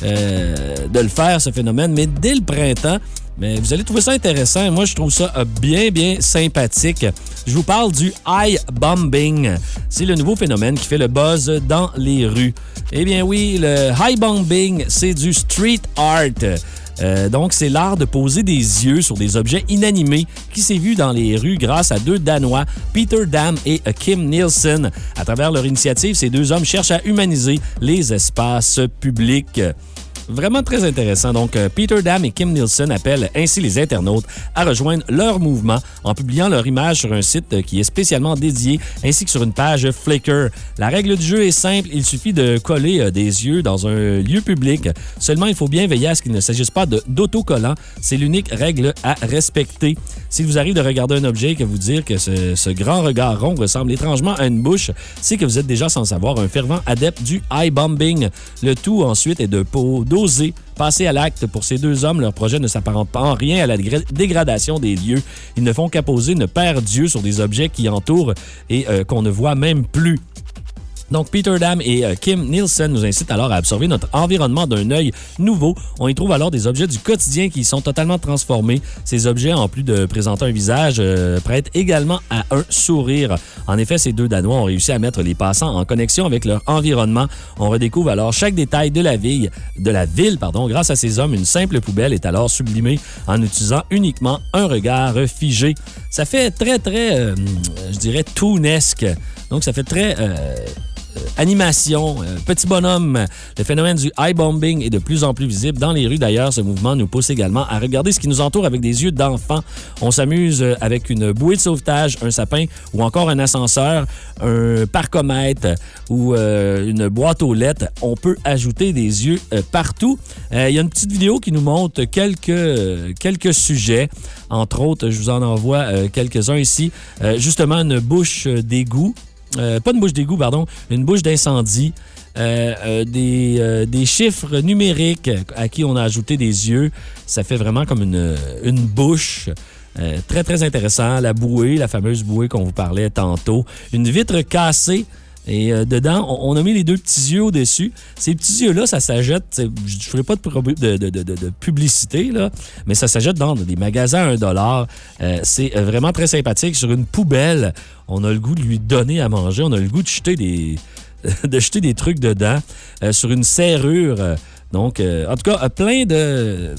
euh, de le faire, ce phénomène, mais dès le printemps, mais vous allez trouver ça intéressant. Moi, je trouve ça bien, bien sympathique. Je vous parle du high-bombing. C'est le nouveau phénomène qui fait le buzz dans les rues. Eh bien oui, le high-bombing, c'est du street art. Euh, donc, c'est l'art de poser des yeux sur des objets inanimés qui s'est vu dans les rues grâce à deux Danois, Peter Dam et Kim Nielsen. À travers leur initiative, ces deux hommes cherchent à humaniser les espaces publics. Vraiment très intéressant. Donc, euh, Peter Dam et Kim Nielsen appellent ainsi les internautes à rejoindre leur mouvement en publiant leur image sur un site euh, qui est spécialement dédié, ainsi que sur une page Flickr. La règle du jeu est simple. Il suffit de coller euh, des yeux dans un lieu public. Seulement, il faut bien veiller à ce qu'il ne s'agisse pas de, d'autocollants. C'est l'unique règle à respecter. S'il vous arrive de regarder un objet et que vous dire que ce, ce grand regard rond ressemble étrangement à une bouche, c'est que vous êtes déjà sans savoir un fervent adepte du high-bombing. Le tout, ensuite, est de peau d'oser passer à l'acte. Pour ces deux hommes, leur projet ne s'apparente pas en rien à la dégra- dégradation des lieux. Ils ne font qu'apposer une paire d'yeux sur des objets qui entourent et euh, qu'on ne voit même plus. Donc, Peter Dam et euh, Kim Nielsen nous incitent alors à absorber notre environnement d'un œil nouveau. On y trouve alors des objets du quotidien qui sont totalement transformés. Ces objets, en plus de présenter un visage, euh, prêtent également à un sourire. En effet, ces deux Danois ont réussi à mettre les passants en connexion avec leur environnement. On redécouvre alors chaque détail de la ville, de la ville, pardon. Grâce à ces hommes, une simple poubelle est alors sublimée en utilisant uniquement un regard figé. Ça fait très, très, euh, je dirais, toonesque. Donc, ça fait très... Euh, Euh, animation, euh, petit bonhomme. Le phénomène du high-bombing est de plus en plus visible dans les rues. D'ailleurs, ce mouvement nous pousse également à regarder ce qui nous entoure avec des yeux d'enfant. On s'amuse avec une bouée de sauvetage, un sapin ou encore un ascenseur, un parcomètre ou euh, une boîte aux lettres. On peut ajouter des yeux euh, partout. Il euh, y a une petite vidéo qui nous montre quelques, euh, quelques sujets. Entre autres, je vous en envoie euh, quelques-uns ici. Euh, justement, une bouche d'égout. Euh, pas une bouche d'égout, pardon, une bouche d'incendie, euh, euh, des, euh, des chiffres numériques à qui on a ajouté des yeux. Ça fait vraiment comme une, une bouche. Euh, très, très intéressant. La bouée, la fameuse bouée qu'on vous parlait tantôt. Une vitre cassée. Et euh, dedans, on, on a mis les deux petits yeux au-dessus. Ces petits yeux-là, ça s'achète. Je ne ferai pas de, de, de, de, de publicité, là, mais ça s'achète dans des magasins à un dollar. Euh, c'est vraiment très sympathique. Sur une poubelle, on a le goût de lui donner à manger. On a le goût de jeter des, de jeter des trucs dedans. Euh, sur une serrure. Donc, euh, en tout cas, plein de...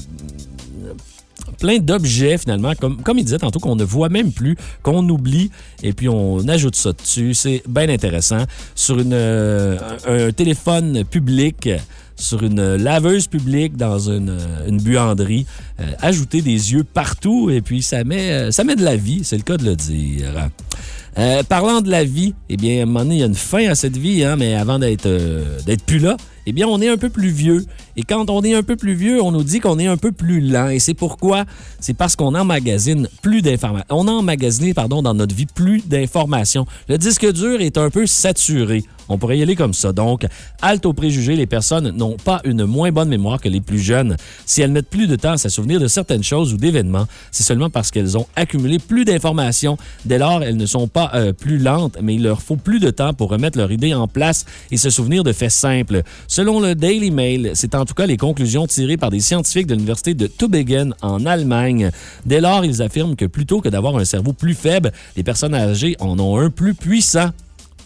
plein d'objets, finalement, comme, comme il disait tantôt, qu'on ne voit même plus, qu'on oublie, et puis on ajoute ça dessus. C'est bien intéressant. Sur une, euh, un, un téléphone public, sur une laveuse publique, dans une, une buanderie, euh, ajouter des yeux partout, et puis ça met, ça met de la vie, c'est le cas de le dire. Euh, parlant de la vie, eh bien, à un moment donné, il y a une fin à cette vie, hein, mais avant d'être, euh, d'être plus là, eh bien, on est un peu plus vieux. Et quand on est un peu plus vieux, on nous dit qu'on est un peu plus lent. Et c'est pourquoi? C'est parce qu'on emmagasine plus d'informations. On a emmagasiné, pardon, dans notre vie plus d'informations. Le disque dur est un peu saturé. On pourrait y aller comme ça. Donc, halte aux préjugés, les personnes n'ont pas une moins bonne mémoire que les plus jeunes. Si elles mettent plus de temps à se souvenir de certaines choses ou d'événements, c'est seulement parce qu'elles ont accumulé plus d'informations. Dès lors, elles ne sont pas euh, plus lentes, mais il leur faut plus de temps pour remettre leur idée en place et se souvenir de faits simples. Selon le Daily Mail, c'est en tout cas les conclusions tirées par des scientifiques de l'université de Tübingen en Allemagne. Dès lors, ils affirment que plutôt que d'avoir un cerveau plus faible, les personnes âgées en ont un plus puissant.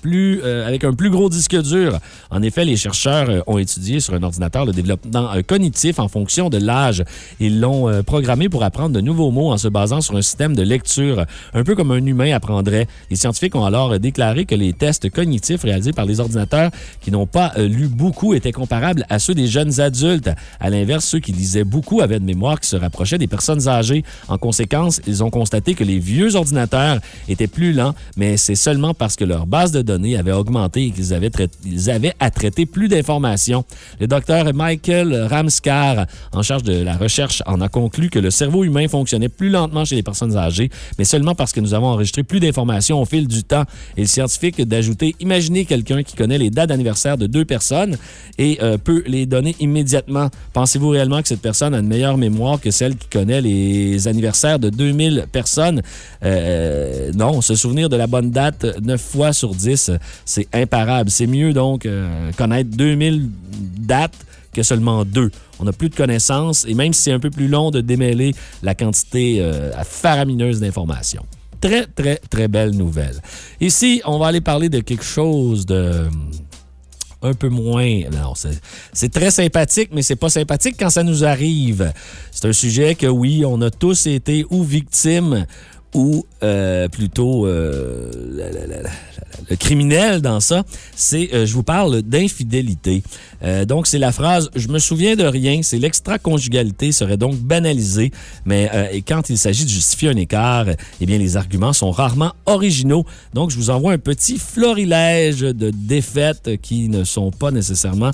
plus, euh, avec un plus gros disque dur. En effet, les chercheurs euh, ont étudié sur un ordinateur le développement euh, cognitif en fonction de l'âge. Ils l'ont euh, programmé pour apprendre de nouveaux mots en se basant sur un système de lecture, un peu comme un humain apprendrait. Les scientifiques ont alors euh, déclaré que les tests cognitifs réalisés par les ordinateurs qui n'ont pas euh, lu beaucoup étaient comparables à ceux des jeunes adultes. À l'inverse, ceux qui lisaient beaucoup avaient une mémoire qui se rapprochait des personnes âgées. En conséquence, ils ont constaté que les vieux ordinateurs étaient plus lents, mais c'est seulement parce que leur base de données avait augmenté et qu'ils avaient, traité, ils avaient à traiter plus d'informations. Le docteur Michael Ramskar, en charge de la recherche, en a conclu que le cerveau humain fonctionnait plus lentement chez les personnes âgées, mais seulement parce que nous avons enregistré plus d'informations au fil du temps. Et le scientifique d'ajouter, imaginez quelqu'un qui connaît les dates d'anniversaire de deux personnes et euh, peut les donner immédiatement. Pensez-vous réellement que cette personne a une meilleure mémoire que celle qui connaît les anniversaires de deux mille personnes? Euh, non, se souvenir de la bonne date neuf fois sur dix, c'est imparable. C'est mieux donc euh, connaître deux mille dates que seulement deux. On n'a plus de connaissances et même si c'est un peu plus long de démêler la quantité euh, faramineuse d'informations. Très, très, très belle nouvelle. Ici, on va aller parler de quelque chose de un peu moins... Non, c'est, c'est très sympathique, mais c'est pas sympathique quand ça nous arrive. C'est un sujet que, oui, on a tous été ou victimes ou euh, plutôt euh, la, la, la, la, le criminel dans ça, c'est, euh, je vous parle d'infidélité. Euh, donc, c'est la phrase « je me souviens de rien », c'est l'extra-conjugalité serait donc banalisée, mais euh, et quand il s'agit de justifier un écart, eh bien, les arguments sont rarement originaux. Donc, je vous envoie un petit florilège de défaites qui ne sont pas nécessairement...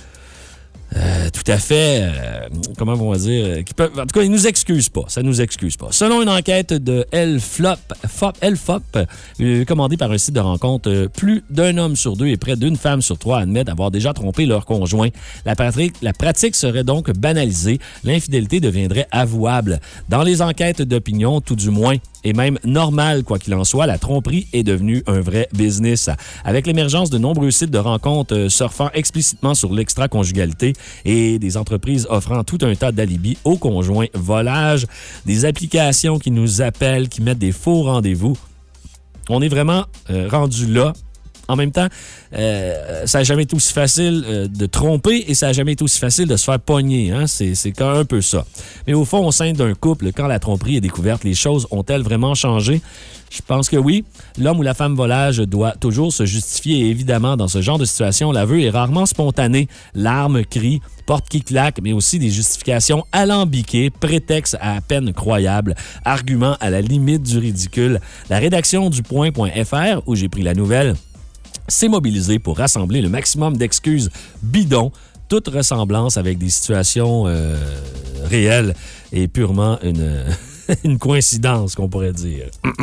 Euh, tout à fait, euh, comment on va dire, euh, qui peuvent, en tout cas, ils nous excusent pas, ça nous excuse pas. Selon une enquête de L F O P, L F O P euh, commandée par un site de rencontre, euh, plus d'un homme sur deux et près d'une femme sur trois admettent avoir déjà trompé leur conjoint. La pratique, la pratique serait donc banalisée, l'infidélité deviendrait avouable. Dans les enquêtes d'opinion, tout du moins, et même normal, quoi qu'il en soit, la tromperie est devenue un vrai business. Avec l'émergence de nombreux sites de rencontres euh, surfant explicitement sur l'extra-conjugalité et des entreprises offrant tout un tas d'alibis aux conjoints volages, des applications qui nous appellent, qui mettent des faux rendez-vous, on est vraiment euh, rendu là. En même temps, euh, ça n'a jamais été aussi facile euh, de tromper et ça n'a jamais été aussi facile de se faire pogner. Hein? C'est, c'est quand même un peu ça. Mais au fond, au sein d'un couple, quand la tromperie est découverte, les choses ont-elles vraiment changé? Je pense que oui. L'homme ou la femme volage doit toujours se justifier et évidemment, dans ce genre de situation, l'aveu est rarement spontané. Larmes, cris, portes qui claquent, mais aussi des justifications alambiquées, prétextes à, à peine croyables, arguments à la limite du ridicule. La rédaction du point.fr, où j'ai pris la nouvelle, s'est mobilisé pour rassembler le maximum d'excuses bidons, toute ressemblance avec des situations euh, réelles et purement une, une coïncidence, qu'on pourrait dire.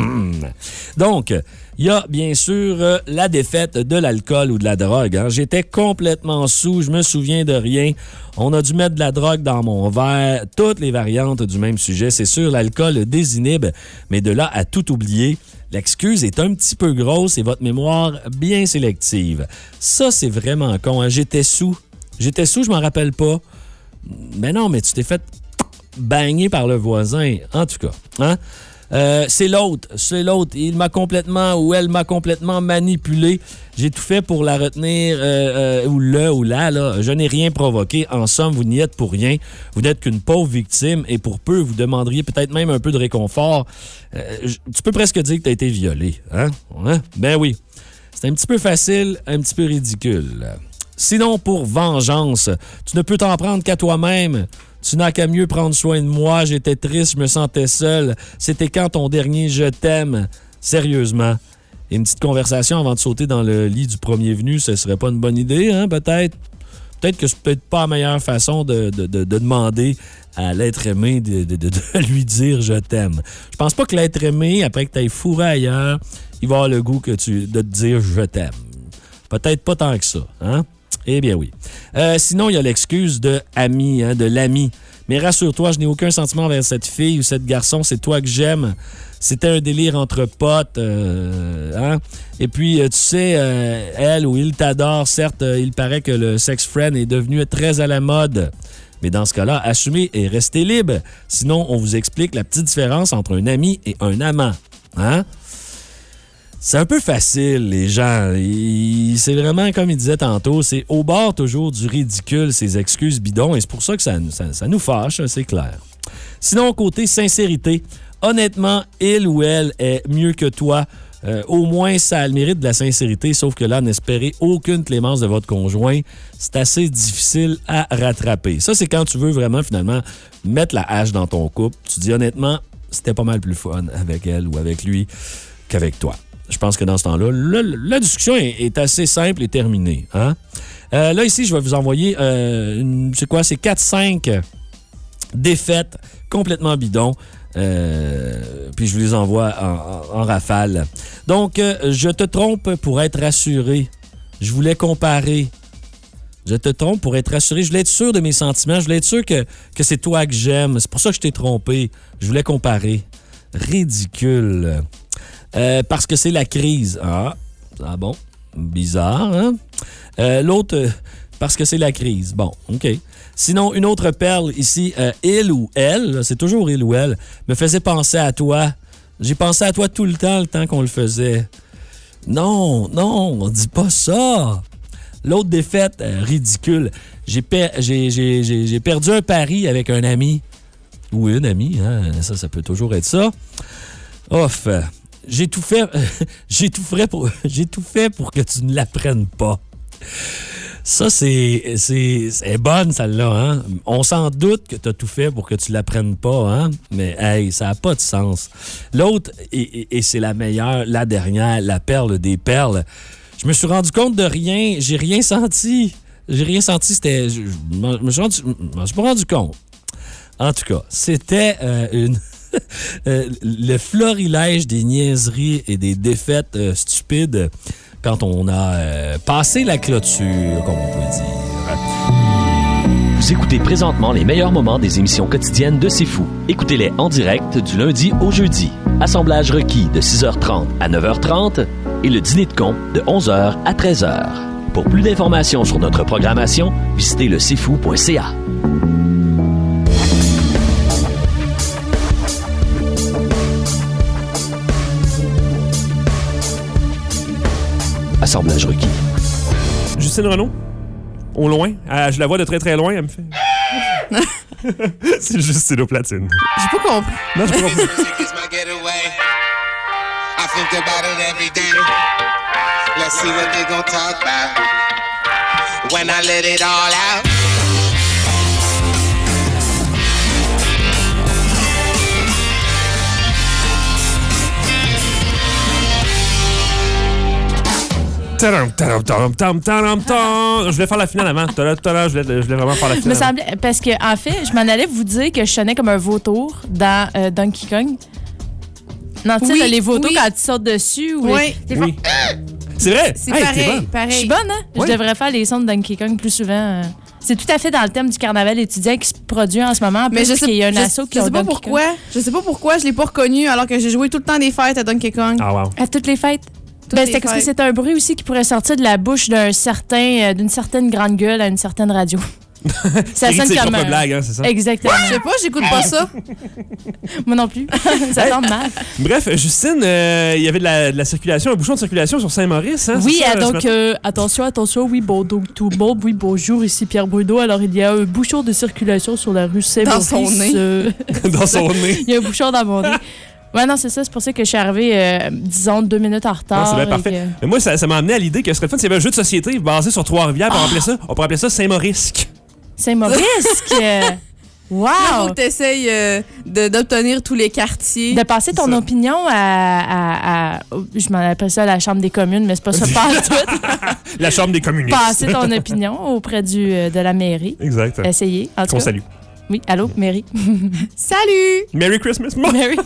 Donc, il y a bien sûr euh, la défaite de l'alcool ou de la drogue. Hein. J'étais complètement saoul, je me souviens de rien. On a dû mettre de la drogue dans mon verre, toutes les variantes du même sujet. C'est sûr, l'alcool désinhibe, mais de là à tout oublier, l'excuse est un petit peu grosse et votre mémoire bien sélective. Ça, c'est vraiment con. Hein? J'étais sous. J'étais sous, je m'en rappelle pas. Mais non, mais tu t'es fait bagner par le voisin. En tout cas, hein? Euh, c'est l'autre, c'est l'autre. Il m'a complètement ou elle m'a complètement manipulé. J'ai tout fait pour la retenir, euh, euh, ou le ou la, là. Je n'ai rien provoqué. En somme, vous n'y êtes pour rien. Vous n'êtes qu'une pauvre victime et pour peu, vous demanderiez peut-être même un peu de réconfort. Euh, tu peux presque dire que tu as été violé. Hein? Hein? Ben oui. C'est un petit peu facile, un petit peu ridicule. Sinon, pour vengeance, tu ne peux t'en prendre qu'à toi-même. Tu n'as qu'à mieux prendre soin de moi. J'étais triste, je me sentais seul. C'était quand ton dernier « je t'aime ». Sérieusement. Et une petite conversation avant de sauter dans le lit du premier venu, ce serait pas une bonne idée, hein, peut-être? Peut-être que c'est peut-être pas la meilleure façon de, de, de, de demander à l'être aimé de, de, de, de lui dire « je t'aime ». Je pense pas que l'être aimé, après que tu aies fourré ailleurs, il va avoir le goût que tu, de te dire « je t'aime ». Peut-être pas tant que ça, hein? Eh bien oui. Euh, sinon, il y a l'excuse de ami, hein, de l'ami. Mais rassure-toi, je n'ai aucun sentiment envers cette fille ou cette garçon. C'est toi que j'aime. C'était un délire entre potes. Euh, hein? Et puis, tu sais, euh, elle ou il t'adore. Certes, euh, il paraît que le sex friend est devenu très à la mode. Mais dans ce cas-là, assumez et restez libre. Sinon, on vous explique la petite différence entre un ami et un amant. Hein? C'est un peu facile, les gens. Il- C'est vraiment, comme il disait tantôt, c'est au bord toujours du ridicule, ces excuses bidons, et c'est pour ça que ça, ça, ça nous fâche, c'est clair. Sinon, côté sincérité, honnêtement, il ou elle est mieux que toi. Euh, au moins, ça a le mérite de la sincérité, sauf que là, n'espérez aucune clémence de votre conjoint. C'est assez difficile à rattraper. Ça, c'est quand tu veux vraiment, finalement, mettre la hache dans ton couple. Tu dis, honnêtement, c'était pas mal plus fun avec elle ou avec lui qu'avec toi. Je pense que dans ce temps-là, le- la discussion est, est assez simple et terminée. Hein? Euh, là, ici, je vais vous envoyer, euh, une- c'est quoi, c'est quatre cinq défaites complètement bidons. Euh, puis je vous les envoie en, en- en rafale. Donc, euh, je te trompe pour être rassuré. Je voulais comparer. Je te trompe pour être rassuré. Je voulais être sûr de mes sentiments. Je voulais être sûr que, que c'est toi que j'aime. C'est pour ça que je t'ai trompé. Je voulais comparer. Ridicule. Euh, parce que c'est la crise. Ah, ah bon. Bizarre, hein? Euh, L'autre, euh, parce que c'est la crise. Bon, OK. Sinon, une autre perle ici, euh, il ou elle, là, c'est toujours il ou elle, me faisait penser à toi. J'ai pensé à toi tout le temps, le temps qu'on le faisait. Non, non, on dit pas ça. L'autre défaite, euh, ridicule. J'ai, per- j'ai, j'ai, j'ai, j'ai perdu un pari avec un ami. Ou une amie, hein? Ça, ça peut toujours être ça. Off. J'ai tout fait, j'ai tout fait pour, j'ai tout fait pour que tu ne l'apprennes pas. Ça, c'est, c'est, c'est bonne, celle-là, hein? On s'en doute que tu as tout fait pour que tu l'apprennes pas, hein? Mais, hey, ça n'a pas de sens. L'autre, et, et, et c'est la meilleure, la dernière, la perle des perles. Je me suis rendu compte de rien. J'ai rien senti. J'ai rien senti. C'était. Je, je m'en- me suis rendu, je m'en suis pas rendu compte. En tout cas, c'était euh, une. euh, le florilège des niaiseries et des défaites euh, stupides quand on a euh, passé la clôture, comme on peut dire. Vous écoutez présentement les meilleurs moments des émissions quotidiennes de C'est Fou. Écoutez-les en direct du lundi au jeudi. Assemblage requis de six heures trente à neuf heures trente et le dîner de con de onze heures à treize heures. Pour plus d'informations sur notre programmation, visitez le c'est fou point c a. Assemblage requis. Justine Renaud, au loin, ah, je la vois de très très loin, elle me fait. C'est Justine au platine. J'ai pas compris. Non, je comprends pas. Music is my getaway. I think about it every day. Let's see what they gon' talk about when I let it all out. Tadam, tadam, tadam, tadam, tadam, tadam. Je voulais faire la finale avant. Tout à l'heure, tout à l'heure, je voulais, je voulais vraiment faire la Me finale. semblait, parce que, en fait, je m'en allais vous dire que je sonnais comme un vautour dans euh, Donkey Kong. Non, tu sais, Oui, là, les vautours oui. quand ils sortent dessus. Ou Oui. les- Oui. C'est vrai. C'est Hey, t'es pareil, bonne. pareil. Je suis bonne, hein? Oui. Je devrais faire les sons de Donkey Kong plus souvent. euh. C'est tout à fait dans le thème du carnaval étudiant qui se produit en ce moment. En Mais plus, je sais, qu'il y a un je- assaut qui je a sais pas Donkey pourquoi. Kong. Je sais pas pourquoi je l'ai pas reconnu alors que j'ai joué tout le temps des fêtes à Donkey Kong. Ah, wow. À toutes les fêtes. Toutes Ben, les c'était parce que fêtes. c'est un bruit aussi qui pourrait sortir de la bouche d'un certain, euh, d'une certaine grande gueule à une certaine radio. Ça C'est sonne ses comme propres un... blagues, hein, c'est ça? Exactement. Je sais pas, j'écoute pas ça. Moi non plus. Ça tombe mal. Bref, Justine, euh, il y avait de la, de la circulation, un bouchon de circulation sur Saint-Maurice. Hein, Oui, c'est ça, ah, ce donc matin? euh, attention, attention, oui, bon, donc tout le monde, oui, bonjour, ici Pierre Bruno. Alors, il y a un bouchon de circulation sur la rue Saint-Maurice. Dans son nez. euh, Dans son nez. il y a un bouchon dans mon nez. Ouais, non, c'est ça, c'est pour ça que je suis arrivée, euh, disons, deux minutes en retard. Non, c'est bien et parfait. que- Mais moi, ça, ça m'a amené à l'idée que ce serait fun s'il y avait un jeu de société basé sur Trois-Rivières. puis On, pourrait appeler ça- on pourrait appeler ça Saint-Maurice. Saint-Maurice! euh, Là, Wow! faut que t'essayes euh, de- d'obtenir tous les quartiers. De passer ton ça. opinion à, à, à- Je m'en appelle ça la Chambre des communes, mais c'est pas ça pas tout. La Chambre des communistes. Passer ton opinion auprès du, euh, de la mairie. Exact. Essayer. En tout Qu'on cas. salue. Oui, allô, mairie. Salut! Merry Christmas. Mairie.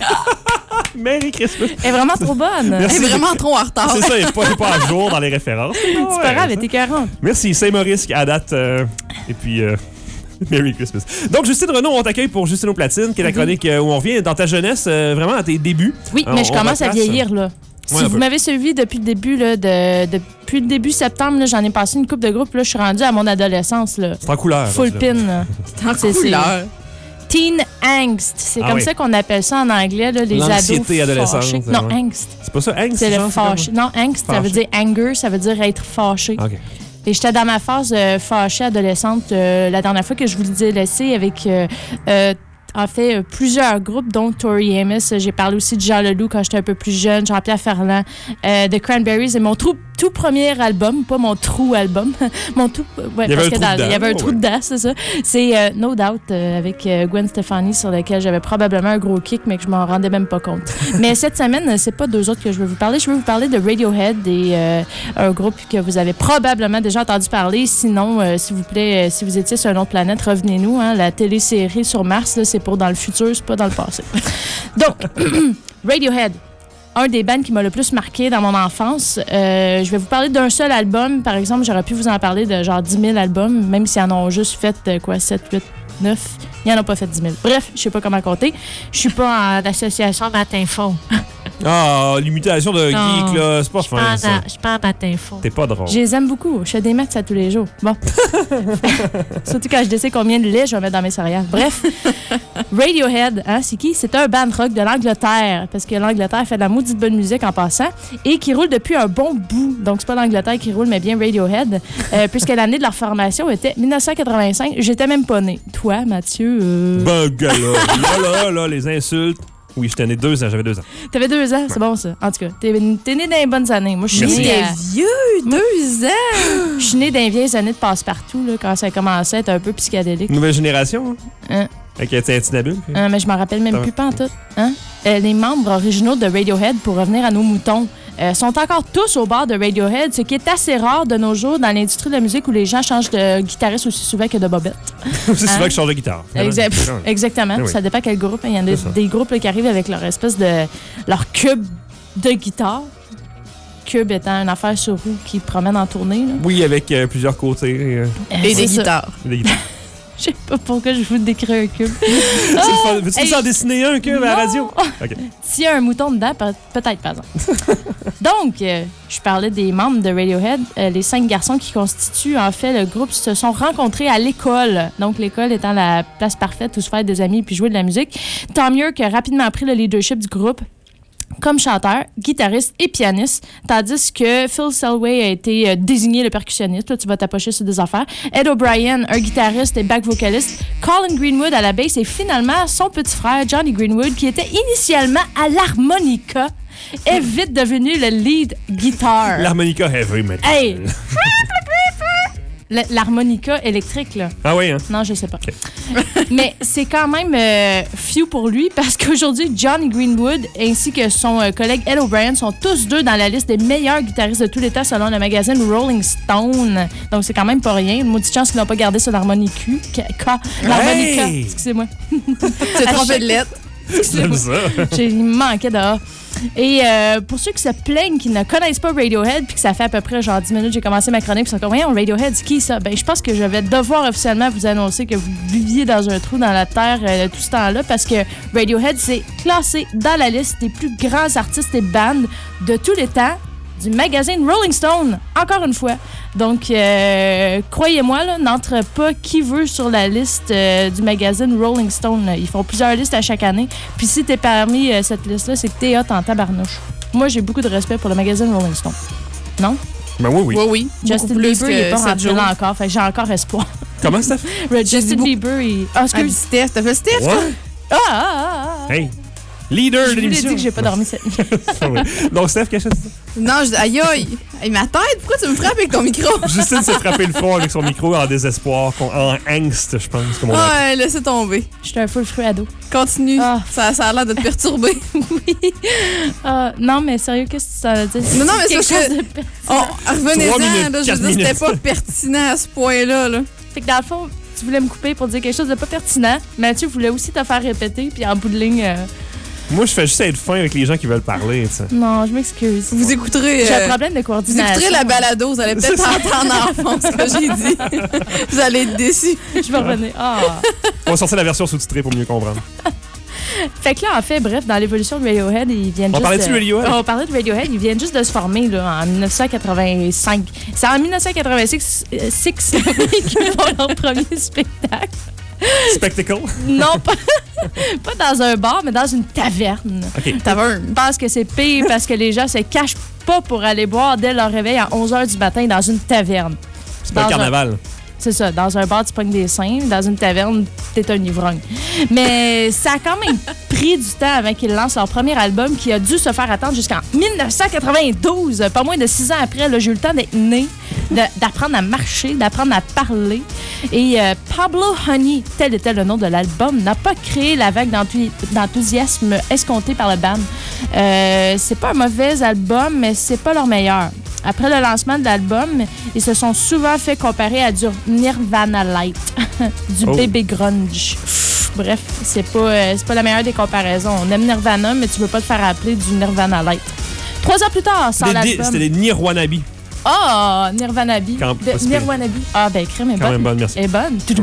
Merry Christmas. Elle est vraiment trop bonne. Merci. Elle est vraiment trop en retard. C'est ça, il n'est pas, il est pas à jour dans les références. C'est pas grave, elle était quarante. Merci, Saint-Maurice à date. euh, et puis, euh, Merry Christmas. Donc, Justine Renaud, on t'accueille pour Justine au platine, qui est la chronique euh, où on revient dans ta jeunesse, euh, vraiment à tes débuts. Oui, Euh, mais on- je on commence à retrace. vieillir, là. Ouais, Si un vous peu. m'avez suivi depuis le début, là, de, de- depuis le début septembre, là, j'en ai passé une coupe de groupe. Là, je suis rendue à mon adolescence. Là. C'est en couleur. Full ça. pin. là. En C'est- couleur. teen angst. C'est Ah comme oui. ça qu'on appelle ça en anglais, là, les ados L'anxiété adolescente, fâchés. ça, Non, ouais. angst. C'est pas ça, angst? C'est le genre, fâché. comme- Non, angst, ça veut Fâché. dire anger, ça veut dire être fâché. OK. Et j'étais dans ma phase euh, fâchée adolescente euh, la dernière fois que je vous ai laissé avec... Euh, euh, en fait, euh, plusieurs groupes, dont Tori Amos. J'ai parlé aussi de Jean Leloup quand j'étais un peu plus jeune, Jean-Pierre Ferland, euh, The Cranberries et mon trou, tout premier album, pas mon trou album, mon tout... Ouais, Il y avait parce un que trou dans- dedans, il y avait un ouais. trou dedans, c'est ça. C'est euh, No Doubt euh, avec euh, Gwen Stefani sur lequel j'avais probablement un gros kick, mais que je m'en rendais même pas compte. Mais cette semaine, c'est pas deux autres que je veux vous parler. Je veux vous parler de Radiohead, et, euh, un groupe que vous avez probablement déjà entendu parler. Sinon, euh, s'il vous plaît, euh, si vous étiez sur une autre planète, revenez-nous. Hein. La télésérie sur Mars, là, c'est pour dans le futur, c'est pas dans le passé. Donc, Radiohead. Un des bands qui m'a le plus marqué dans mon enfance. Euh, je vais vous parler d'un seul album. Par exemple, j'aurais pu vous en parler de genre dix mille albums, même s'ils en ont juste fait euh, quoi, sept, huit, neuf. Ils n'en ont pas fait dix mille. Bref, je sais pas comment compter. Je suis pas en association matin-fond. Ah, l'imitation de Non. geek, là, c'est pas fin, ça. Je suis pas en matin-fond. T'es pas drôle. Je les aime beaucoup. Je fais des maths à tous les jours. Bon. Surtout quand je décide combien de lait je vais mettre dans mes céréales. Bref, Radiohead, hein, c'est qui? C'est un band rock de l'Angleterre, parce que l'Angleterre fait de la maudite bonne musique en passant, et qui roule depuis un bon bout. Donc, c'est pas l'Angleterre qui roule, mais bien Radiohead, euh, puisque l'année de leur formation était dix-neuf cent quatre-vingt-cinq. J'étais même pas née. Toi, Mathieu... Euh... Ben, gars, là, là, là, là, les insultes. Oui, j'étais né deux ans, j'avais deux ans. T'avais deux ans, c'est bon ça. En tout cas, t'es, t'es né dans les bonnes années. Moi, je suis Merci. née T'es à- vieux, deux ans! Je suis née dans les vieilles années de passe-partout, là, quand ça a commencé à être un peu psychédélique. Nouvelle génération, hein? Hein? Avec un tinabule. Euh, mais je m'en rappelle même Ah. plus pas en tout. Hein? Euh, les membres originaux de Radiohead, pour revenir à nos moutons, euh, sont encore tous au bord de Radiohead, ce qui est assez rare de nos jours dans l'industrie de la musique où les gens changent de guitariste aussi souvent que de bobette. C'est souvent que je change de guitare. Exact- Ah ouais. Exactement. Ah oui. Ça dépend quel groupe. Il y en a C'est ça. des groupes là, qui arrivent avec leur espèce de... leur cube de guitare. Cube étant une affaire sur roue qui promène en tournée. Là. Oui, avec euh, plusieurs côtés. euh, Et C'est des ça. guitares. des guitares. Je sais pas pourquoi je vous décris un cube. C'est le fun. Veux-tu hey. nous en dessiner un cube à la Non. radio? OK. S'il y a un mouton dedans, pe- peut-être pas. Donc, euh, je parlais des membres de Radiohead. Euh, les cinq garçons qui constituent, en fait, le groupe se sont rencontrés à l'école. Donc, l'école étant la place parfaite où se faire des amis puis jouer de la musique. Tom York a rapidement pris le leadership du groupe comme chanteur, guitariste et pianiste, tandis que Phil Selway a été euh, désigné le percussionniste. Là, tu vas t'approcher sur des affaires. Ed O'Brien, un guitariste et back vocaliste. Colin Greenwood à la basse et finalement son petit frère Johnny Greenwood, qui était initialement à l'harmonica, est vite devenu le lead guitar. L'harmonica heavy, maintenant. Hey! L- L'harmonica électrique, là. Ah oui, hein? Non, je sais pas. Mais c'est quand même euh, few pour lui parce qu'aujourd'hui, Johnny Greenwood ainsi que son euh, collègue Ed O'Brien sont tous deux dans la liste des meilleurs guitaristes de tous les temps selon le magazine Rolling Stone. Donc c'est quand même pas rien. Une maudite chance qu'ils l'ont pas gardé sur l'harmonica. L'harmonica. Hey! Excusez-moi. Tu as trompé de lettres. J'aime ça. J'ai il me manquait de A. Et euh, pour ceux qui se plaignent, qui ne connaissent pas Radiohead, puis que ça fait à peu près genre dix minutes que j'ai commencé ma chronique, puis ils sont comme, voyons, Radiohead, c'est qui ça? Ben, je pense que je vais devoir officiellement vous annoncer que vous viviez dans un trou dans la terre euh, tout ce temps-là, parce que Radiohead, c'est classé dans la liste des plus grands artistes et bandes de tous les temps du magazine Rolling Stone, encore une fois. Donc, euh, croyez-moi, là, n'entre pas qui veut sur la liste euh, du magazine Rolling Stone. Là. Ils font plusieurs listes à chaque année. Puis si t'es parmi euh, cette liste-là, c'est que t'es hot en tabarnouche. Moi, j'ai beaucoup de respect pour le magazine Rolling Stone. Non? Ben oui, oui. Oui, oui. Justin Beaucoup plus Bieber, il est que pas sept rentré jours. là encore. Fait que j'ai encore espoir. Comment ça fait? Justin beaucoup- Bieber, il... Ah, Ah, excuse. Steph. T'as fait Steph, toi? Ouais. Ah, ah, ah, ah. Hey! Leader Je de vous l'ai l'émission. dit que j'ai pas dormi cette nuit. Ah oui. Donc, Steph, quelque chose? Non, je dis, aïe, aïe. Hey, ma tête, pourquoi tu me frappes avec ton micro? Justine s'est frappé le front avec son micro en désespoir, en angst, je pense. Comme on a... Ouais, laissez tomber. J'étais un full fruit ado. Continue. Ah. Ça, ça a l'air de te perturber. Oui. Ah, non, mais sérieux, qu'est-ce que ça veut dire? Non, non, mais quelque c'est parce chose que- de per- Oh, revenez-en, Trois minutes, là. Je quatre veux dire, c'était minutes. pas pertinent à ce point-là, là. Fait que dans le fond, tu voulais me couper pour dire quelque chose de pas pertinent. Mathieu voulait aussi te faire répéter, puis en bout de ligne... euh, Moi, je fais juste être fin avec les gens qui veulent parler, tu sais. Non, je m'excuse. Vous écouterez. J'ai euh, un problème de Vous coordination. écouterez la balado, vous allez peut-être entendre en fond ce que j'ai dit. Vous allez être déçus. Je vais revenir. Ah. On va sortir la version sous-titrée pour mieux comprendre. Fait que là, en fait, bref, dans l'évolution de Radiohead, ils viennent On juste... parlait-tu de Radiohead? On parlait de Radiohead. Ils viennent juste de se former là, en dix-neuf cent quatre-vingt-cinq. C'est en dix-neuf cent quatre-vingt-six euh, six qu'ils font leur premier spectacle. Spectacle? Non, pas, pas dans un bar, mais dans une taverne. OK. Taverne. Je pense que c'est pire parce que les gens se cachent pas pour aller boire dès leur réveil à onze heures du matin dans une taverne. C'est pas Dans le carnaval. C'est ça. Dans un bar, tu pognes des seins. Dans une taverne, t'es un ivrogne. Mais ça a quand même pris du temps avant qu'ils lancent leur premier album qui a dû se faire attendre jusqu'en dix-neuf cent quatre-vingt-douze. Pas moins de six ans après, là, j'ai eu le temps d'être né, de- d'apprendre à marcher, d'apprendre à parler. Et euh, Pablo Honey, tel était le nom de l'album, n'a pas créé la vague d'enthou- d'enthousiasme escompté par le band. Euh, c'est pas un mauvais album, mais c'est pas leur meilleur. Après le lancement de l'album, ils se sont souvent fait comparer à du Nirvana Light, du Oh. baby grunge. Bref, c'est pas, euh, c'est pas la meilleure des comparaisons. On aime Nirvana, mais tu peux pas te faire appeler du Nirvana Light. Trois ans plus tard, sort Des- des- l'album. C'était des Nirwanabi. Ah, Nirvanabi. Quand- De- pas si pire. Nirwanabi. Ah, ben, crème est Quand bonne. même bonne, merci. Est bonne. Toutou.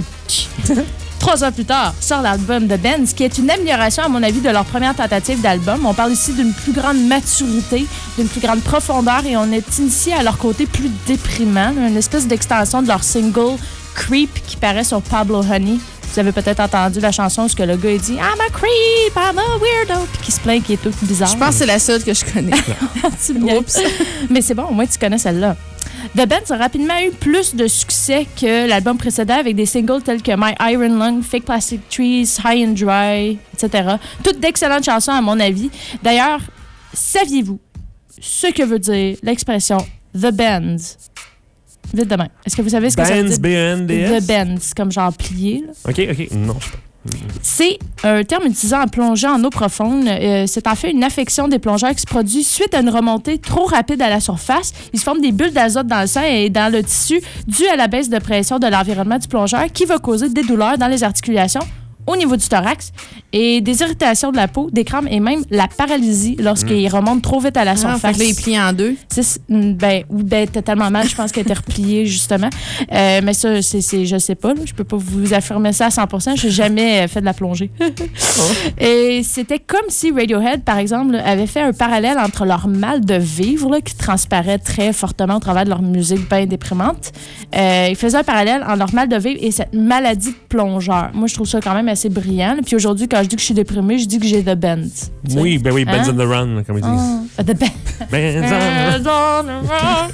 Trois ans plus tard, sort l'album The Bends, qui est une amélioration, à mon avis, de leur première tentative d'album. On parle ici d'une plus grande maturité, d'une plus grande profondeur, et on est initié à leur côté plus déprimant, une espèce d'extension de leur single Creep qui paraît sur Pablo Honey. Vous avez peut-être entendu la chanson où ce que le gars il dit I'm a creep, I'm a weirdo, puis qui se plaint, qui est tout bizarre. Je pense que c'est la seule que je connais. Tu me niaises. Mais c'est bon, au moins tu connais celle-là. The Bends a rapidement eu plus de succès que l'album précédent avec des singles tels que My Iron Lung, Fake Plastic Trees, High and Dry, et cetera. Toutes d'excellentes chansons à mon avis. D'ailleurs, saviez-vous ce que veut dire l'expression The Bends? Vite demain. Est-ce que vous savez ce que ça veut Bands, dire? B N D S. The Bends, comme genre plié, là. OK, OK. Non, je sais pas. C'est un terme utilisé en plongeant en eau profonde. Euh, c'est en fait une affection des plongeurs qui se produit suite à une remontée trop rapide à la surface. Il se forme des bulles d'azote dans le sang et dans le tissu dues à la baisse de pression de l'environnement du plongeur qui va causer des douleurs dans les articulations, au niveau du thorax et des irritations de la peau, des crampes et même la paralysie lorsqu'il remonte trop vite à la Ah, surface. fait que là, il plie en deux. C'est- ben, ou ben, t'as tellement mal, je pense qu'elle était repliée, justement. Euh, mais ça, c'est, c'est, je sais pas, là, je peux pas vous affirmer ça à cent pour cent. J'ai jamais euh, fait de la plongée. Et c'était comme si Radiohead, par exemple, là, avait fait un parallèle entre leur mal de vivre, là, qui transparaît très fortement au travers de leur musique bien déprimante. Euh, il faisait un parallèle entre leur mal de vivre et cette maladie de plongeur. Moi, je trouve ça quand même assez brillant. là. Puis aujourd'hui, quand je dis que je suis déprimée, je dis que j'ai The Bends. tu sais. Oui, ben oui, Bands Hein? on the Run, comme ils disent. Ah, The Bends. Bands on the Run.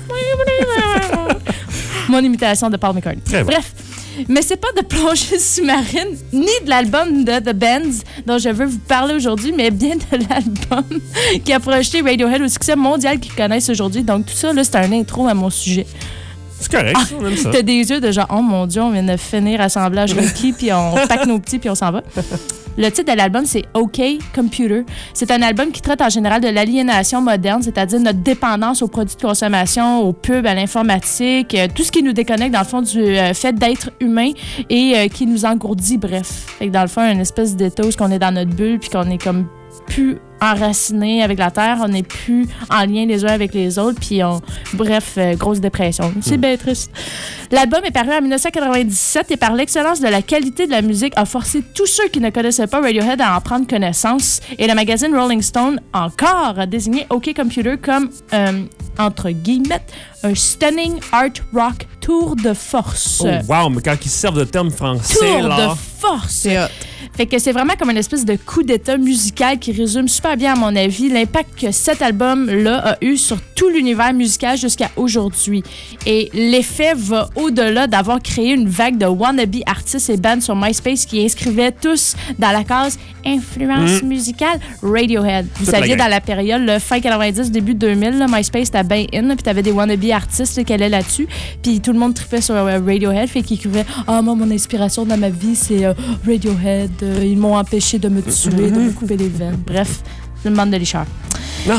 Mon imitation de Paul McCartney. Très bon. Bref, mais c'est pas de plongée sous-marine ni de l'album de The Bends dont je veux vous parler aujourd'hui, mais bien de l'album qui a projeté Radiohead au succès mondial qu'ils connaissent aujourd'hui. Donc tout ça, là, c'est un intro à mon sujet. C'est correct, ça, on aime ça. T'as des yeux de genre, oh mon Dieu, on vient de finir assemblage requis, puis on pack nos petits, puis on s'en va. Le titre de l'album, c'est OK Computer. C'est un album qui traite en général de l'aliénation moderne, c'est-à-dire notre dépendance aux produits de consommation, aux pubs, à l'informatique, euh, tout ce qui nous déconnecte dans le fond du euh, fait d'être humain et euh, qui nous engourdit, bref. Fait que dans le fond, une espèce d'état où on est dans notre bulle, puis qu'on est comme plus enracinés avec la Terre, on n'est plus en lien les uns avec les autres, puis on... bref, euh, grosse dépression. C'est bien triste. L'album est paru en dix-neuf cent quatre-vingt-dix-sept et par l'excellence de la qualité de la musique a forcé tous ceux qui ne connaissaient pas Radiohead à en prendre connaissance. Et le magazine Rolling Stone, encore, a désigné OK Computer comme, euh, entre guillemets, un stunning art rock tour de force. Oh, wow, mais quand ils servent de termes français, Tour là. de force! C'est hot. Fait que c'est vraiment comme une espèce de coup d'état musical qui résume super bien, à mon avis, l'impact que cet album-là a eu sur tout l'univers musical jusqu'à aujourd'hui. Et l'effet va au-delà d'avoir créé une vague de wannabe artistes et bands sur MySpace qui inscrivaient tous dans la case influence Mm. musicale Radiohead. Vous Toute la saviez, gang. dans la période le fin quatre-vingt-dix, début deux mille, là, MySpace était bien in, là, puis t'avais des wannabe artistes là, qui allaient là-dessus, puis tout le monde tripait sur euh, Radiohead, fait qu'ils écrivaient « Ah, moi, mon inspiration dans ma vie, c'est euh, Radiohead. Euh, ils m'ont empêché de me tuer, de me couper les veines. » Bref, une bande de licheurs. Non.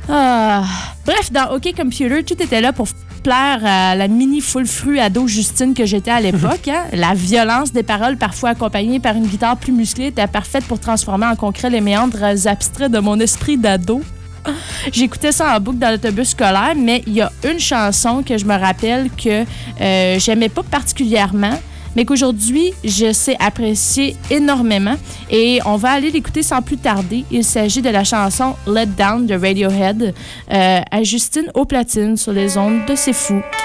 Ah. Bref, dans OK Computer, tout était là pour plaire à la mini full fruit ado Justine que j'étais à l'époque. Hein. La violence des paroles, parfois accompagnée par une guitare plus musclée, était parfaite pour transformer en concret les méandres abstraits de mon esprit d'ado. J'écoutais ça en boucle dans l'autobus scolaire, mais il y a une chanson que je me rappelle que euh, j'aimais pas particulièrement, mais qu'aujourd'hui, je sais apprécier énormément. Et on va aller l'écouter sans plus tarder. Il s'agit de la chanson Let Down de Radiohead euh, à Justine aux platines sur les ondes de C'est Fou. Let down.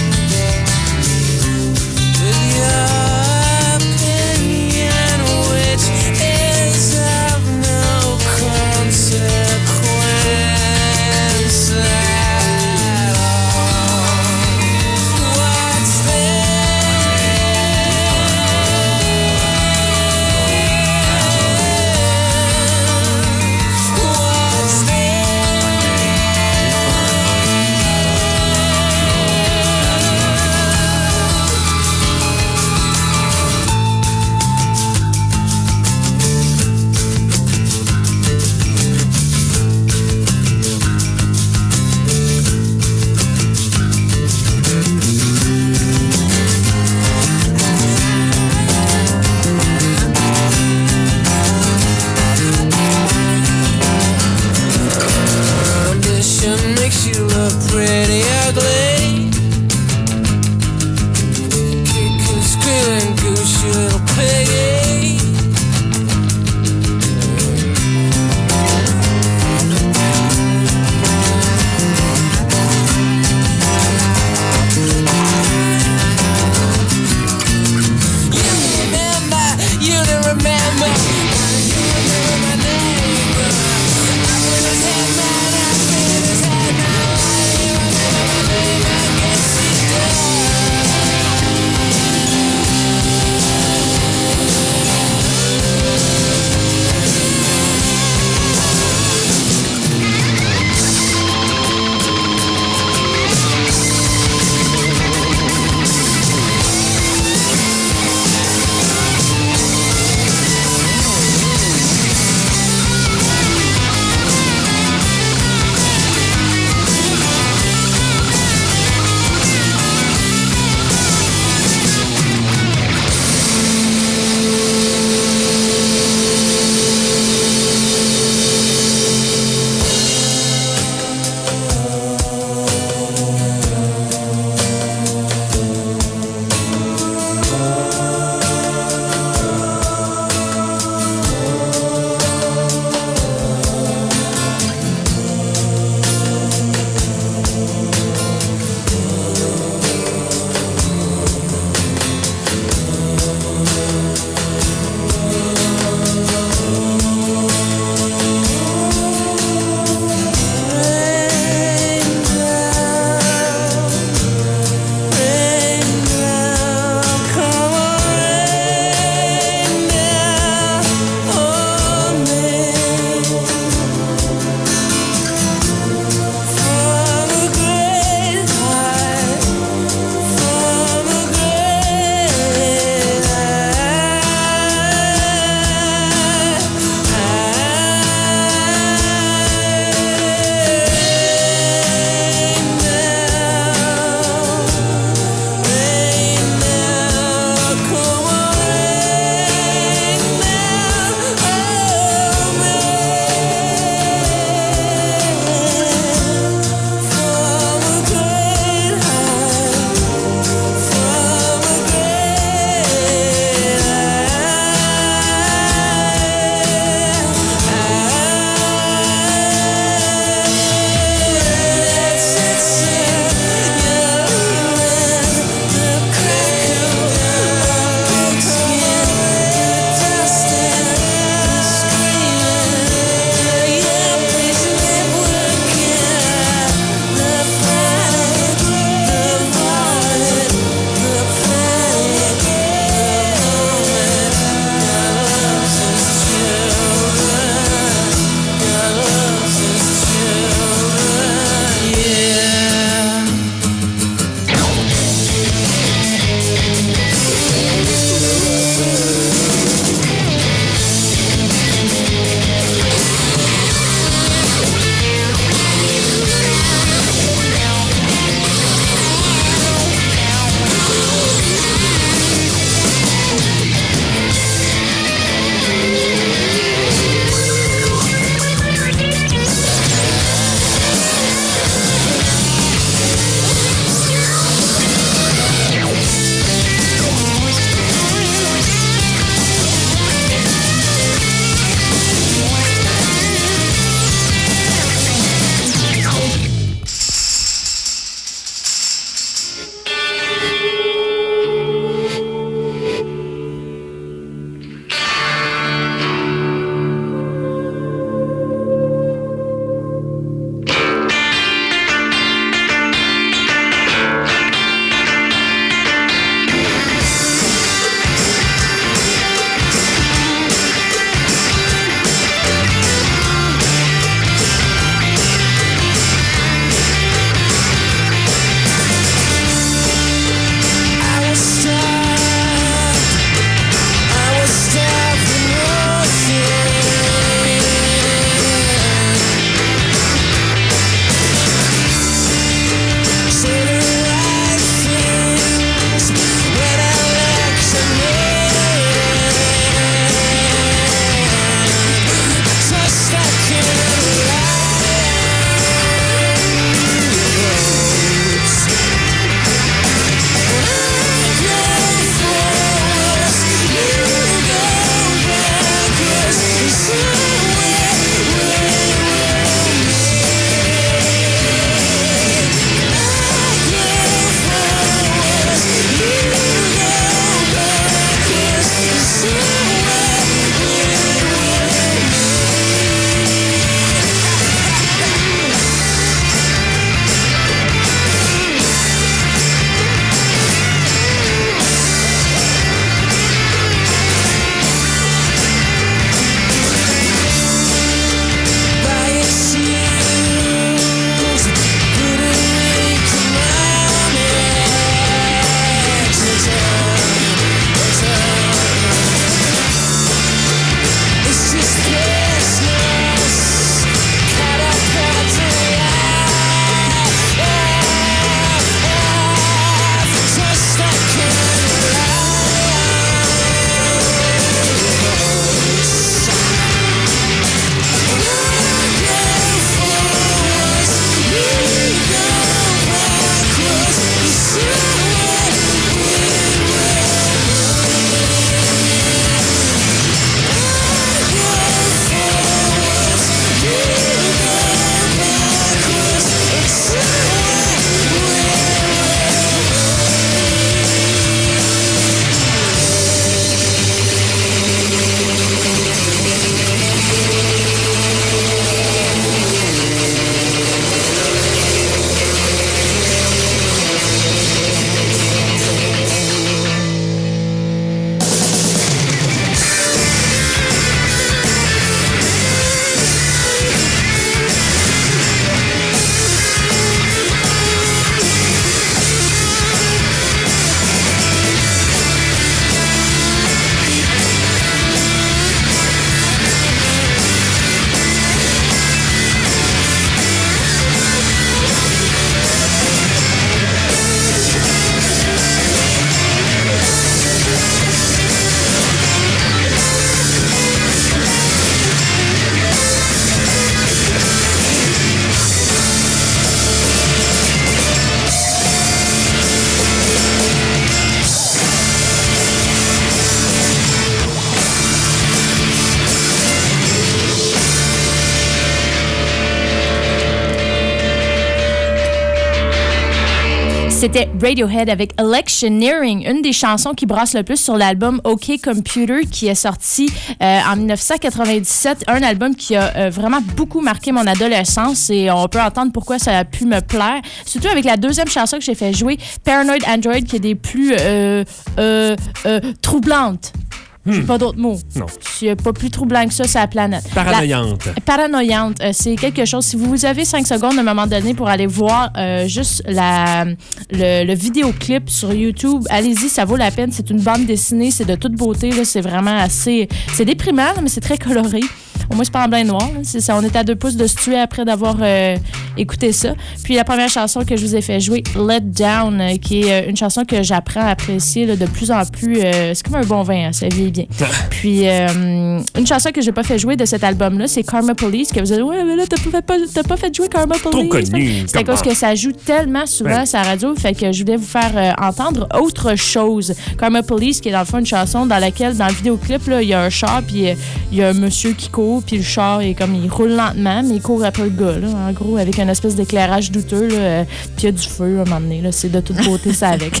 C'était Radiohead avec Electioneering, une des chansons qui brasse le plus sur l'album OK Computer qui est sorti euh, en dix-neuf cent quatre-vingt-dix-sept. Un album qui a euh, vraiment beaucoup marqué mon adolescence et on peut entendre pourquoi ça a pu me plaire. Surtout avec la deuxième chanson que j'ai fait jouer, Paranoid Android, qui est des plus euh, euh, euh, troublantes. J'ai pas d'autres mots. Non. C'est pas plus troublant que ça, c'est la planète. Paranoïante. La... Paranoïante. Euh, c'est quelque chose. Si vous avez cinq secondes à un moment donné pour aller voir euh, juste la, le, le vidéoclip sur YouTube, allez-y, ça vaut la peine. C'est une bande dessinée, c'est de toute beauté. Là. C'est vraiment assez. C'est déprimant, là, mais c'est très coloré. Au moins, c'est pas en blanc et noir. C'est ça. On est à deux pouces de se tuer après d'avoir euh, écouté ça. Puis la première chanson que je vous ai fait jouer, Let Down, euh, qui est euh, une chanson que j'apprends à apprécier là, de plus en plus. Euh, c'est comme un bon vin, hein, ça vieillit bien. Puis euh, une chanson que j'ai pas fait jouer de cet album-là, c'est Karma Police, que vous allez dire, ouais, mais là, t'as pas, t'as pas fait jouer Karma Police. Trop connu. C'est à cause que ça joue tellement souvent ouais. sur la radio, fait que je voulais vous faire euh, entendre autre chose. Karma Police, qui est dans le fond une chanson dans laquelle, dans le vidéoclip, là, il y a un char, puis il y a un monsieur qui court, puis le char, est comme, il roule lentement, mais il court après le gars, là, en gros, avec une espèce d'éclairage douteux, là, euh, puis il y a du feu à un moment donné. Là, c'est de toute beauté, ça avec.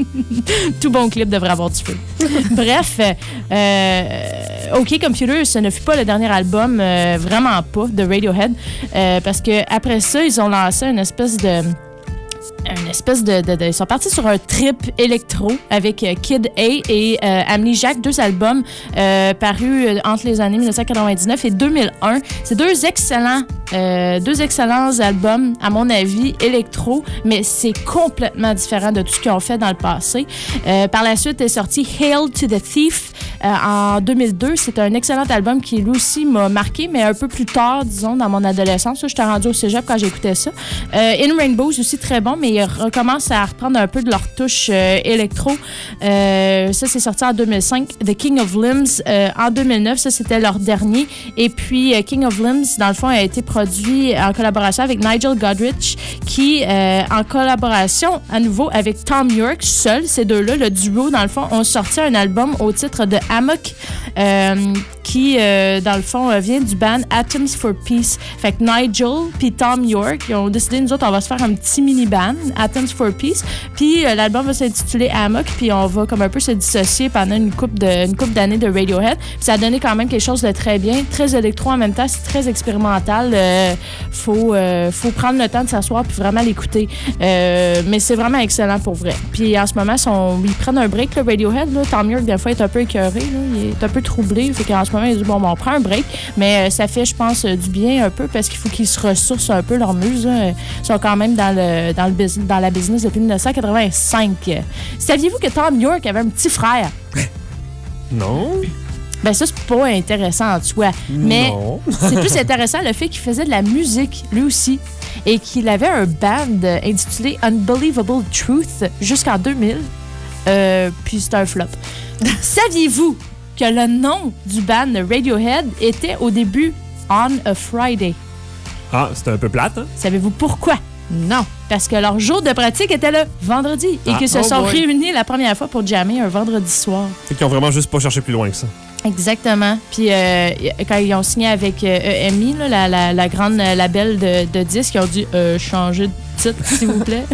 Tout bon clip devrait avoir du feu. Bref, euh, OK Computer, ce ne fut pas le dernier album, euh, vraiment pas, de Radiohead, euh, parce que après ça, ils ont lancé une espèce de... une espèce de, de, de... Ils sont partis sur un trip électro avec euh, Kid A et euh, Amnesiac, deux albums euh, parus euh, entre les années dix-neuf cent quatre-vingt-dix-neuf et deux mille un. C'est deux excellents, euh, deux excellents albums, à mon avis, électro, mais c'est complètement différent de tout ce qu'ils ont fait dans le passé. Euh, par la suite est sorti Hail to the Thief euh, en deux mille deux. C'est un excellent album qui, lui aussi, m'a marqué, mais un peu plus tard, disons, dans mon adolescence. J'étais rendu au cégep quand j'écoutais ça. Euh, In Rainbows, aussi très bon, mais ils recommencent à reprendre un peu de leur touche euh, électro. Euh, ça, c'est sorti en deux mille cinq. The King of Limbs euh, en deux mille neuf. Ça, c'était leur dernier. Et puis, euh, King of Limbs, dans le fond, a été produit en collaboration avec Nigel Godrich, qui, euh, en collaboration à nouveau avec Tom York, seul, ces deux-là, le duo, dans le fond, ont sorti un album au titre de Amok, euh, qui, euh, dans le fond, euh, vient du band Atoms for Peace. Fait que Nigel puis Tom York, ils ont décidé, nous autres, on va se faire un petit mini-band, Atoms for Peace. Puis euh, l'album va s'intituler Amok, puis on va comme un peu se dissocier pendant une couple de, une couple d'années de Radiohead. Puis ça a donné quand même quelque chose de très bien, très électro en même temps, c'est très expérimental. Euh, faut, euh, faut prendre le temps de s'asseoir puis vraiment l'écouter. Euh, mais c'est vraiment excellent pour vrai. Puis en ce moment, sont, ils prennent un break, le Radiohead. Là. Tom York, des fois, est un peu écœuré. Là. Il est un peu troublé. Fait qu'en ce moment, il dit bon, bon, on prend un break. Mais euh, ça fait, je pense, euh, du bien un peu parce qu'il faut qu'ils se ressourcent un peu leur muse. Là. Ils sont quand même dans, le, dans, le business, dans la business depuis dix-neuf cent quatre-vingt-cinq. Saviez-vous que Tom York avait un petit frère? Non. Ben ça, c'est pas intéressant en soi. Mais non. C'est plus intéressant le fait qu'il faisait de la musique, lui aussi, et qu'il avait un band intitulé Unbelievable Truth jusqu'en deux mille. Euh, puis c'est un flop. Saviez-vous que le nom du band Radiohead était au début On a Friday? Ah, c'était un peu plate, hein? Savez-vous pourquoi? Non. Parce que leur jour de pratique était le vendredi et Ah, qu'ils se oh sont boy. réunis la première fois pour jammer un vendredi soir. C'est qu'ils ont vraiment juste pas cherché plus loin que ça. Exactement. Puis euh, quand ils ont signé avec euh, E M I, là, la, la, la grande label de, de disques, ils ont dû euh, changer de titre, s'il vous plaît.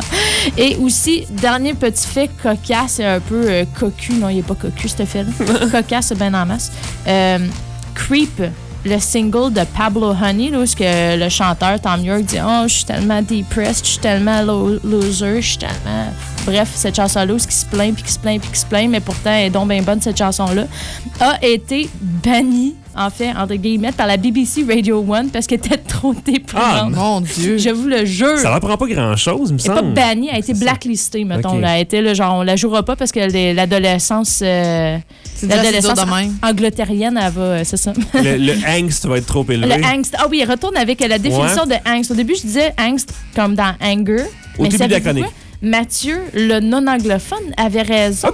Et aussi, dernier petit fait cocasse et un peu euh, cocu. Non, il n'est pas cocu, ce fait-là. Cocasse, bien en masse. Euh, Creep, le single de Pablo Honey, là, où ce que le chanteur Tom York dit « Oh, je suis tellement depressed, je suis tellement lo- loser, je suis tellement... » Bref, cette chanson-là, où ce qui se plaint, puis qui se plaint, puis qui se plaint, mais pourtant, elle est donc bien bonne, cette chanson-là, a été bannie, en fait, entre guillemets, par la B B C Radio One parce qu'elle était trop déprimante. Ah, Mon Dieu. Je vous le jure. Ça leur prend pas grand-chose, il me Elle n'est pas semble. bannie, elle a été blacklistée, mettons. Ok. Là. Elle était, là, genre, on la jouera pas parce que les- l'adolescence, euh, C'est déjà assez dur l'adolescence de même. anglo-terrienne, elle va, euh, c'est ça. Le, le angst va être trop élevé. Le angst. Ah oui, il retourne avec la définition de angst. Au début, je disais angst comme dans anger. Au mais début de la savez-vous chronique. quoi? Mathieu, le non-anglophone, avait raison.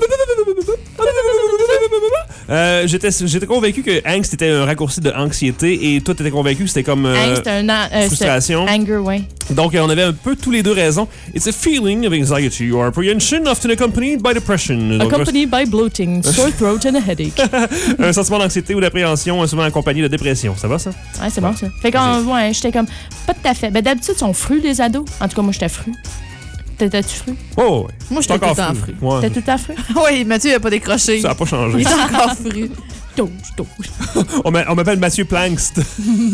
Euh, j'étais, j'étais convaincu que angst était un raccourci de anxiété et toi, t'étais convaincu que c'était comme euh, Angst, un an- euh, frustration. c'est Anger, oui. Donc, euh, on avait un peu tous les deux raison. It's a feeling of anxiety or apprehension often accompanied by depression. Donc, Accompanied by bloating, sore throat and a headache. un sentiment d'anxiété ou d'appréhension souvent accompagné de dépression. Ça va, ça? Ouais, c'est bon, ça. Fait que, ouais, j'étais comme, pas tout à fait. Ben, d'habitude, ils sont frus, les ados. En tout cas, moi, j'étais fru. T'étais-tu fru? Oh, ouais. Moi, j'étais tout le temps fru. Ouais. T'étais tout le temps fru? Oui, Mathieu, il n'a pas décroché. Ça n'a pas changé. Il est encore fru. Touche, touche. on m'a- on m'appelle Mathieu Plankst.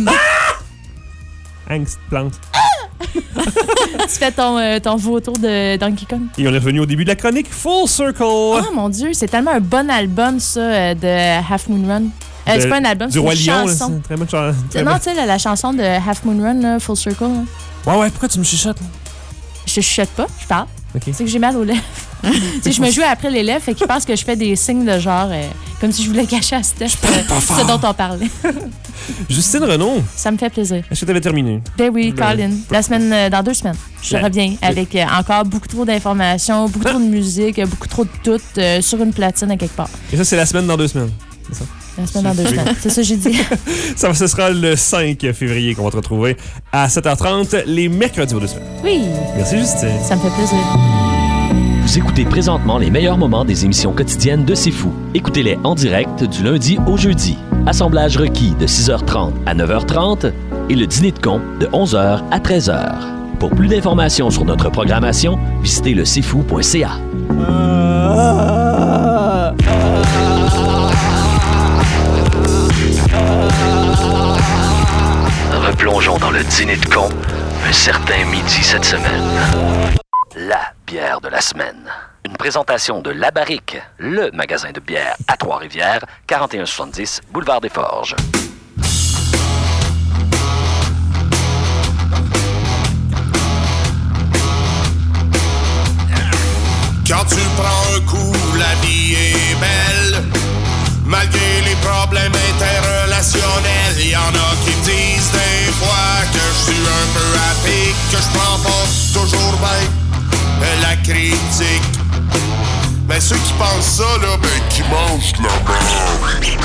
Angst, plante. Tu fais ton, euh, ton faux tour de Donkey Kong. Et on est revenu au début de la chronique Full Circle. Oh mon Dieu, c'est tellement un bon album, ça, euh, de Half Moon Run. Euh, De- c'est pas un album, du c'est Roi une Lion, là, chanson. c'est une très bonne chanson. Très Non, bonne- tu sais, la, la chanson de Half Moon Run, là, Full Circle. Là. Ouais, ouais, pourquoi tu me chuchotes? Là? Je chuchote pas, je parle. Okay. C'est que j'ai mal aux lèvres. Tu sais, je me joue après les lèvres, fait qu'il pense que je fais des signes de genre, euh, comme si je voulais cacher à Steph euh, ce dont on parlait. Justine Renaud, Ça me fait plaisir. est-ce que tu avais terminé? Ben oui, Ben- Colin. La semaine, euh, dans deux semaines, je Ben- reviens avec euh, encore beaucoup trop d'informations, beaucoup trop de musique, euh, beaucoup trop de tout euh, sur une platine à quelque part. Et ça, c'est la semaine dans deux semaines. C'est ça? La semaine dans deux semaines. C'est ça que j'ai dit. Ça, ce sera le cinq février qu'on va te retrouver à sept heures trente les mercredis aux deux semaines. Oui, Merci, Justine. ça me fait plaisir. Vous écoutez présentement les meilleurs moments des émissions quotidiennes de C'est Fou. Écoutez-les en direct du lundi au jeudi. Assemblage requis de six heures trente à neuf heures trente et le dîner de con de onze heures à treize heures. Pour plus d'informations sur notre programmation, visitez le c'est fou point c a. Replongeons dans le dîner de con un certain midi cette semaine. La bière de la semaine. Une présentation de La Barrique, le magasin de bière à Trois-Rivières, quarante et un soixante-dix, boulevard des Forges. Quand tu prends un coup, la vie est belle. Malgré les problèmes interrelationnels, y en a qui me disent des fois que je suis un peu à pic, que je prends pas toujours bien la critique. Mais ceux qui pensent ça, là, ben qui mangent de la merde.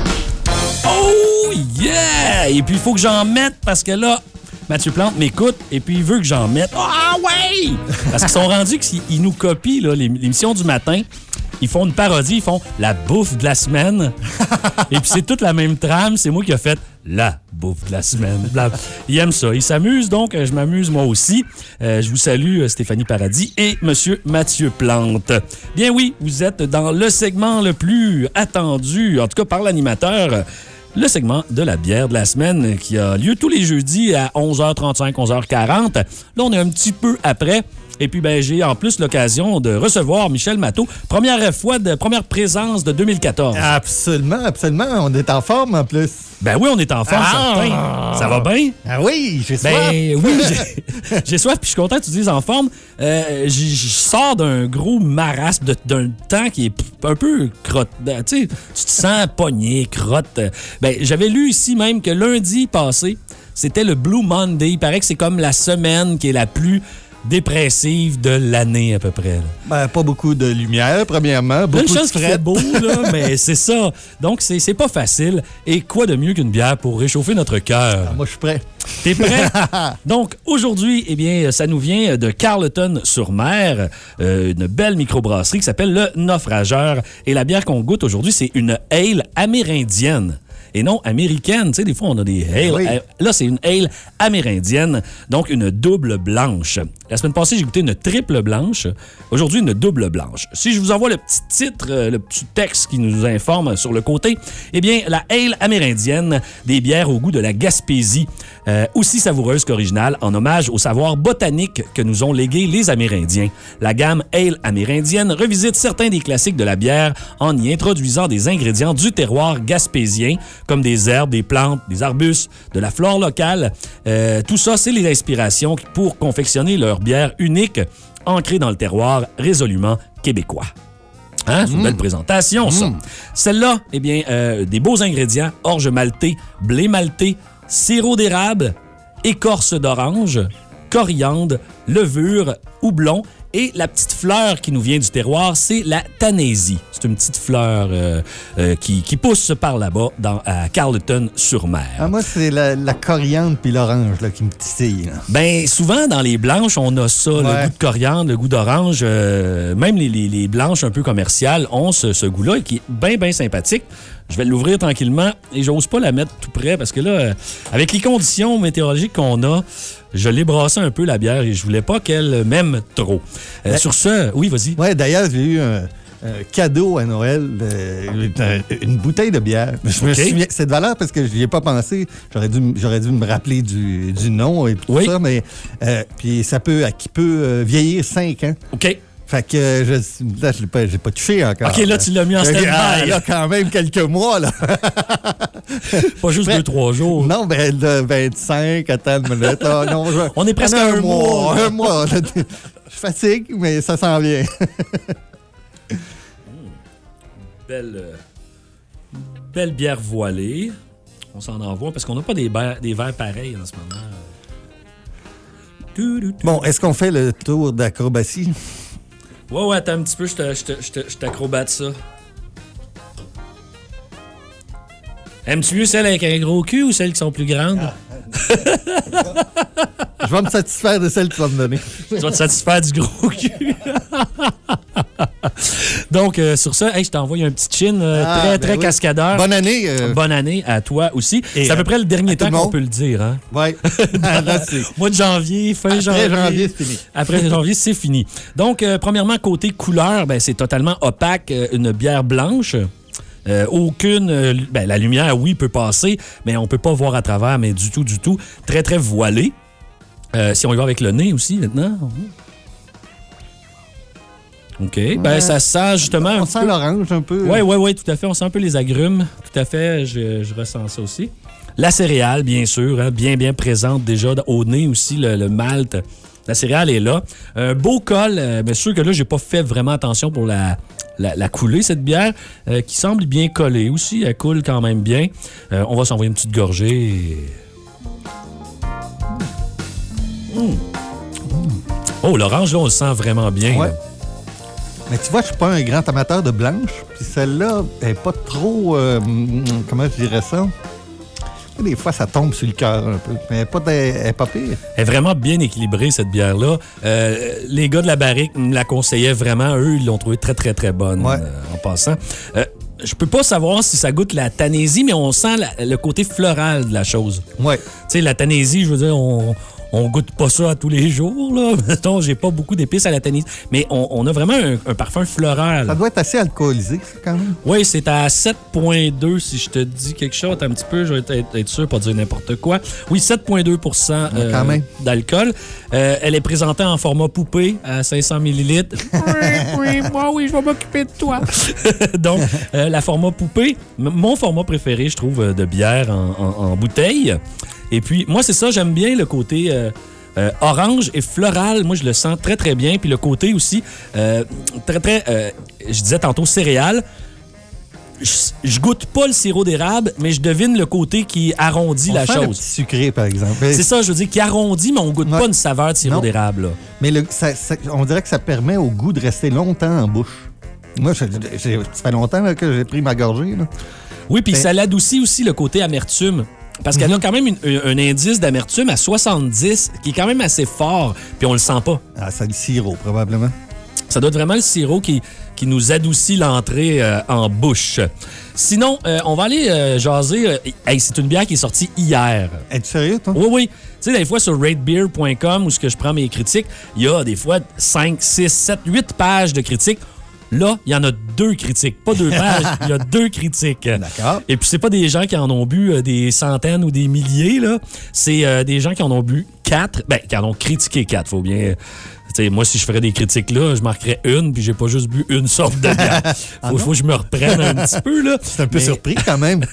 Oh yeah! Et puis, il faut que j'en mette parce que là, Mathieu Plante m'écoute et puis il veut que j'en mette. Ah ouais! Parce qu'ils sont rendus qu'ils nous copient là, l'émission du matin. Ils font une parodie, ils font la bouffe de la semaine. Et puis c'est toute la même trame. C'est moi qui ai fait la bouffe de la semaine. Bla. Ils aiment ça. Ils s'amusent, donc je m'amuse moi aussi. Euh, je vous salue, Stéphanie Paradis et Monsieur Mathieu Plante. Bien oui, vous êtes dans le segment le plus attendu, en tout cas par l'animateur, le segment de la bière de la semaine qui a lieu tous les jeudis à onze heures trente-cinq, onze heures quarante. Là, on est un petit peu après. Et puis, ben, j'ai en plus l'occasion de recevoir Michel Matteau. Première fois, de première présence de deux mille quatorze. Absolument, absolument. On est en forme en plus. Ben oui, on est en forme, Ah! certain. Ça va bien? Ah oui, j'ai soif. Ben oui, j'ai- j'ai soif, puis je suis content que tu dises en forme. Euh, j'ai- Je sors d'un gros marasme, de- d'un temps qui est un peu crotte. Ben, tu sais, tu te sens pogné, crotte. Ben, j'avais lu ici même que lundi passé, c'était le Blue Monday. Il paraît que c'est comme la semaine qui est la plus dépressive de l'année à peu près. Là. Ben, pas beaucoup de lumière, premièrement. Beaucoup Une chose de qui ferait beau, là, mais c'est ça. Donc, c'est c'est pas facile. Et quoi de mieux qu'une bière pour réchauffer notre cœur? Ah, moi, je suis prêt. T'es prêt? Donc, aujourd'hui, eh bien, ça nous vient de Carleton-sur-Mer, euh, une belle microbrasserie qui s'appelle le Naufrageur. Et la bière qu'on goûte aujourd'hui, c'est une ale amérindienne. Et non américaine. Tu sais, des fois, on a des ale. Oui. Euh, Là, c'est une ale amérindienne, donc une double blanche. La semaine passée, j'ai goûté une triple blanche. Aujourd'hui, une double blanche. Si je vous envoie le petit titre, euh, le petit texte qui nous informe sur le côté, eh bien, la ale amérindienne, des bières au goût de la Gaspésie, euh, aussi savoureuse qu'originale, en hommage au savoir botanique que nous ont légué les Amérindiens. La gamme ale amérindienne revisite certains des classiques de la bière en y introduisant des ingrédients du terroir gaspésien, comme des herbes, des plantes, des arbustes, de la flore locale. Euh, tout ça, c'est les inspirations pour confectionner leur bière unique, ancrée dans le terroir résolument québécois. Hein? C'est une belle présentation, ça. Mmh. Celle-là, eh bien, euh, des beaux ingrédients, orge malté, blé malté, sirop d'érable, écorce d'orange, coriandre, levure, houblon. Et la petite fleur qui nous vient du terroir, c'est la tanésie. C'est une petite fleur euh, euh, qui, qui pousse par là-bas, dans, à Carleton-sur-Mer. Ah, moi, c'est la, la coriandre puis l'orange là, qui me titille. là. Ben souvent, dans les blanches, on a ça, le Ouais. goût de coriandre, le goût d'orange. Euh, même les, les, les blanches un peu commerciales ont ce, ce goût-là qui est bien, bien sympathique. Je vais l'ouvrir tranquillement et j'ose pas la mettre tout près parce que là, euh, avec les conditions météorologiques qu'on a, je l'ai brassé un peu la bière et je voulais pas qu'elle m'aime trop. Euh, Ouais. Sur ce, oui, vas-y. Ouais, d'ailleurs, j'ai eu un, un cadeau à Noël, euh, une, une bouteille de bière. Je me OK. souviens, c'est de valeur parce que je n'y ai pas pensé. J'aurais dû, m- j'aurais dû me rappeler du, du nom et tout Oui. ça, mais euh, puis ça peut, qui peut euh, vieillir cinq ans. OK. Fait que euh, je, là, je l'ai pas, j'ai pas touché encore. OK, là, tu l'as mis en Fait que, stand-by. ah, il y a quand même quelques mois, là. Pas juste Prêt. deux, trois jours. Non, ben, de vingt-cinq, attends une minute. là. Non, je- On est presque en à un mois, là. Un mois. là. Je fatigue, mais ça s'en vient. Belle, euh, belle bière voilée. On s'en envoie parce qu'on n'a pas des, verres- des verres pareils en ce moment. Tout, tout, tout. Bon, est-ce qu'on fait le tour d'acrobatie? Ouais, ouais, attends un petit peu, je te- je te- je te- je t'acrobate ça. Aimes-tu mieux celles avec un gros cul ou celles qui sont plus grandes? Je vais me satisfaire de celle que tu vas me donner. Tu vas te satisfaire du gros cul. Donc, euh, sur ça, hey, je t'envoie un petit chin euh, Ah, très, ben très oui. cascadeur. Bonne année. euh, Bonne année à toi aussi. Et C'est à peu à- près le dernier à tout temps le qu'on monde. peut le dire. Hein? Ouais. Ah, là, c'est- Mois de janvier, fin Après janvier. janvier, c'est fini. Après janvier, c'est fini. Donc, euh, premièrement, côté couleur, ben, c'est totalement opaque, euh, une bière blanche. Euh, aucune... euh, ben, la lumière, oui, peut passer, mais on peut pas voir à travers, mais du tout, du tout. Très, très voilée. Euh, si on y va avec le nez aussi, maintenant. OK. Ben, ça sent justement... un On petit sent peu- l'orange un peu. Oui, oui, oui, tout à fait. On sent un peu les agrumes. Tout à fait, je, je ressens ça aussi. La céréale, bien sûr, hein, bien, bien présente déjà au nez aussi, le, le malt. La céréale est là. Un beau col, euh, bien sûr que là, j'ai pas fait vraiment attention pour la, la, la couler, cette bière, euh, qui semble bien collée aussi. Elle coule quand même bien. Euh, on va s'envoyer une petite gorgée. Mmh. Oh, l'orange, là, on le sent vraiment bien. Ouais. là. Mais tu vois, je suis pas un grand amateur de blanche. Puis celle-là, elle est pas trop... euh, comment je dirais ça? Des fois, ça tombe sur le cœur un peu. Mais elle est pas, de- elle est pas pire. Elle est vraiment bien équilibrée, cette bière-là. Euh, les gars de la barrique me la conseillaient vraiment. Eux, ils l'ont trouvée très, très, très bonne Ouais. euh, en passant. Euh, je peux pas savoir si ça goûte la tanésie, mais on sent la- le côté floral de la chose. Ouais. Tu sais, la tanésie, je veux dire, on... On goûte pas ça à tous les jours, là. Mettons, j'ai pas beaucoup d'épices à la tanésie. Mais on, on a vraiment un, un parfum floral. Ça doit être assez alcoolisé, ça, quand même. Oui, c'est à sept virgule deux si je te dis quelque chose. Attends un petit peu, je vais être, être sûr, pas dire n'importe quoi. Oui, sept virgule deux pour cent euh, Quand même. d'alcool. Euh, elle est présentée en format poupée à cinq cents millilitres. oui, oui, moi, oui, je vais m'occuper de toi. Donc, euh, la format poupée, m- mon format préféré, je trouve, euh, de bière en, en- en bouteille. Et puis, moi, c'est ça, j'aime bien le côté euh, euh, orange et floral. Moi, je le sens très, très bien. Puis le côté aussi, euh, très, très, euh, je disais tantôt céréales. Je, je goûte pas le sirop d'érable, mais je devine le côté qui arrondit On la sent le chose. petit sucré, par exemple. C'est ça, je veux dire, qui arrondit, mais on goûte Ouais. pas une saveur de sirop Non. d'érable. là. Mais le- ça- ça- on dirait que ça permet au goût de rester longtemps en bouche. Moi, je- j'ai- ça fait longtemps là, que j'ai pris ma gorgée. Là. Oui, puis Ben- ça l'adoucit aussi le côté amertume. Parce qu'elle a quand même une- un, un indice d'amertume à soixante-dix, qui est quand même assez fort, puis on le sent pas. Ah, c'est le sirop, probablement. Ça doit être vraiment le sirop qui, qui nous adoucit l'entrée euh, en bouche. Sinon, euh, on va aller euh, jaser. euh, hey, c'est une bière qui est sortie hier. Es-tu sérieux, toi? Oui, oui. Tu sais, des fois, sur rate beer point com, où ce que je prends mes critiques, il y a des fois cinq, six, sept, huit pages de critiques. Là, il y en a deux critiques. Pas deux pages, il y a deux critiques. D'accord. Et puis, c'est pas des gens qui en ont bu euh, des centaines ou des milliers, là. C'est euh, des gens qui en ont bu quatre. Ben, qui en ont critiqué quatre, faut bien... Tu sais, moi, si je ferais des critiques là, je marquerais une, puis j'ai pas juste bu une sorte de bière. Faut, faut que je me reprenne un petit peu, là. C'est un peu Mais- surpris, quand même.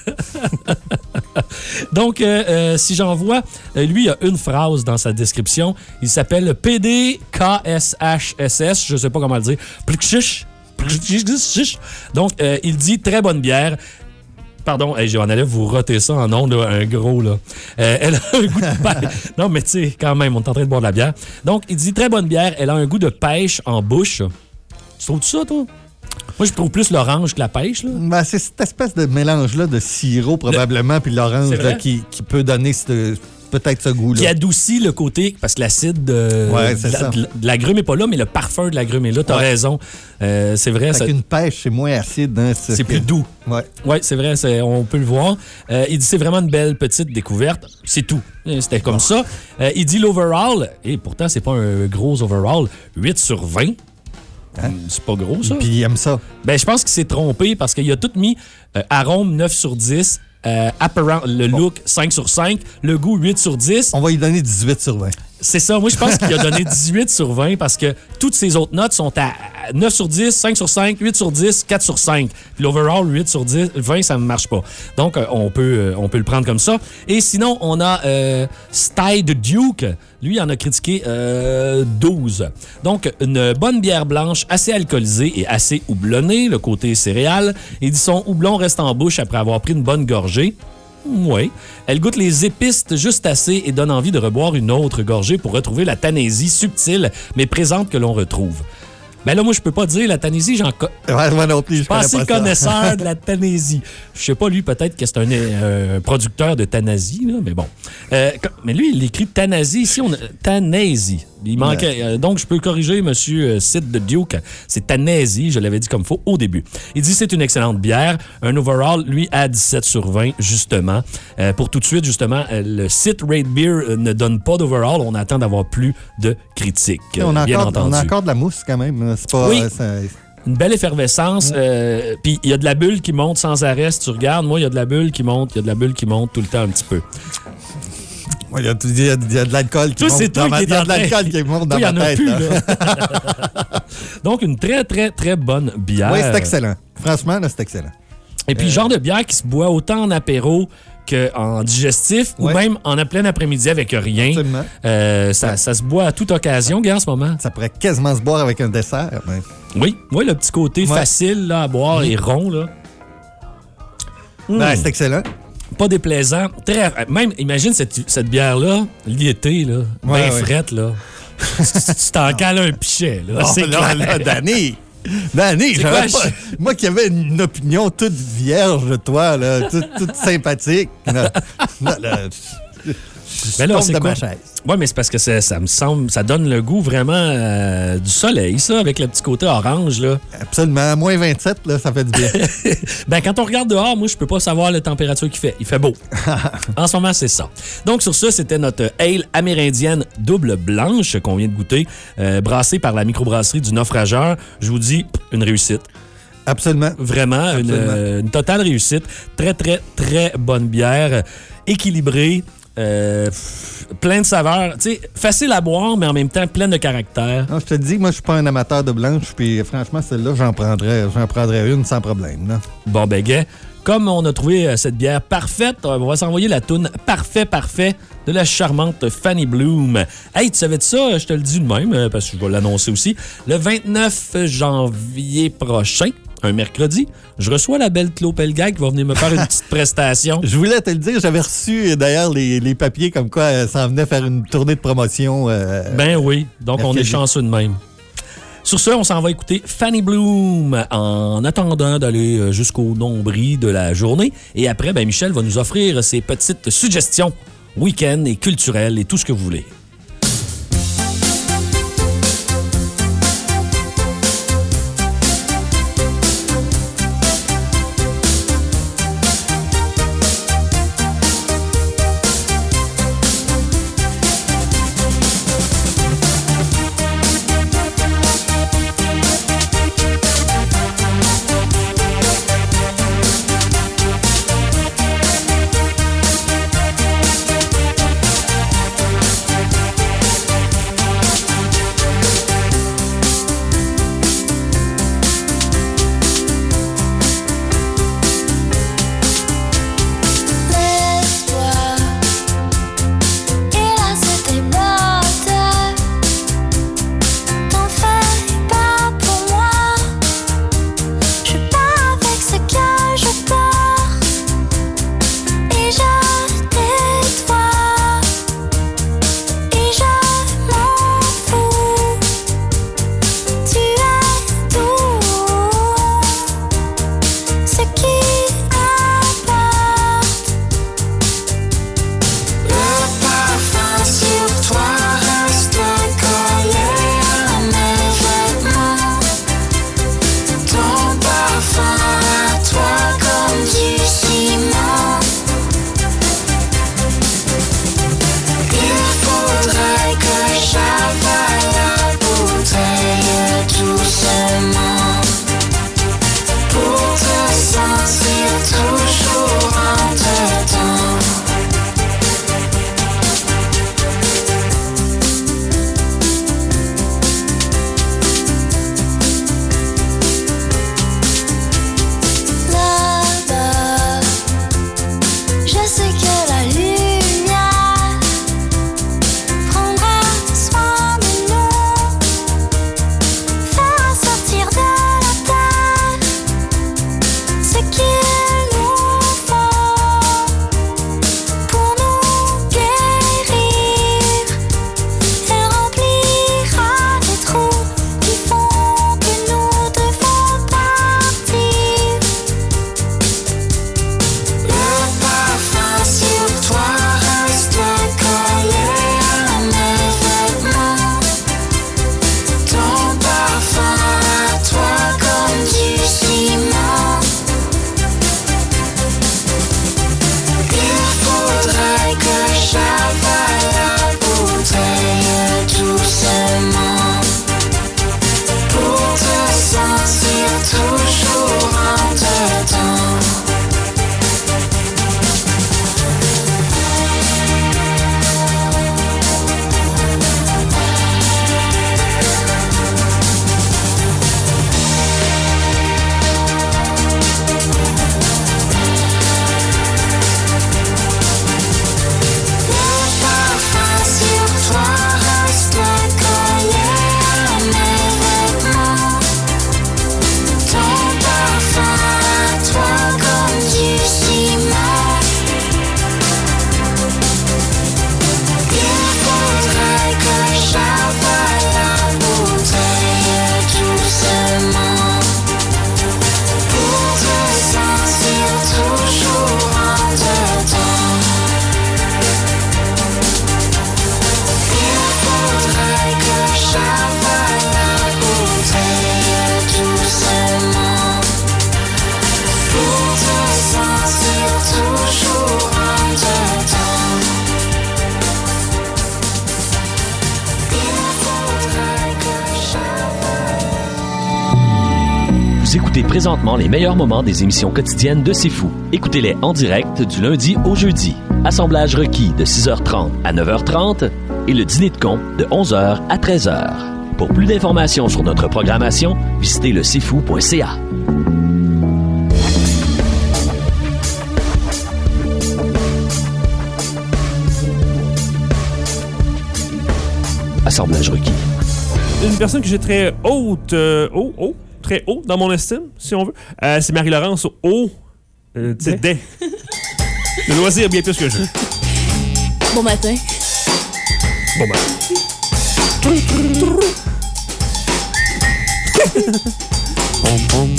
Donc, euh, euh, si j'en vois, euh, lui, il a une phrase dans sa description. Il s'appelle P D K S H S S. Je sais pas comment le dire. Plukchish. Plukchish. Donc, euh, il dit très bonne bière. Pardon, hey, j'en allais vous roter ça en ondes, là, un gros, là. Euh, elle a un goût de pêche. Non, mais tu sais, quand même, on est en train de boire de la bière. Donc, il dit très bonne bière. Elle a un goût de pêche en bouche. Tu trouves ça, toi? Moi, je trouve plus l'orange que la pêche, là. Ben, c'est cette espèce de mélange-là de sirop, probablement, puis l'orange C'est vrai? là, qui, qui peut donner ce, peut-être ce goût-là. Qui adoucit le côté, parce que l'acide de, Ouais, de, c'est la, ça. de l'agrume n'est pas là, mais le parfum de l'agrume est là. Tu as Ouais. raison. Euh, c'est vrai. Fait ça- qu'une pêche, c'est moins acide. Hein, C'est plus doux. Ouais. Oui, c'est vrai, c'est- on peut le voir. Euh, il dit c'est vraiment une belle petite découverte. C'est tout. Euh, C'était comme ça. Euh, il dit l'overall, et pourtant, c'est pas un gros overall, huit sur vingt. Hein? C'est pas gros, ça. Puis il aime ça. Ben, je pense qu'il s'est trompé parce qu'il a tout mis euh, arôme neuf sur dix, euh, apparent, le look cinq sur cinq, le goût huit sur dix. On va lui donner dix-huit sur vingt. C'est ça. Moi, je pense qu'il a donné dix-huit sur vingt parce que toutes ses autres notes sont à neuf sur dix, cinq sur cinq, huit sur dix, quatre sur cinq. Puis l'overall, huit sur dix, vingt, ça ne marche pas. Donc, euh, on peut, euh, on peut le prendre comme ça. Et sinon, on a euh, Stide Duke. Lui, il en a critiqué euh, douze. Donc, une bonne bière blanche assez alcoolisée et assez houblonnée, le côté céréales. Il dit son houblon reste en bouche après avoir pris une bonne gorgée. Oui. Elle goûte les épices juste assez et donne envie de reboire une autre gorgée pour retrouver la tannésie subtile mais présente que l'on retrouve. Ben là, moi, je peux pas dire la tannésie, j'en co- Ouais, moi non plus, je pas connais assez pas ça. connaisseur de la tannésie. Je sais pas, lui, peut-être que c'est un euh, producteur de Tanasie, là, mais bon. Euh, co- mais lui, il écrit Tanasie. Ici, on a Tanasie. Il manquait. euh, donc, je peux corriger, monsieur euh, Sid de Duke. C'est Tanasie, je l'avais dit comme faux au début. Il dit c'est une excellente bière. Un overall, lui, à dix-sept sur vingt, justement. Euh, pour tout de suite, justement, euh, le site Rate Beer euh, ne donne pas d'overall. On attend d'avoir plus de critiques. euh, On a, bien encore, entendu. on a encore de la mousse quand même. C'est pas. Oui. euh, ça- Une belle effervescence. euh, Puis il y a de la bulle qui monte sans arrêt. Si tu regardes, moi, il y a de la bulle qui monte. Il y a de la bulle qui monte tout le temps un petit peu. Ouais, Il y, a- il y a- il y a de l'alcool qui Toi, monte c'est toi dans ma- qui il y a est en de l'alcool train- qui monte dans Toi, il y ma en a tête. plus, là. là. Donc, une très, très, très bonne bière. Oui, c'est excellent. Franchement, là, c'est excellent. Et puis, genre de bière qui se boit autant en apéro qu'en digestif Ouais. ou même en plein après-midi avec rien. Absolument. Euh, ça, ça se boit à toute occasion, gars, en ce moment. Ça pourrait quasiment se boire avec un dessert. mais- Oui, oui, le petit côté Ouais. facile là, à boire et rond. Là. Ben, Mm. c'est excellent. Pas déplaisant. Très, même, imagine cette, cette bière-là, l'été, là, Ouais, bien ouais. frette, là. tu tu t'en cales un pichet, là. Oh, c'est là, clair. là, Danny! Danny, C'est j'avais quoi, pas- moi qui avais une opinion toute vierge de toi, là, toute, toute sympathique. Là, là, là, je, je Mais là, tombe c'est de quoi? ma chaise. Oui, mais c'est parce que ça, ça me semble, ça donne le goût vraiment euh, du soleil, ça, avec le petit côté orange, là. Absolument. À moins vingt-sept, là, ça fait du bien. Ben, quand on regarde dehors, moi, je peux pas savoir la température qu'il fait. Il fait beau. En ce moment, c'est ça. Donc, sur ça, c'était notre ale amérindienne double blanche qu'on vient de goûter, euh, brassée par la microbrasserie du Naufrageur. Je vous dis, une réussite. Absolument. Vraiment, une, Absolument. euh, une totale réussite. Très, très, très bonne bière. euh, Équilibrée. euh, pff, plein de saveurs. Tu sais, facile à boire, mais en même temps, pleine de caractère. Non, je te dis, moi, je suis pas un amateur de blanche, puis franchement, celle-là, j'en prendrais, j'en prendrais une sans problème. Là. Bon, ben, gars, comme on a trouvé euh, cette bière parfaite, on va s'envoyer la toune Parfait, parfait de la charmante Fanny Bloom. Hey, tu savais de ça? Je te le dis de même, euh, parce que je vais l'annoncer aussi. Le vingt-neuf janvier prochain, un mercredi, je reçois la belle Claude Pelgag qui va venir me faire une petite prestation. Je voulais te le dire, j'avais reçu euh, d'ailleurs les, les papiers comme quoi euh, ça en venait faire une tournée de promotion. euh, Ben oui, donc on est mercredi. chanceux de même. Sur ce, on s'en va écouter Fanny Bloom en attendant d'aller euh, jusqu'au nombril de la journée. Et après, ben Michel va nous offrir ses petites suggestions week-end et culturelles et tout ce que vous voulez. Parfait, écoutez présentement les meilleurs moments des émissions quotidiennes de C'est Fou. Écoutez-les en direct du lundi au jeudi. Assemblage requis de six heures trente à neuf heures trente et le dîner de con de onze heures à treize heures. Pour plus d'informations sur notre programmation, visitez le c'est fou point c a. Assemblage requis. Une personne que j'ai très haute, euh, haut, haut, très haut dans mon estime, si on veut, euh, c'est Marie-Laurence haut, euh, tu sais, des. Le loisir bien plus que je. Bon matin. Bon ben. Pom, pom.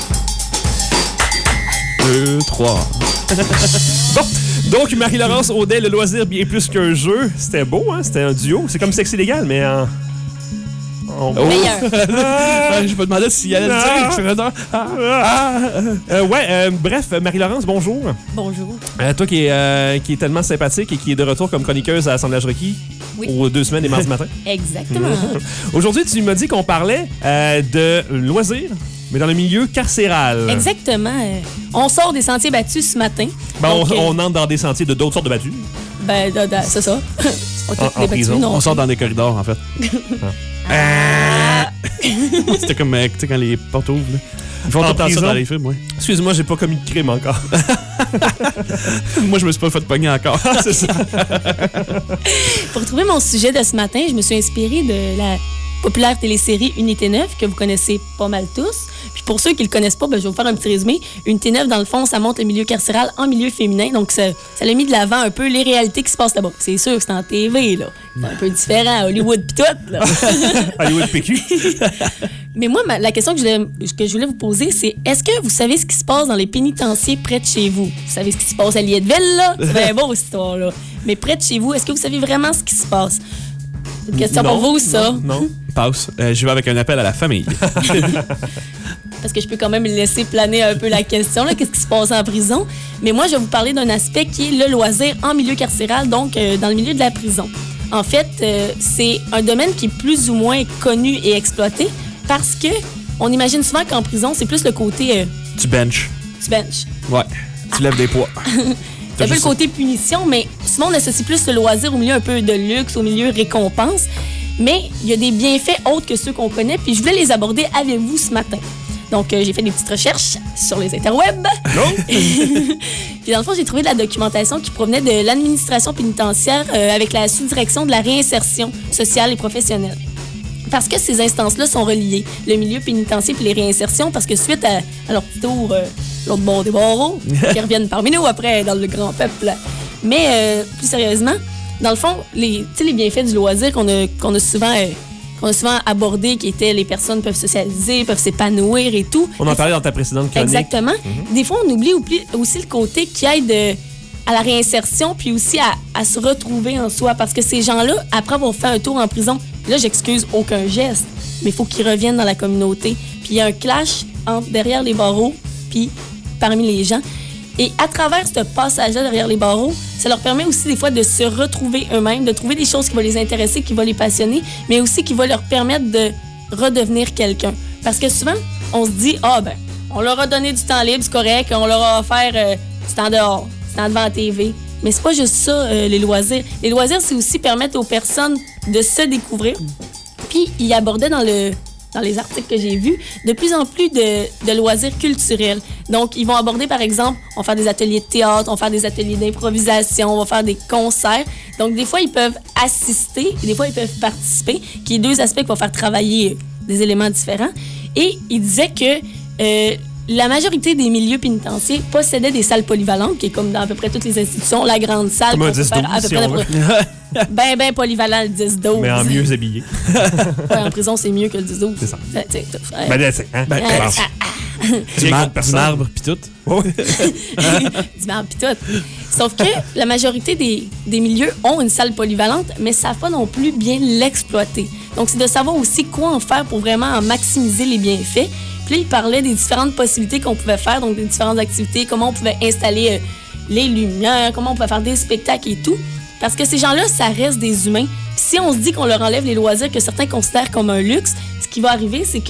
Deux, trois. Bon, donc Marie-Laurence Audet, le loisir bien plus qu'un jeu. C'était beau, hein? C'était un duo. C'est comme Sexe illégal, mais en... en... Oh. Meilleur. Ah, je me demandais s'il allait le dire. Je suis content. Ah, ah. Euh, ouais, euh, bref, Marie-Laurence, bonjour. Bonjour. Euh, toi qui est, euh, qui est tellement sympathique et qui est de retour comme chroniqueuse à Assemblage requis Oui. aux deux semaines et mardi matin. Exactement. Aujourd'hui, tu m'as dit qu'on parlait euh, de loisirs, mais dans le milieu carcéral. Exactement. Euh, On sort des sentiers battus ce matin. Ben, on, Donc, euh, on entre dans des sentiers de d'autres sortes de battus. Ben, da- da- c'est ça. C'est pas En- tous en des battus, prison. non. On sort dans des corridors, en fait. Ah. C'était comme euh, tu sais, quand les portes ouvrent. Là. Ils font En tout le temps ça prison? dans les films, oui. Excuse-moi, j'ai pas commis de crime encore. Moi, je me suis pas fait pogner encore. C'est ça. Pour trouver mon sujet de ce matin, je me suis inspirée de la populaire télésérie Unité neuf, que vous connaissez pas mal tous. Puis pour ceux qui le connaissent pas, ben, je vais vous faire un petit résumé. Unité neuf, dans le fond, ça montre le milieu carcéral en milieu féminin. Donc, ça, ça l'a mis de l'avant un peu les réalités qui se passent là-bas. C'est sûr que c'est en T V, là. C'est un peu différent, Hollywood pis tout, là. Hollywood P Q. Mais moi, ma- la question que je, voulais, que je voulais vous poser, c'est est-ce que vous savez ce qui se passe dans les pénitenciers près de chez vous? Vous savez ce qui se passe à Lietteville, là? C'est bien beau, cette histoire-là. Mais près de chez vous, est-ce que vous savez vraiment ce qui se passe? C'est une question Non, pour vous, ça. Non. non. Passe. Euh, je vais avec un appel à la famille. Parce que je peux quand même laisser planer un peu la question, là, qu'est-ce qui se passe en prison. Mais moi, je vais vous parler d'un aspect qui est le loisir en milieu carcéral, donc euh, dans le milieu de la prison. En fait, euh, c'est un domaine qui est plus ou moins connu et exploité parce que on imagine souvent qu'en prison, c'est plus le côté euh, Tu bench. du bench. Ouais. Tu lèves des poids. C'est un peu le côté punition, mais souvent on associe plus le loisir au milieu un peu de luxe, au milieu récompense. Mais il y a des bienfaits autres que ceux qu'on connaît, puis je voulais les aborder avec vous ce matin. Donc, euh, j'ai fait des petites recherches sur les interwebs. Non? Puis dans le fond, j'ai trouvé de la documentation qui provenait de l'administration pénitentiaire euh, avec la sous-direction de la réinsertion sociale et professionnelle. Parce que ces instances-là sont reliées, le milieu pénitentiaire et les réinsertions, parce que suite à, à leur petit tour, euh, l'autre bord des barreaux, qui reviennent parmi nous après dans le grand peuple. Mais euh, plus sérieusement, dans le fond, les, tu sais, les bienfaits du loisir qu'on a, qu'on a souvent... Euh, qu'on a souvent abordé, qui étaient les personnes peuvent socialiser, peuvent s'épanouir et tout. On en parlait dans ta précédente chronique. Exactement. Mm-hmm. Des fois, on oublie aussi le côté qui aide euh, à la réinsertion, puis aussi à, à se retrouver en soi. Parce que ces gens-là, après avoir fait un tour en prison, là, j'excuse aucun geste, mais il faut qu'ils reviennent dans la communauté. Puis il y a un clash entre derrière les barreaux, puis parmi les gens. Et à travers ce passage-là derrière les barreaux, ça leur permet aussi des fois de se retrouver eux-mêmes, de trouver des choses qui vont les intéresser, qui vont les passionner, mais aussi qui vont leur permettre de redevenir quelqu'un. Parce que souvent, on se dit, ah ben, on leur a donné du temps libre, c'est correct, on leur a offert euh, du temps dehors, du temps devant la T V. Mais c'est pas juste ça, euh, les loisirs. Les loisirs, c'est aussi permettre aux personnes de se découvrir. Puis, il abordait dans le... dans les articles que j'ai vus, de plus en plus de, de loisirs culturels. Donc, ils vont aborder, par exemple, on va faire des ateliers de théâtre, on va faire des ateliers d'improvisation, on va faire des concerts. Donc, des fois, ils peuvent assister et des fois, ils peuvent participer, qui est deux aspects qui vont faire travailler des éléments différents. Et il disait que euh, la majorité des milieux pénitentiaires possédaient des salles polyvalentes, qui est comme dans à peu près toutes les institutions, la grande salle. Comme un qu'on peut dix faire douze, à peu si près on veut. n'importe- Ben, ben polyvalent, le dix douze. Mais en mieux habillé. Ouais, en prison, c'est mieux que le dix douze. C'est ça. Ouais, tu sais, tout- ouais. Ben, là, c'est... Hein? Ben, Ah, bon. ah, ah. Bien Du, mar- contre du personne. marbre, pis tout. Ouais. Du marbre pis tout. Sauf que la majorité des, des milieux ont une salle polyvalente, mais ne savent pas non plus bien l'exploiter. Donc, c'est de savoir aussi quoi en faire pour vraiment en maximiser les bienfaits. Puis là, il parlait des différentes possibilités qu'on pouvait faire, donc des différentes activités, comment on pouvait installer euh, les lumières, comment on pouvait faire des spectacles et tout. Parce que ces gens-là, ça reste des humains. Puis si on se dit qu'on leur enlève les loisirs que certains considèrent comme un luxe, ce qui va arriver, c'est que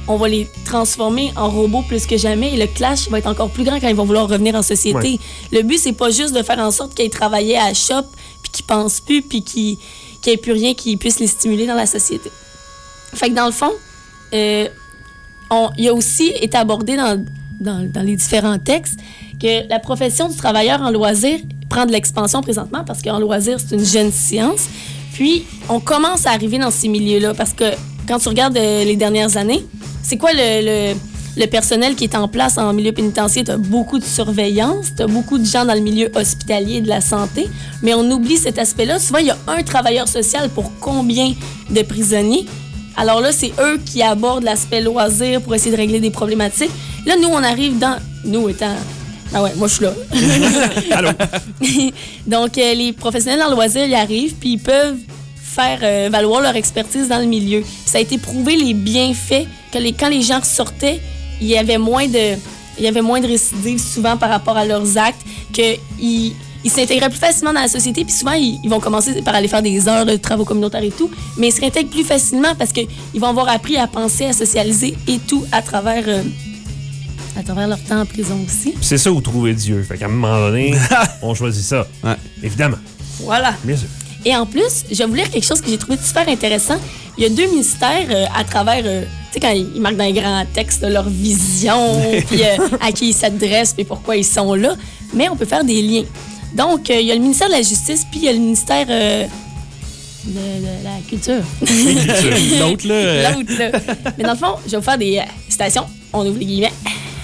on va les transformer en robots plus que jamais et le clash va être encore plus grand quand ils vont vouloir revenir en société. Ouais. Le but, c'est pas juste de faire en sorte qu'ils travaillaient à la shop puis qu'ils pensent plus puis qu'ils qu'il n'y ait plus rien qui puisse les stimuler dans la société. Fait que dans le fond, euh, on, il a aussi été abordé dans, dans, dans les différents textes que la profession du travailleur en loisir prend de l'expansion présentement parce qu'en loisir, c'est une jeune science. Puis, on commence à arriver dans ces milieux-là parce que quand tu regardes euh, les dernières années, c'est quoi le, le, le personnel qui est en place en milieu pénitentiaire? Tu as beaucoup de surveillance, tu as beaucoup de gens dans le milieu hospitalier et de la santé, mais on oublie cet aspect-là. Souvent, il y a un travailleur social pour combien de prisonniers? Alors là, c'est eux qui abordent l'aspect loisir pour essayer de régler des problématiques. Là, nous, on arrive dans... Nous étant... Ah ouais, moi, je suis là. Allô? Donc, euh, les professionnels en loisir, ils arrivent, puis ils peuvent faire euh, valoir leur expertise dans le milieu. Puis ça a été prouvé, les bienfaits, que les, quand les gens ressortaient, il y avait moins de, il y avait moins de récidives souvent par rapport à leurs actes, qu'ils ils s'intégraient plus facilement dans la société, puis souvent, ils, ils vont commencer par aller faire des heures de travaux communautaires et tout, mais ils se réintègrent plus facilement parce qu'ils vont avoir appris à penser, à socialiser et tout à travers... Euh, à travers leur temps en prison aussi. C'est ça où trouver Dieu. Fait qu'à un moment donné, on choisit ça. Ouais. Évidemment. Voilà. Bien sûr. Et en plus, je vais vous lire quelque chose que j'ai trouvé super intéressant. Il y a deux ministères euh, à travers, euh, tu sais, quand ils marquent dans les grands textes là, leur vision, puis euh, à qui ils s'adressent, puis pourquoi ils sont là. Mais on peut faire des liens. Donc, euh, il y a le ministère de la Justice, puis il y a le ministère euh, de, de la Culture. L'autre, là. L'autre, là. Mais dans le fond, je vais vous faire des euh, citations. On ouvre les guillemets.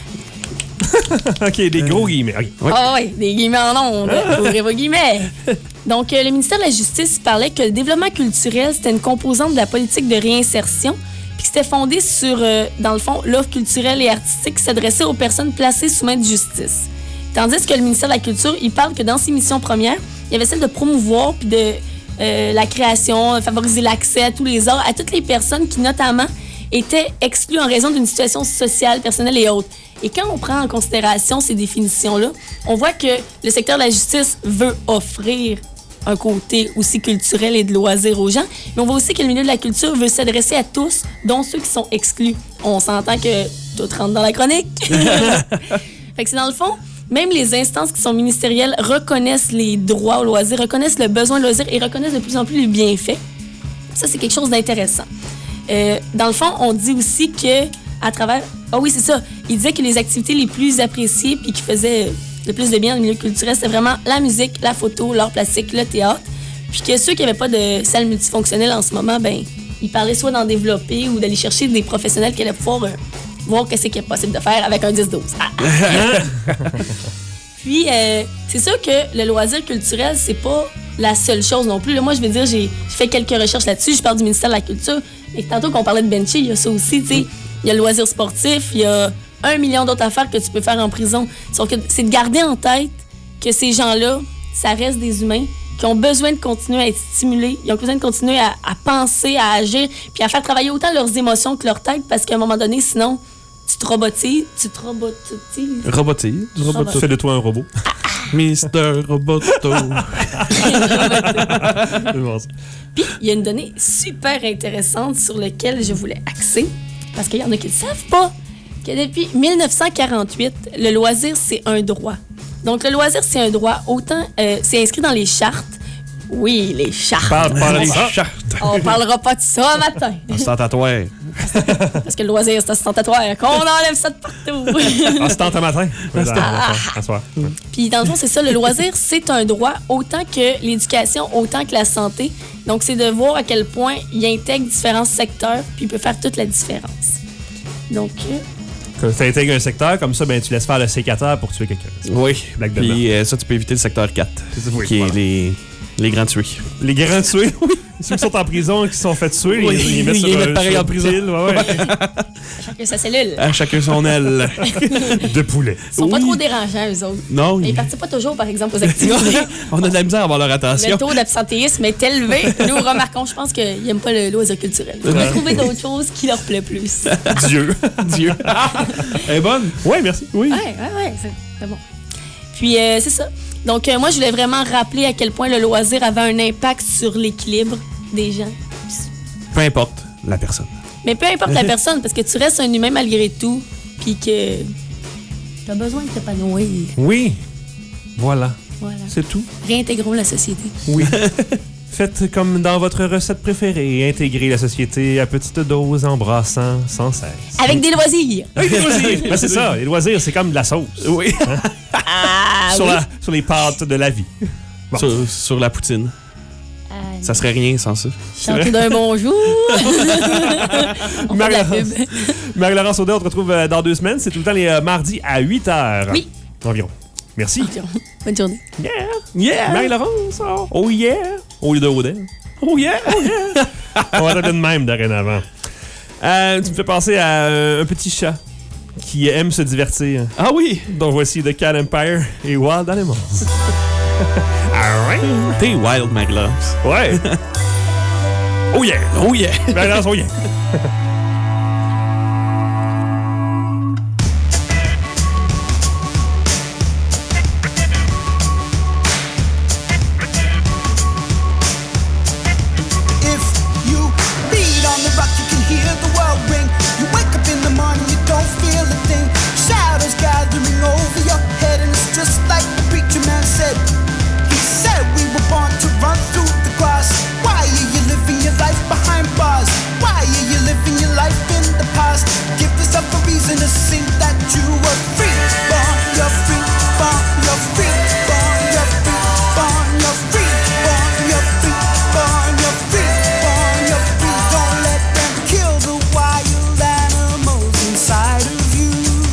OK, des gros guillemets. Okay. Ah oui, oh, ouais, des guillemets en ondes. Ouvrez vos guillemets. Donc, euh, le ministère de la Justice parlait que le développement culturel, c'était une composante de la politique de réinsertion, puis que c'était fondé sur, euh, dans le fond, l'offre culturelle et artistique qui s'adressait aux personnes placées sous main de justice. Tandis que le ministère de la Culture, il parle que dans ses missions premières, il y avait celle de promouvoir puis de euh, la création, de favoriser l'accès à tous les arts, à toutes les personnes qui, notamment, étaient exclues en raison d'une situation sociale, personnelle et autres. Et quand on prend en considération ces définitions-là, on voit que le secteur de la justice veut offrir un côté aussi culturel et de loisirs aux gens, mais on voit aussi que le milieu de la culture veut s'adresser à tous, dont ceux qui sont exclus. On s'entend que tout rentre dans la chronique. Fait que c'est dans le fond, même les instances qui sont ministérielles reconnaissent les droits aux loisirs, reconnaissent le besoin de loisirs et reconnaissent de plus en plus les bienfaits. Ça, c'est quelque chose d'intéressant. Euh, dans le fond, on dit aussi que à travers... Ah oui, c'est ça. Il disait que les activités les plus appréciées puis qui faisaient le plus de bien dans le milieu culturel, c'était vraiment la musique, la photo, l'art plastique, le théâtre. Puis que ceux qui n'avaient pas de salle multifonctionnelle en ce moment, ben ils parlaient soit d'en développer ou d'aller chercher des professionnels qui allaient pouvoir euh, voir qu'est-ce qu'il est possible de faire avec un dix douze. Ah. Puis, euh, c'est sûr que le loisir culturel, c'est pas la seule chose non plus. Là, moi, je veux dire, j'ai fait quelques recherches là-dessus. Je parle du ministère de la Culture. Et tantôt qu'on parlait de Benchy, il y a ça aussi, tu sais. Il y a le loisir sportif, il y a un million d'autres affaires que tu peux faire en prison. Sauf que c'est de garder en tête que ces gens-là, ça reste des humains qui ont besoin de continuer à être stimulés, ils ont besoin de continuer à, à penser, à agir, puis à faire travailler autant leurs émotions que leur tête, parce qu'à un moment donné, sinon, tu te robotises, tu te robotises. Robotise. Robot. Fais de toi un robot. Mister Roboto. Puis, il y a une donnée super intéressante sur laquelle je voulais axer, parce qu'il y en a qui ne savent pas que depuis dix-neuf cent quarante-huit, le loisir, c'est un droit. Donc, le loisir, c'est un droit. Autant, euh, c'est inscrit dans les chartes. Oui, les chartes. Parle, parle des chartes. On parlera pas de ça matin. Ostentatoire. Parce que le loisir, c'est ostentatoire. Qu'on enlève ça de partout. Ostentatoire matin. Ah. Bonsoir. Puis, dans le fond, c'est ça. Le loisir, c'est un droit autant que l'éducation, autant que la santé. Donc, c'est de voir à quel point il intègre différents secteurs, puis il peut faire toute la différence. Donc... Euh, Quand tu intègres un secteur, comme ça, ben, tu laisses faire le sécateur pour tuer quelqu'un. Oui. Blague de Puis euh, ça, tu peux éviter le secteur quatre, oui, qui voilà. est les, les grands tués. Les grands tués, oui. Ceux qui sont en prison, qui se sont fait tuer, oui, ils, ils mettent ils sur les un, mettent pareil sur en prison. Pile, ouais, ouais. chacun sa cellule. À chacun son aile. De poulet. Ils sont oui. pas trop dérangeants, eux autres. Non. Mais ils participent pas toujours, par exemple, aux activités. On a de la misère à avoir leur attention. Le taux d'absentéisme est élevé. Nous remarquons, je pense qu'ils n'aiment pas le loisir culturel. Ils devraient trouver d'autres choses qui leur plaît plus. Dieu. Dieu. Elle est bonne? Oui, merci. Oui. Ouais, ouais, ouais, c'est, c'est bon. Puis, euh, c'est ça. Donc, euh, moi, je voulais vraiment rappeler à quel point le loisir avait un impact sur l'équilibre des gens. Peu importe la personne. Mais peu importe la personne, parce que tu restes un humain malgré tout, puis que t'as besoin de t'épanouir. Oui. Voilà. Voilà. C'est tout. Réintégrons la société. Oui. Faites comme dans votre recette préférée. Intégrez la société à petite dose en brassant sans cesse. Avec des loisirs. Avec des loisirs. Ben, c'est ça. Les loisirs, c'est comme de la sauce. Oui. Hein? Ah, sur, oui. la, sur les pâtes de la vie. Bon. Sur, sur la poutine. Ah, Ça serait rien sans ça. chanter d'un bonjour. On fait de la pub. Marie-Laurence Audet, on te retrouve euh, dans deux semaines. C'est tout le temps les euh, mardis à huit heures. Oui. Environ. Merci. Bonne journée. Yeah! Yeah! Marie-Laurence! Oh, oh yeah! Au lieu de Audet. Oh yeah! Oh yeah! On va t'appeler de même dorénavant. Euh, tu me fais penser à euh, un petit chat qui aime se divertir. Ah oui! Donc voici The Cat Empire et Wild Animals. Alright. T'es wild, Marie-Laurence. Ouais. Oh yeah! Oh yeah! Marie-Laurence, oh yeah! If you beat on the rock, you can hear the world ring. You wake up in the morning, you don't feel a thing. Shadows gathering over your head, and it's just like the preacher man said. He said we were born to run through the grass. Why are you living your life behind bars? Why are you living your life in the past? Give yourself a reason to think that you were free. Born, you're free. Born, you're free. Born, you're free. Born, you're free. Born, you're free. Born, you're free. Born, you're free. Don't let them kill the wild animals inside of you.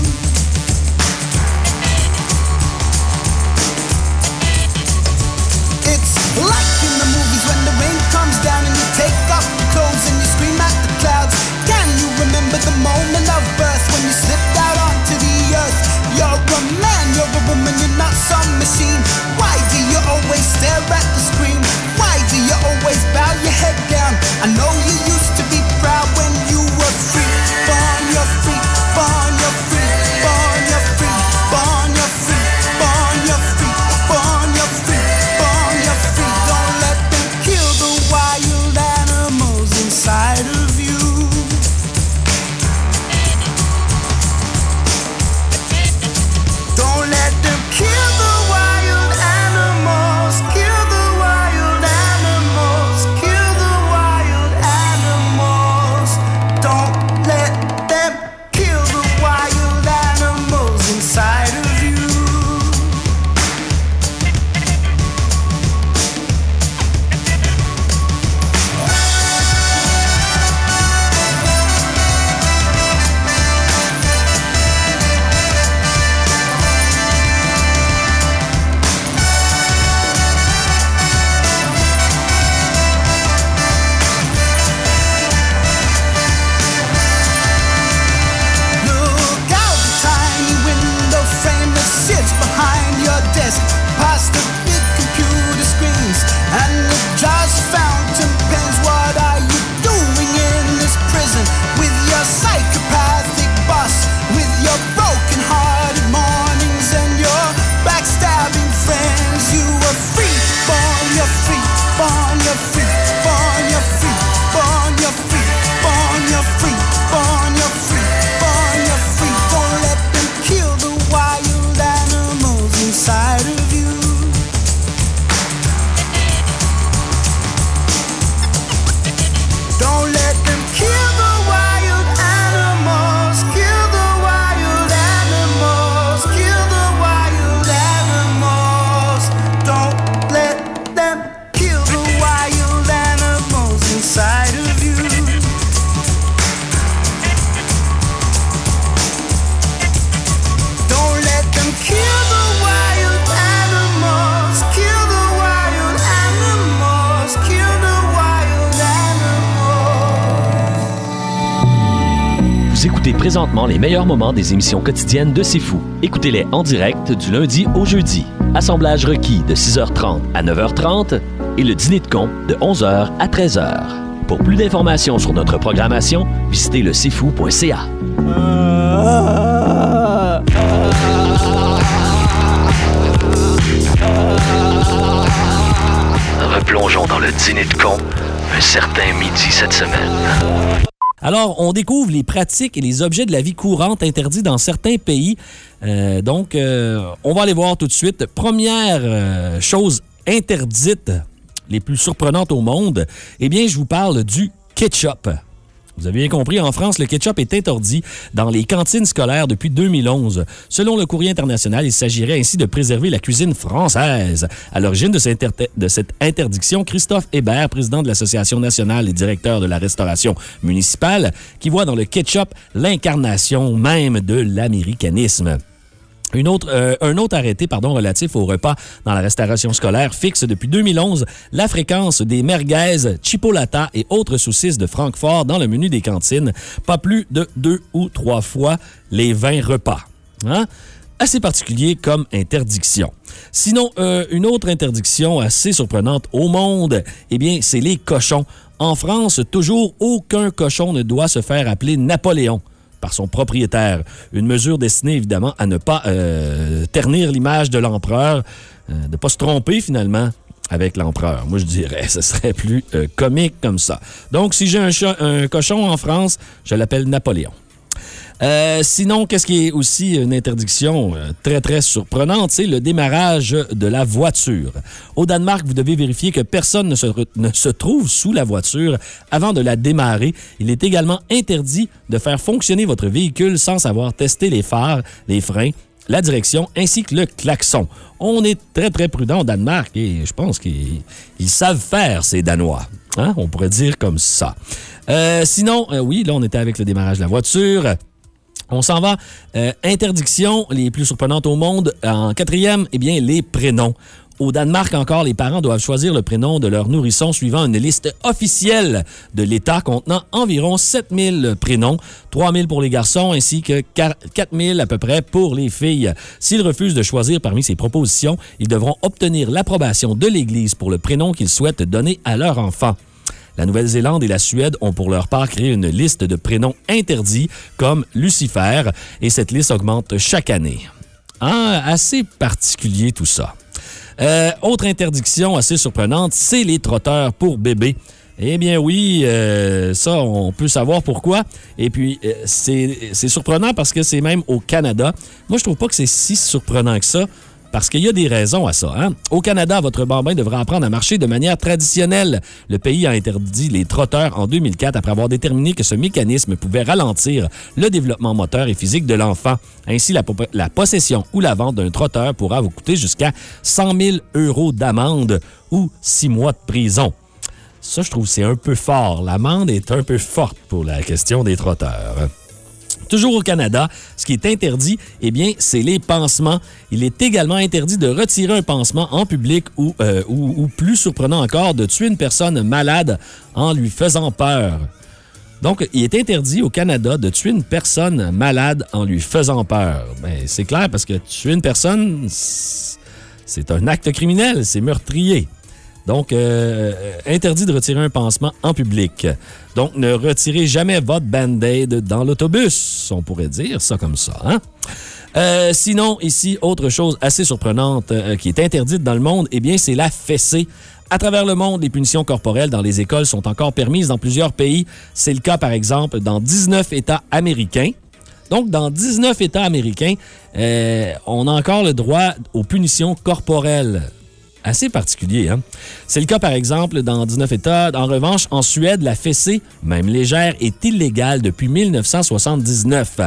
It's like in the movies when the rain comes down and you take off your clothes and you scream at the clouds. Can you remember the moment of birth when you slipped out onto the earth? You're a man, you're a woman, you're not some machine. Why do you always stare at the screen? Why do you always bow your head down? I know you used to be proud when you were free. Born, you're free. Born, you're free. Born, you're free. Born, you're free. Born, you're free. Born, you're free. Born, you're free. Don't let them kill the wild animals inside of you. Don't let them kill the wild animals. Kill the wild animals. Kill the wild animals. Don't let them kill the wild animals inside of you. Look out the tiny window frame that sits behind your desk, past the big computer screens and the jars of fountain pens. What are you doing in this prison with your psychopathic boss, with your broken-hearted mornings and your backstabbing friends? You were free, born, you're free, born, you're free, born, you're free, born, you're free, born, you're free, born, you're free, born, you're free. Don't let them kill the wild animals inside of you. Don't let them kill the wild animals. Kill the wild animals. Kill the wild animals. Don't let them kill the wild animals inside of you. Don't let them kill the wild animals. Kill the wild animals. Kill the wild animals. Vous écoutez présentement les meilleurs moments des émissions quotidiennes de C'est Fou. Écoutez-les en direct du lundi au jeudi. Assemblage requis de six heures trente à neuf heures trente et le dîner de con de onze heures à treize heures. Pour plus d'informations sur notre programmation, visitez le c'est fou point c a. Replongeons dans le dîner de con un certain midi cette semaine. Alors, on découvre les pratiques et les objets de la vie courante interdits dans certains pays. Euh, donc, euh, on va aller voir tout de suite. Première euh, chose interdite, les plus surprenantes au monde, eh bien, je vous parle du ketchup. Vous avez bien compris, en France, le ketchup est interdit dans les cantines scolaires depuis deux mille onze. Selon le Courrier international, il s'agirait ainsi de préserver la cuisine française. À l'origine de cette, inter- de cette interdiction, Christophe Hébert, président de l'Association nationale et directeur de la restauration municipale, qui voit dans le ketchup l'incarnation même de l'américanisme. Une autre, euh, un autre arrêté pardon, relatif au repas dans la restauration scolaire fixe depuis deux mille onze la fréquence des merguez, chipolata et autres saucisses de Francfort dans le menu des cantines, pas plus de deux ou trois fois les vingt repas. Hein? Assez particulier comme interdiction. Sinon, euh, une autre interdiction assez surprenante au monde, eh bien, c'est les cochons. En France, toujours aucun cochon ne doit se faire appeler Napoléon par son propriétaire. Une mesure destinée évidemment à ne pas euh, ternir l'image de l'empereur, euh, de ne pas se tromper finalement avec l'empereur. Moi, je dirais, ce serait plus euh, comique comme ça. Donc, si j'ai un, chat, un cochon en France, je l'appelle Napoléon. Euh, sinon, qu'est-ce qui est aussi une interdiction euh, très, très surprenante? C'est le démarrage de la voiture. Au Danemark, vous devez vérifier que personne ne se, ne se trouve sous la voiture avant de la démarrer. Il est également interdit de faire fonctionner votre véhicule sans savoir tester les phares, les freins, la direction ainsi que le klaxon. On est très, très prudent au Danemark et je pense qu'ils ils savent faire, ces Danois. Hein? On pourrait dire comme ça. Euh, sinon, euh, oui, là, on était avec le démarrage de la voiture. On s'en va. Euh, interdiction les plus surprenantes au monde. En quatrième, eh bien, les prénoms. Au Danemark encore, les parents doivent choisir le prénom de leur nourrisson suivant une liste officielle de l'État contenant environ sept mille prénoms, trois mille pour les garçons ainsi que quatre mille à peu près pour les filles. S'ils refusent de choisir parmi ces propositions, ils devront obtenir l'approbation de l'Église pour le prénom qu'ils souhaitent donner à leur enfant. La Nouvelle-Zélande et la Suède ont pour leur part créé une liste de prénoms interdits comme Lucifer et cette liste augmente chaque année. Ah, assez particulier tout ça. Euh, autre interdiction assez surprenante, c'est les trotteurs pour bébés. Eh bien oui, euh, ça, on peut savoir pourquoi. Et puis, euh, c'est, c'est surprenant parce que c'est même au Canada. Moi, je trouve pas que c'est si surprenant que ça. Parce qu'il y a des raisons à ça. Hein? Au Canada, votre bambin devra apprendre à marcher de manière traditionnelle. Le pays a interdit les trotteurs en deux mille quatre après avoir déterminé que ce mécanisme pouvait ralentir le développement moteur et physique de l'enfant. Ainsi, la, la possession ou la vente d'un trotteur pourra vous coûter jusqu'à cent mille euros d'amende ou six mois de prison. Ça, je trouve que c'est un peu fort. L'amende est un peu forte pour la question des trotteurs. Toujours au Canada, ce qui est interdit, eh bien, c'est les pansements. Il est également interdit de retirer un pansement en public ou, euh, ou, ou plus surprenant encore, de tuer une personne malade en lui faisant peur. Donc, il est interdit au Canada de tuer une personne malade en lui faisant peur. Bien, c'est clair parce que tuer une personne, c'est un acte criminel, c'est meurtrier. Donc, euh, interdit de retirer un pansement en public. Donc, ne retirez jamais votre Band-Aid dans l'autobus. On pourrait dire ça comme ça, hein? Euh, sinon, ici, autre chose assez surprenante euh, qui est interdite dans le monde, eh bien, c'est la fessée. À travers le monde, les punitions corporelles dans les écoles sont encore permises dans plusieurs pays. C'est le cas, par exemple, dans dix-neuf États américains. Donc, dans dix-neuf États américains, euh, on a encore le droit aux punitions corporelles. Assez particulier, hein? C'est le cas, par exemple, dans dix-neuf États. En revanche, en Suède, la fessée, même légère, est illégale depuis mille neuf cent soixante-dix-neuf.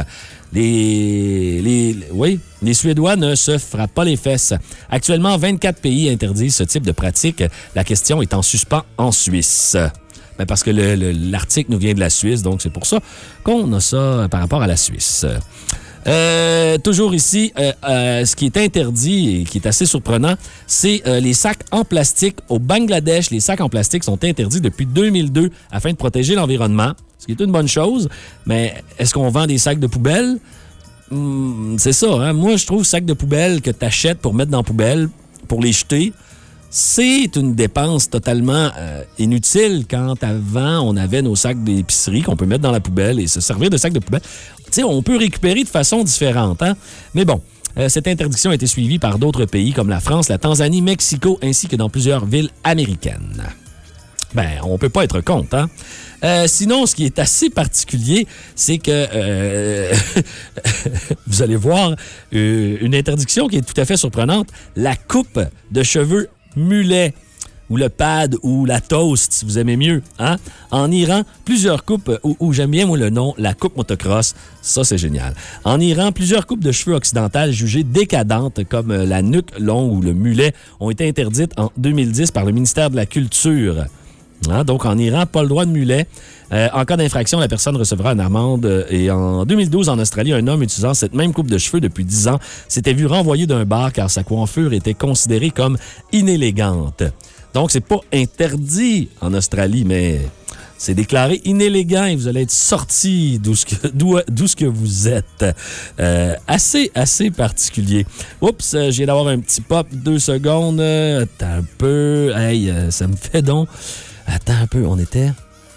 Les, les, oui, les Suédois ne se frappent pas les fesses. Actuellement, vingt-quatre pays interdisent ce type de pratique. La question est en suspens en Suisse. Ben parce que le, le, l'article nous vient de la Suisse, donc c'est pour ça qu'on a ça par rapport à la Suisse. Euh, toujours ici, euh, euh, ce qui est interdit et qui est assez surprenant, c'est euh, les sacs en plastique. Au Bangladesh, les sacs en plastique sont interdits depuis deux mille deux afin de protéger l'environnement, ce qui est une bonne chose. Mais est-ce qu'on vend des sacs de poubelle? Hum, c'est ça, hein? Moi, je trouve sacs de poubelle que tu achètes pour mettre dans la poubelle, pour les jeter, c'est une dépense totalement euh, inutile quand avant, on avait nos sacs d'épicerie qu'on peut mettre dans la poubelle et se servir de sacs de poubelle. Tu sais, on peut récupérer de façon différente, hein? Mais bon, euh, cette interdiction a été suivie par d'autres pays comme la France, la Tanzanie, Mexico, ainsi que dans plusieurs villes américaines. Ben, on peut pas être contre, hein? Euh, sinon, ce qui est assez particulier, c'est que euh, vous allez voir euh, une interdiction qui est tout à fait surprenante, la coupe de cheveux mulet, ou le pad, ou la toast, si vous aimez mieux. Hein? En Iran, plusieurs coupes, ou, ou j'aime bien moi le nom, la coupe motocross, ça c'est génial. En Iran, plusieurs coupes de cheveux occidentales jugées décadentes, comme la nuque longue ou le mulet, ont été interdites en deux mille dix par le ministère de la Culture. Hein? Donc, en Iran, pas le droit de mulet. Euh, en cas d'infraction, la personne recevra une amende. Et en deux mille douze, en Australie, un homme utilisant cette même coupe de cheveux depuis dix ans s'était vu renvoyer d'un bar car sa coiffure était considérée comme inélégante. Donc, c'est pas interdit en Australie, mais c'est déclaré inélégant et vous allez être sorti d'où ce que, d'où, d'où ce que vous êtes. Euh, assez, assez particulier. Oups, euh, j'ai d'avoir un petit pop, deux secondes. Euh, attends un peu. Hey, euh, ça me fait donc... Attends un peu, on était...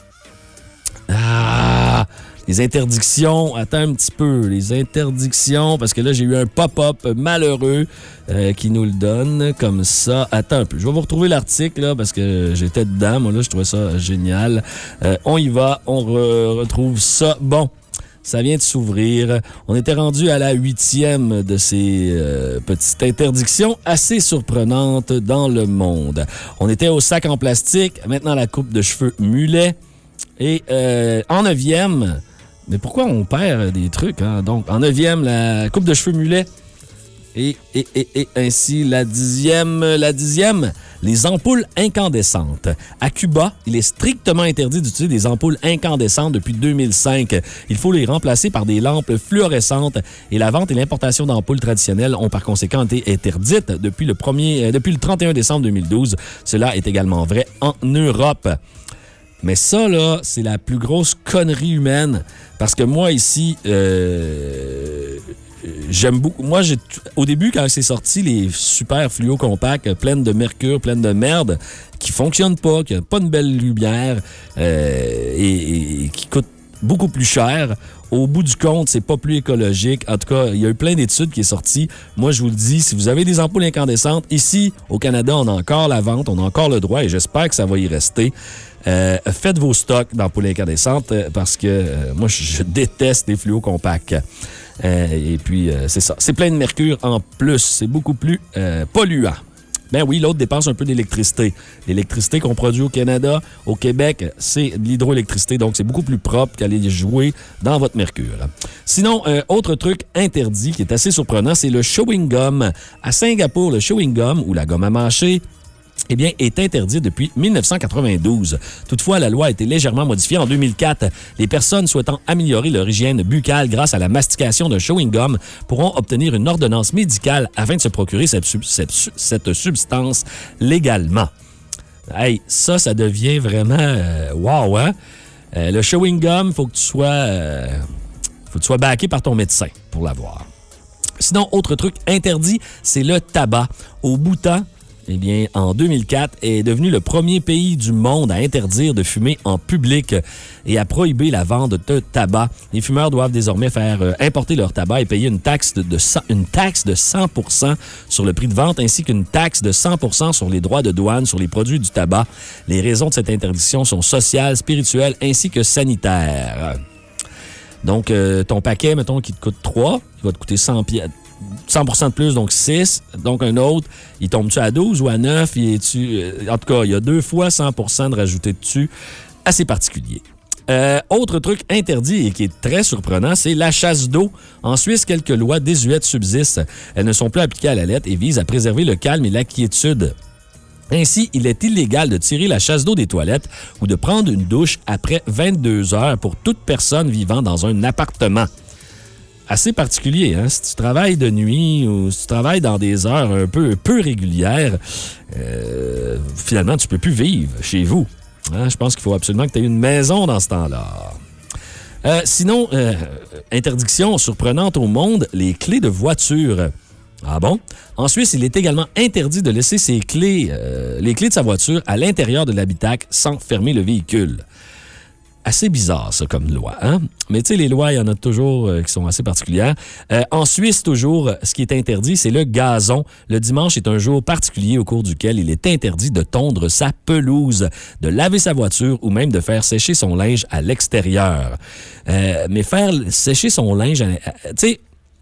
Ah! Les interdictions, attends un petit peu. Les interdictions, parce que là, j'ai eu un pop-up malheureux euh, qui nous le donne comme ça. Attends un peu, je vais vous retrouver l'article, là, parce que j'étais dedans. Moi, là, je trouvais ça génial. Euh, on y va, on re- retrouve ça. Bon, ça vient de s'ouvrir. On était rendu à la huitième de ces euh, petites interdictions assez surprenantes dans le monde. On était au sac en plastique, maintenant la coupe de cheveux mulet. Et euh, en neuvième, mais pourquoi on perd des trucs? Hein? Donc, en neuvième, la coupe de cheveux mulet. Et, et, et, et ainsi, la dixième, la dixième, les ampoules incandescentes. À Cuba, il est strictement interdit d'utiliser des ampoules incandescentes depuis deux mille cinq. Il faut les remplacer par des lampes fluorescentes et la vente et l'importation d'ampoules traditionnelles ont par conséquent été interdites depuis le, premier, depuis le trente et un décembre deux mille douze. Cela est également vrai en Europe. Mais ça, là, c'est la plus grosse connerie humaine. Parce que moi, ici, euh, j'aime beaucoup. Moi, j'ai au début, quand c'est sorti, les super fluo compacts, pleines de mercure, pleines de merde, qui fonctionnent pas, qui n'ont pas une belle lumière euh, et, et qui coûtent beaucoup plus cher. Au bout du compte, c'est pas plus écologique. En tout cas, il y a eu plein d'études qui sont sorties. Moi, je vous le dis, si vous avez des ampoules incandescentes, ici, au Canada, on a encore la vente, on a encore le droit et j'espère que ça va y rester. Euh, faites vos stocks d'ampoules incandescentes euh, parce que euh, moi, je, je déteste les fluos compacts. Euh, et puis, euh, c'est ça. C'est plein de mercure en plus. C'est beaucoup plus euh, polluant. Ben oui, l'autre dépense un peu d'électricité. L'électricité qu'on produit au Canada, au Québec, c'est de l'hydroélectricité, donc c'est beaucoup plus propre qu'aller jouer dans votre mercure. Sinon, euh, autre truc interdit qui est assez surprenant, c'est le chewing gum. À Singapour, le chewing gum ou la gomme à mâcher, eh bien, est interdit depuis mille neuf cent quatre-vingt-douze. Toutefois, la loi a été légèrement modifiée en deux mille quatre. Les personnes souhaitant améliorer leur hygiène buccale grâce à la mastication de chewing gum pourront obtenir une ordonnance médicale afin de se procurer cette, sub- cette, cette substance légalement. Hey, ça, ça devient vraiment euh, wow, hein? Euh, le chewing gum, il faut que tu sois, euh, faut que tu sois backé par ton médecin pour l'avoir. Sinon, autre truc interdit, c'est le tabac. Au Bhoutan, eh bien, en deux mille quatre, est devenu le premier pays du monde à interdire de fumer en public et à prohiber la vente de tabac. Les fumeurs doivent désormais faire euh, importer leur tabac et payer une taxe de, de cent, une taxe de cent pour cent sur le prix de vente ainsi qu'une taxe de cent pour cent sur les droits de douane sur les produits du tabac. Les raisons de cette interdiction sont sociales, spirituelles ainsi que sanitaires. Donc, euh, ton paquet, mettons, qui te coûte trois, il va te coûter cent pieds. cent pour cent de plus, donc six. Donc, un autre, il tombe-tu à douze ou à neuf? Il est-tu, en tout cas, il y a deux fois cent pour cent de rajouté dessus. Assez particulier. Euh, autre truc interdit et qui est très surprenant, c'est la chasse d'eau. En Suisse, quelques lois désuètes subsistent. Elles ne sont plus appliquées à la lettre et visent à préserver le calme et la quiétude. Ainsi, il est illégal de tirer la chasse d'eau des toilettes ou de prendre une douche après vingt-deux heures pour toute personne vivant dans un appartement. Assez particulier, hein? Si tu travailles de nuit ou si tu travailles dans des heures un peu, peu régulières, euh, finalement, tu peux plus vivre chez vous. Hein? Je pense qu'il faut absolument que tu aies une maison dans ce temps-là. Euh, sinon, euh, interdiction surprenante au monde, les clés de voiture. Ah bon? En Suisse, il est également interdit de laisser ses clés, euh, les clés de sa voiture à l'intérieur de l'habitacle sans fermer le véhicule. assez bizarre, ça, comme loi. Hein? Mais tu sais, les lois, il y en a toujours euh, qui sont assez particulières. Euh, en Suisse, toujours, ce qui est interdit, c'est le gazon. Le dimanche est un jour particulier au cours duquel il est interdit de tondre sa pelouse, de laver sa voiture ou même de faire sécher son linge à l'extérieur. Euh, mais faire sécher son linge, tu sais,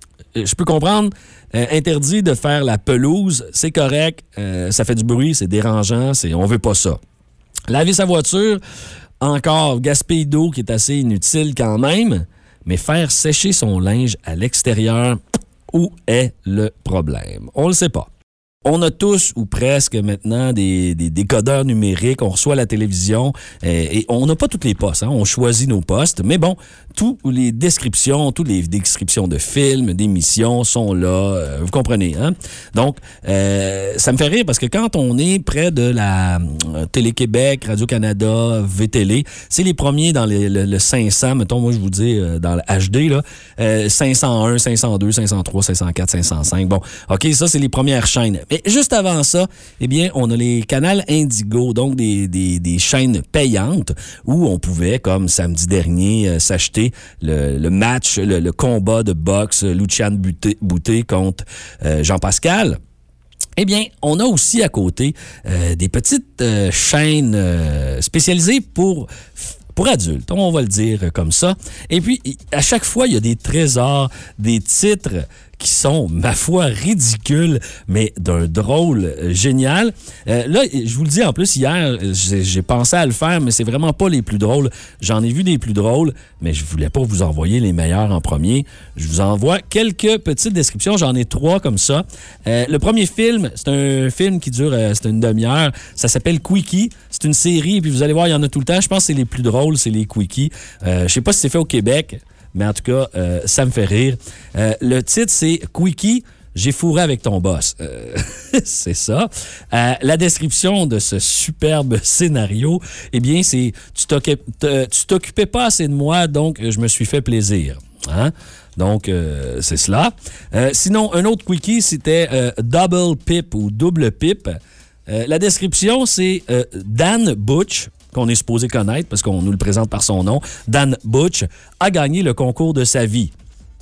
je peux comprendre, euh, interdit de faire la pelouse, c'est correct, euh, ça fait du bruit, c'est dérangeant, c'est, on veut pas ça. Laver sa voiture, encore, gaspille d'eau qui est assez inutile quand même, mais faire sécher son linge à l'extérieur, où est le problème? On le sait pas. On a tous, ou presque maintenant, des, des décodeurs numériques. On reçoit la télévision et, et on n'a pas tous les postes. Hein? On choisit nos postes. Mais bon, toutes les descriptions, toutes les descriptions de films, d'émissions sont là. Euh, vous comprenez, hein? Donc, euh, ça me fait rire parce que quand on est près de la euh, Télé-Québec, Radio-Canada, V-Télé, c'est les premiers dans les, le, le cinq cents. Mettons, moi, je vous dis, euh, dans le H D, là, euh, cinq cent un, cinq cent deux, cinq cent trois, cinq cent quatre, cinq cent cinq. Bon, OK, ça, c'est les premières chaînes. Mais juste avant ça, eh bien, on a les canals Indigo, donc des, des, des chaînes payantes où on pouvait, comme samedi dernier, euh, s'acheter le, le match, le, le combat de boxe Lucian Boutet, Boutet contre euh, Jean-Pascal. Eh bien, on a aussi à côté euh, des petites euh, chaînes euh, spécialisées pour... Pour adultes, on va le dire comme ça. Et puis, à chaque fois, il y a des trésors, des titres qui sont, ma foi, ridicules, mais d'un drôle euh, génial. Euh, là, je vous le dis en plus, hier, j'ai, j'ai pensé à le faire, mais c'est vraiment pas les plus drôles. J'en ai vu des plus drôles, mais je voulais pas vous envoyer les meilleurs en premier. Je vous envoie quelques petites descriptions. J'en ai trois comme ça. Euh, le premier film, c'est un film qui dure, euh, c'est une demi-heure. Ça s'appelle Quickie. C'est une série, et puis vous allez voir, il y en a tout le temps. Je pense que c'est les plus drôles, c'est les Quickies. Euh, je sais pas si c'est fait au Québec, mais en tout cas, euh, ça me fait rire. Euh, le titre, c'est Quickie, j'ai fourré avec ton boss. Euh, c'est ça. Euh, la description de ce superbe scénario, eh bien, c'est tu t'occupais, tu t'occupais pas assez de moi, donc je me suis fait plaisir. Hein? Donc, euh, c'est cela. Euh, sinon, un autre Quickie, c'était euh, Double Pip ou Double Pip. Euh, la description, c'est euh, Dan Butch, qu'on est supposé connaître parce qu'on nous le présente par son nom. Dan Butch a gagné le concours de sa vie.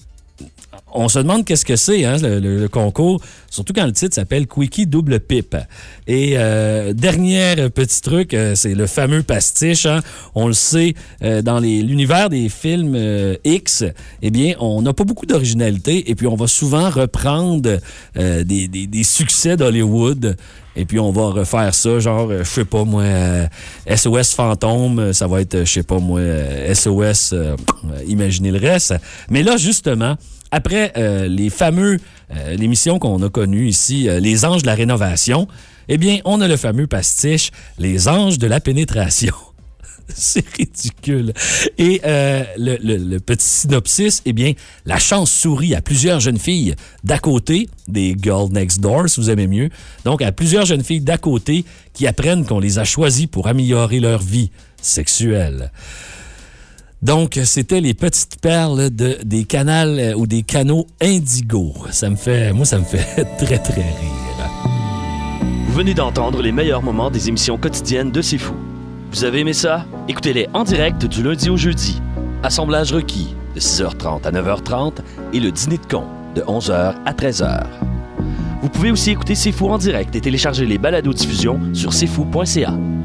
On se demande qu'est-ce que c'est, hein, le, le, le concours, surtout quand le titre s'appelle Quickie Double Pip. Et euh, dernier petit truc, euh, c'est le fameux pastiche. Hein. On le sait, euh, dans les, l'univers des films euh, X, eh bien, on n'a pas beaucoup d'originalité et puis on va souvent reprendre euh, des, des, des succès d'Hollywood. Et puis, on va refaire ça, genre, je sais pas, moi, euh, S O S Fantôme, ça va être, je sais pas, moi, euh, S O S, euh, imaginez le reste. Mais là, justement, après euh, les fameux, euh, l'émission qu'on a connue ici, euh, Les Anges de la Rénovation, eh bien, on a le fameux pastiche, Les Anges de la Pénétration. C'est ridicule. Et euh, le, le, le petit synopsis, eh bien, la chance sourit à plusieurs jeunes filles d'à côté, des Girls Next Door, si vous aimez mieux. Donc, à plusieurs jeunes filles d'à côté qui apprennent qu'on les a choisies pour améliorer leur vie sexuelle. Donc, c'était les petites perles de, des canals euh, ou des canaux Indigo. Ça me fait, moi, ça me fait très, très rire. Vous venez d'entendre les meilleurs moments des émissions quotidiennes de C'est Fou. Vous avez aimé ça? Écoutez-les en direct du lundi au jeudi. Assemblage requis de six heures trente à neuf heures trente et le dîner de con de onze heures à treize heures. Vous pouvez aussi écouter C'est Fou en direct et télécharger les balados-diffusions sur c'est fou point c a.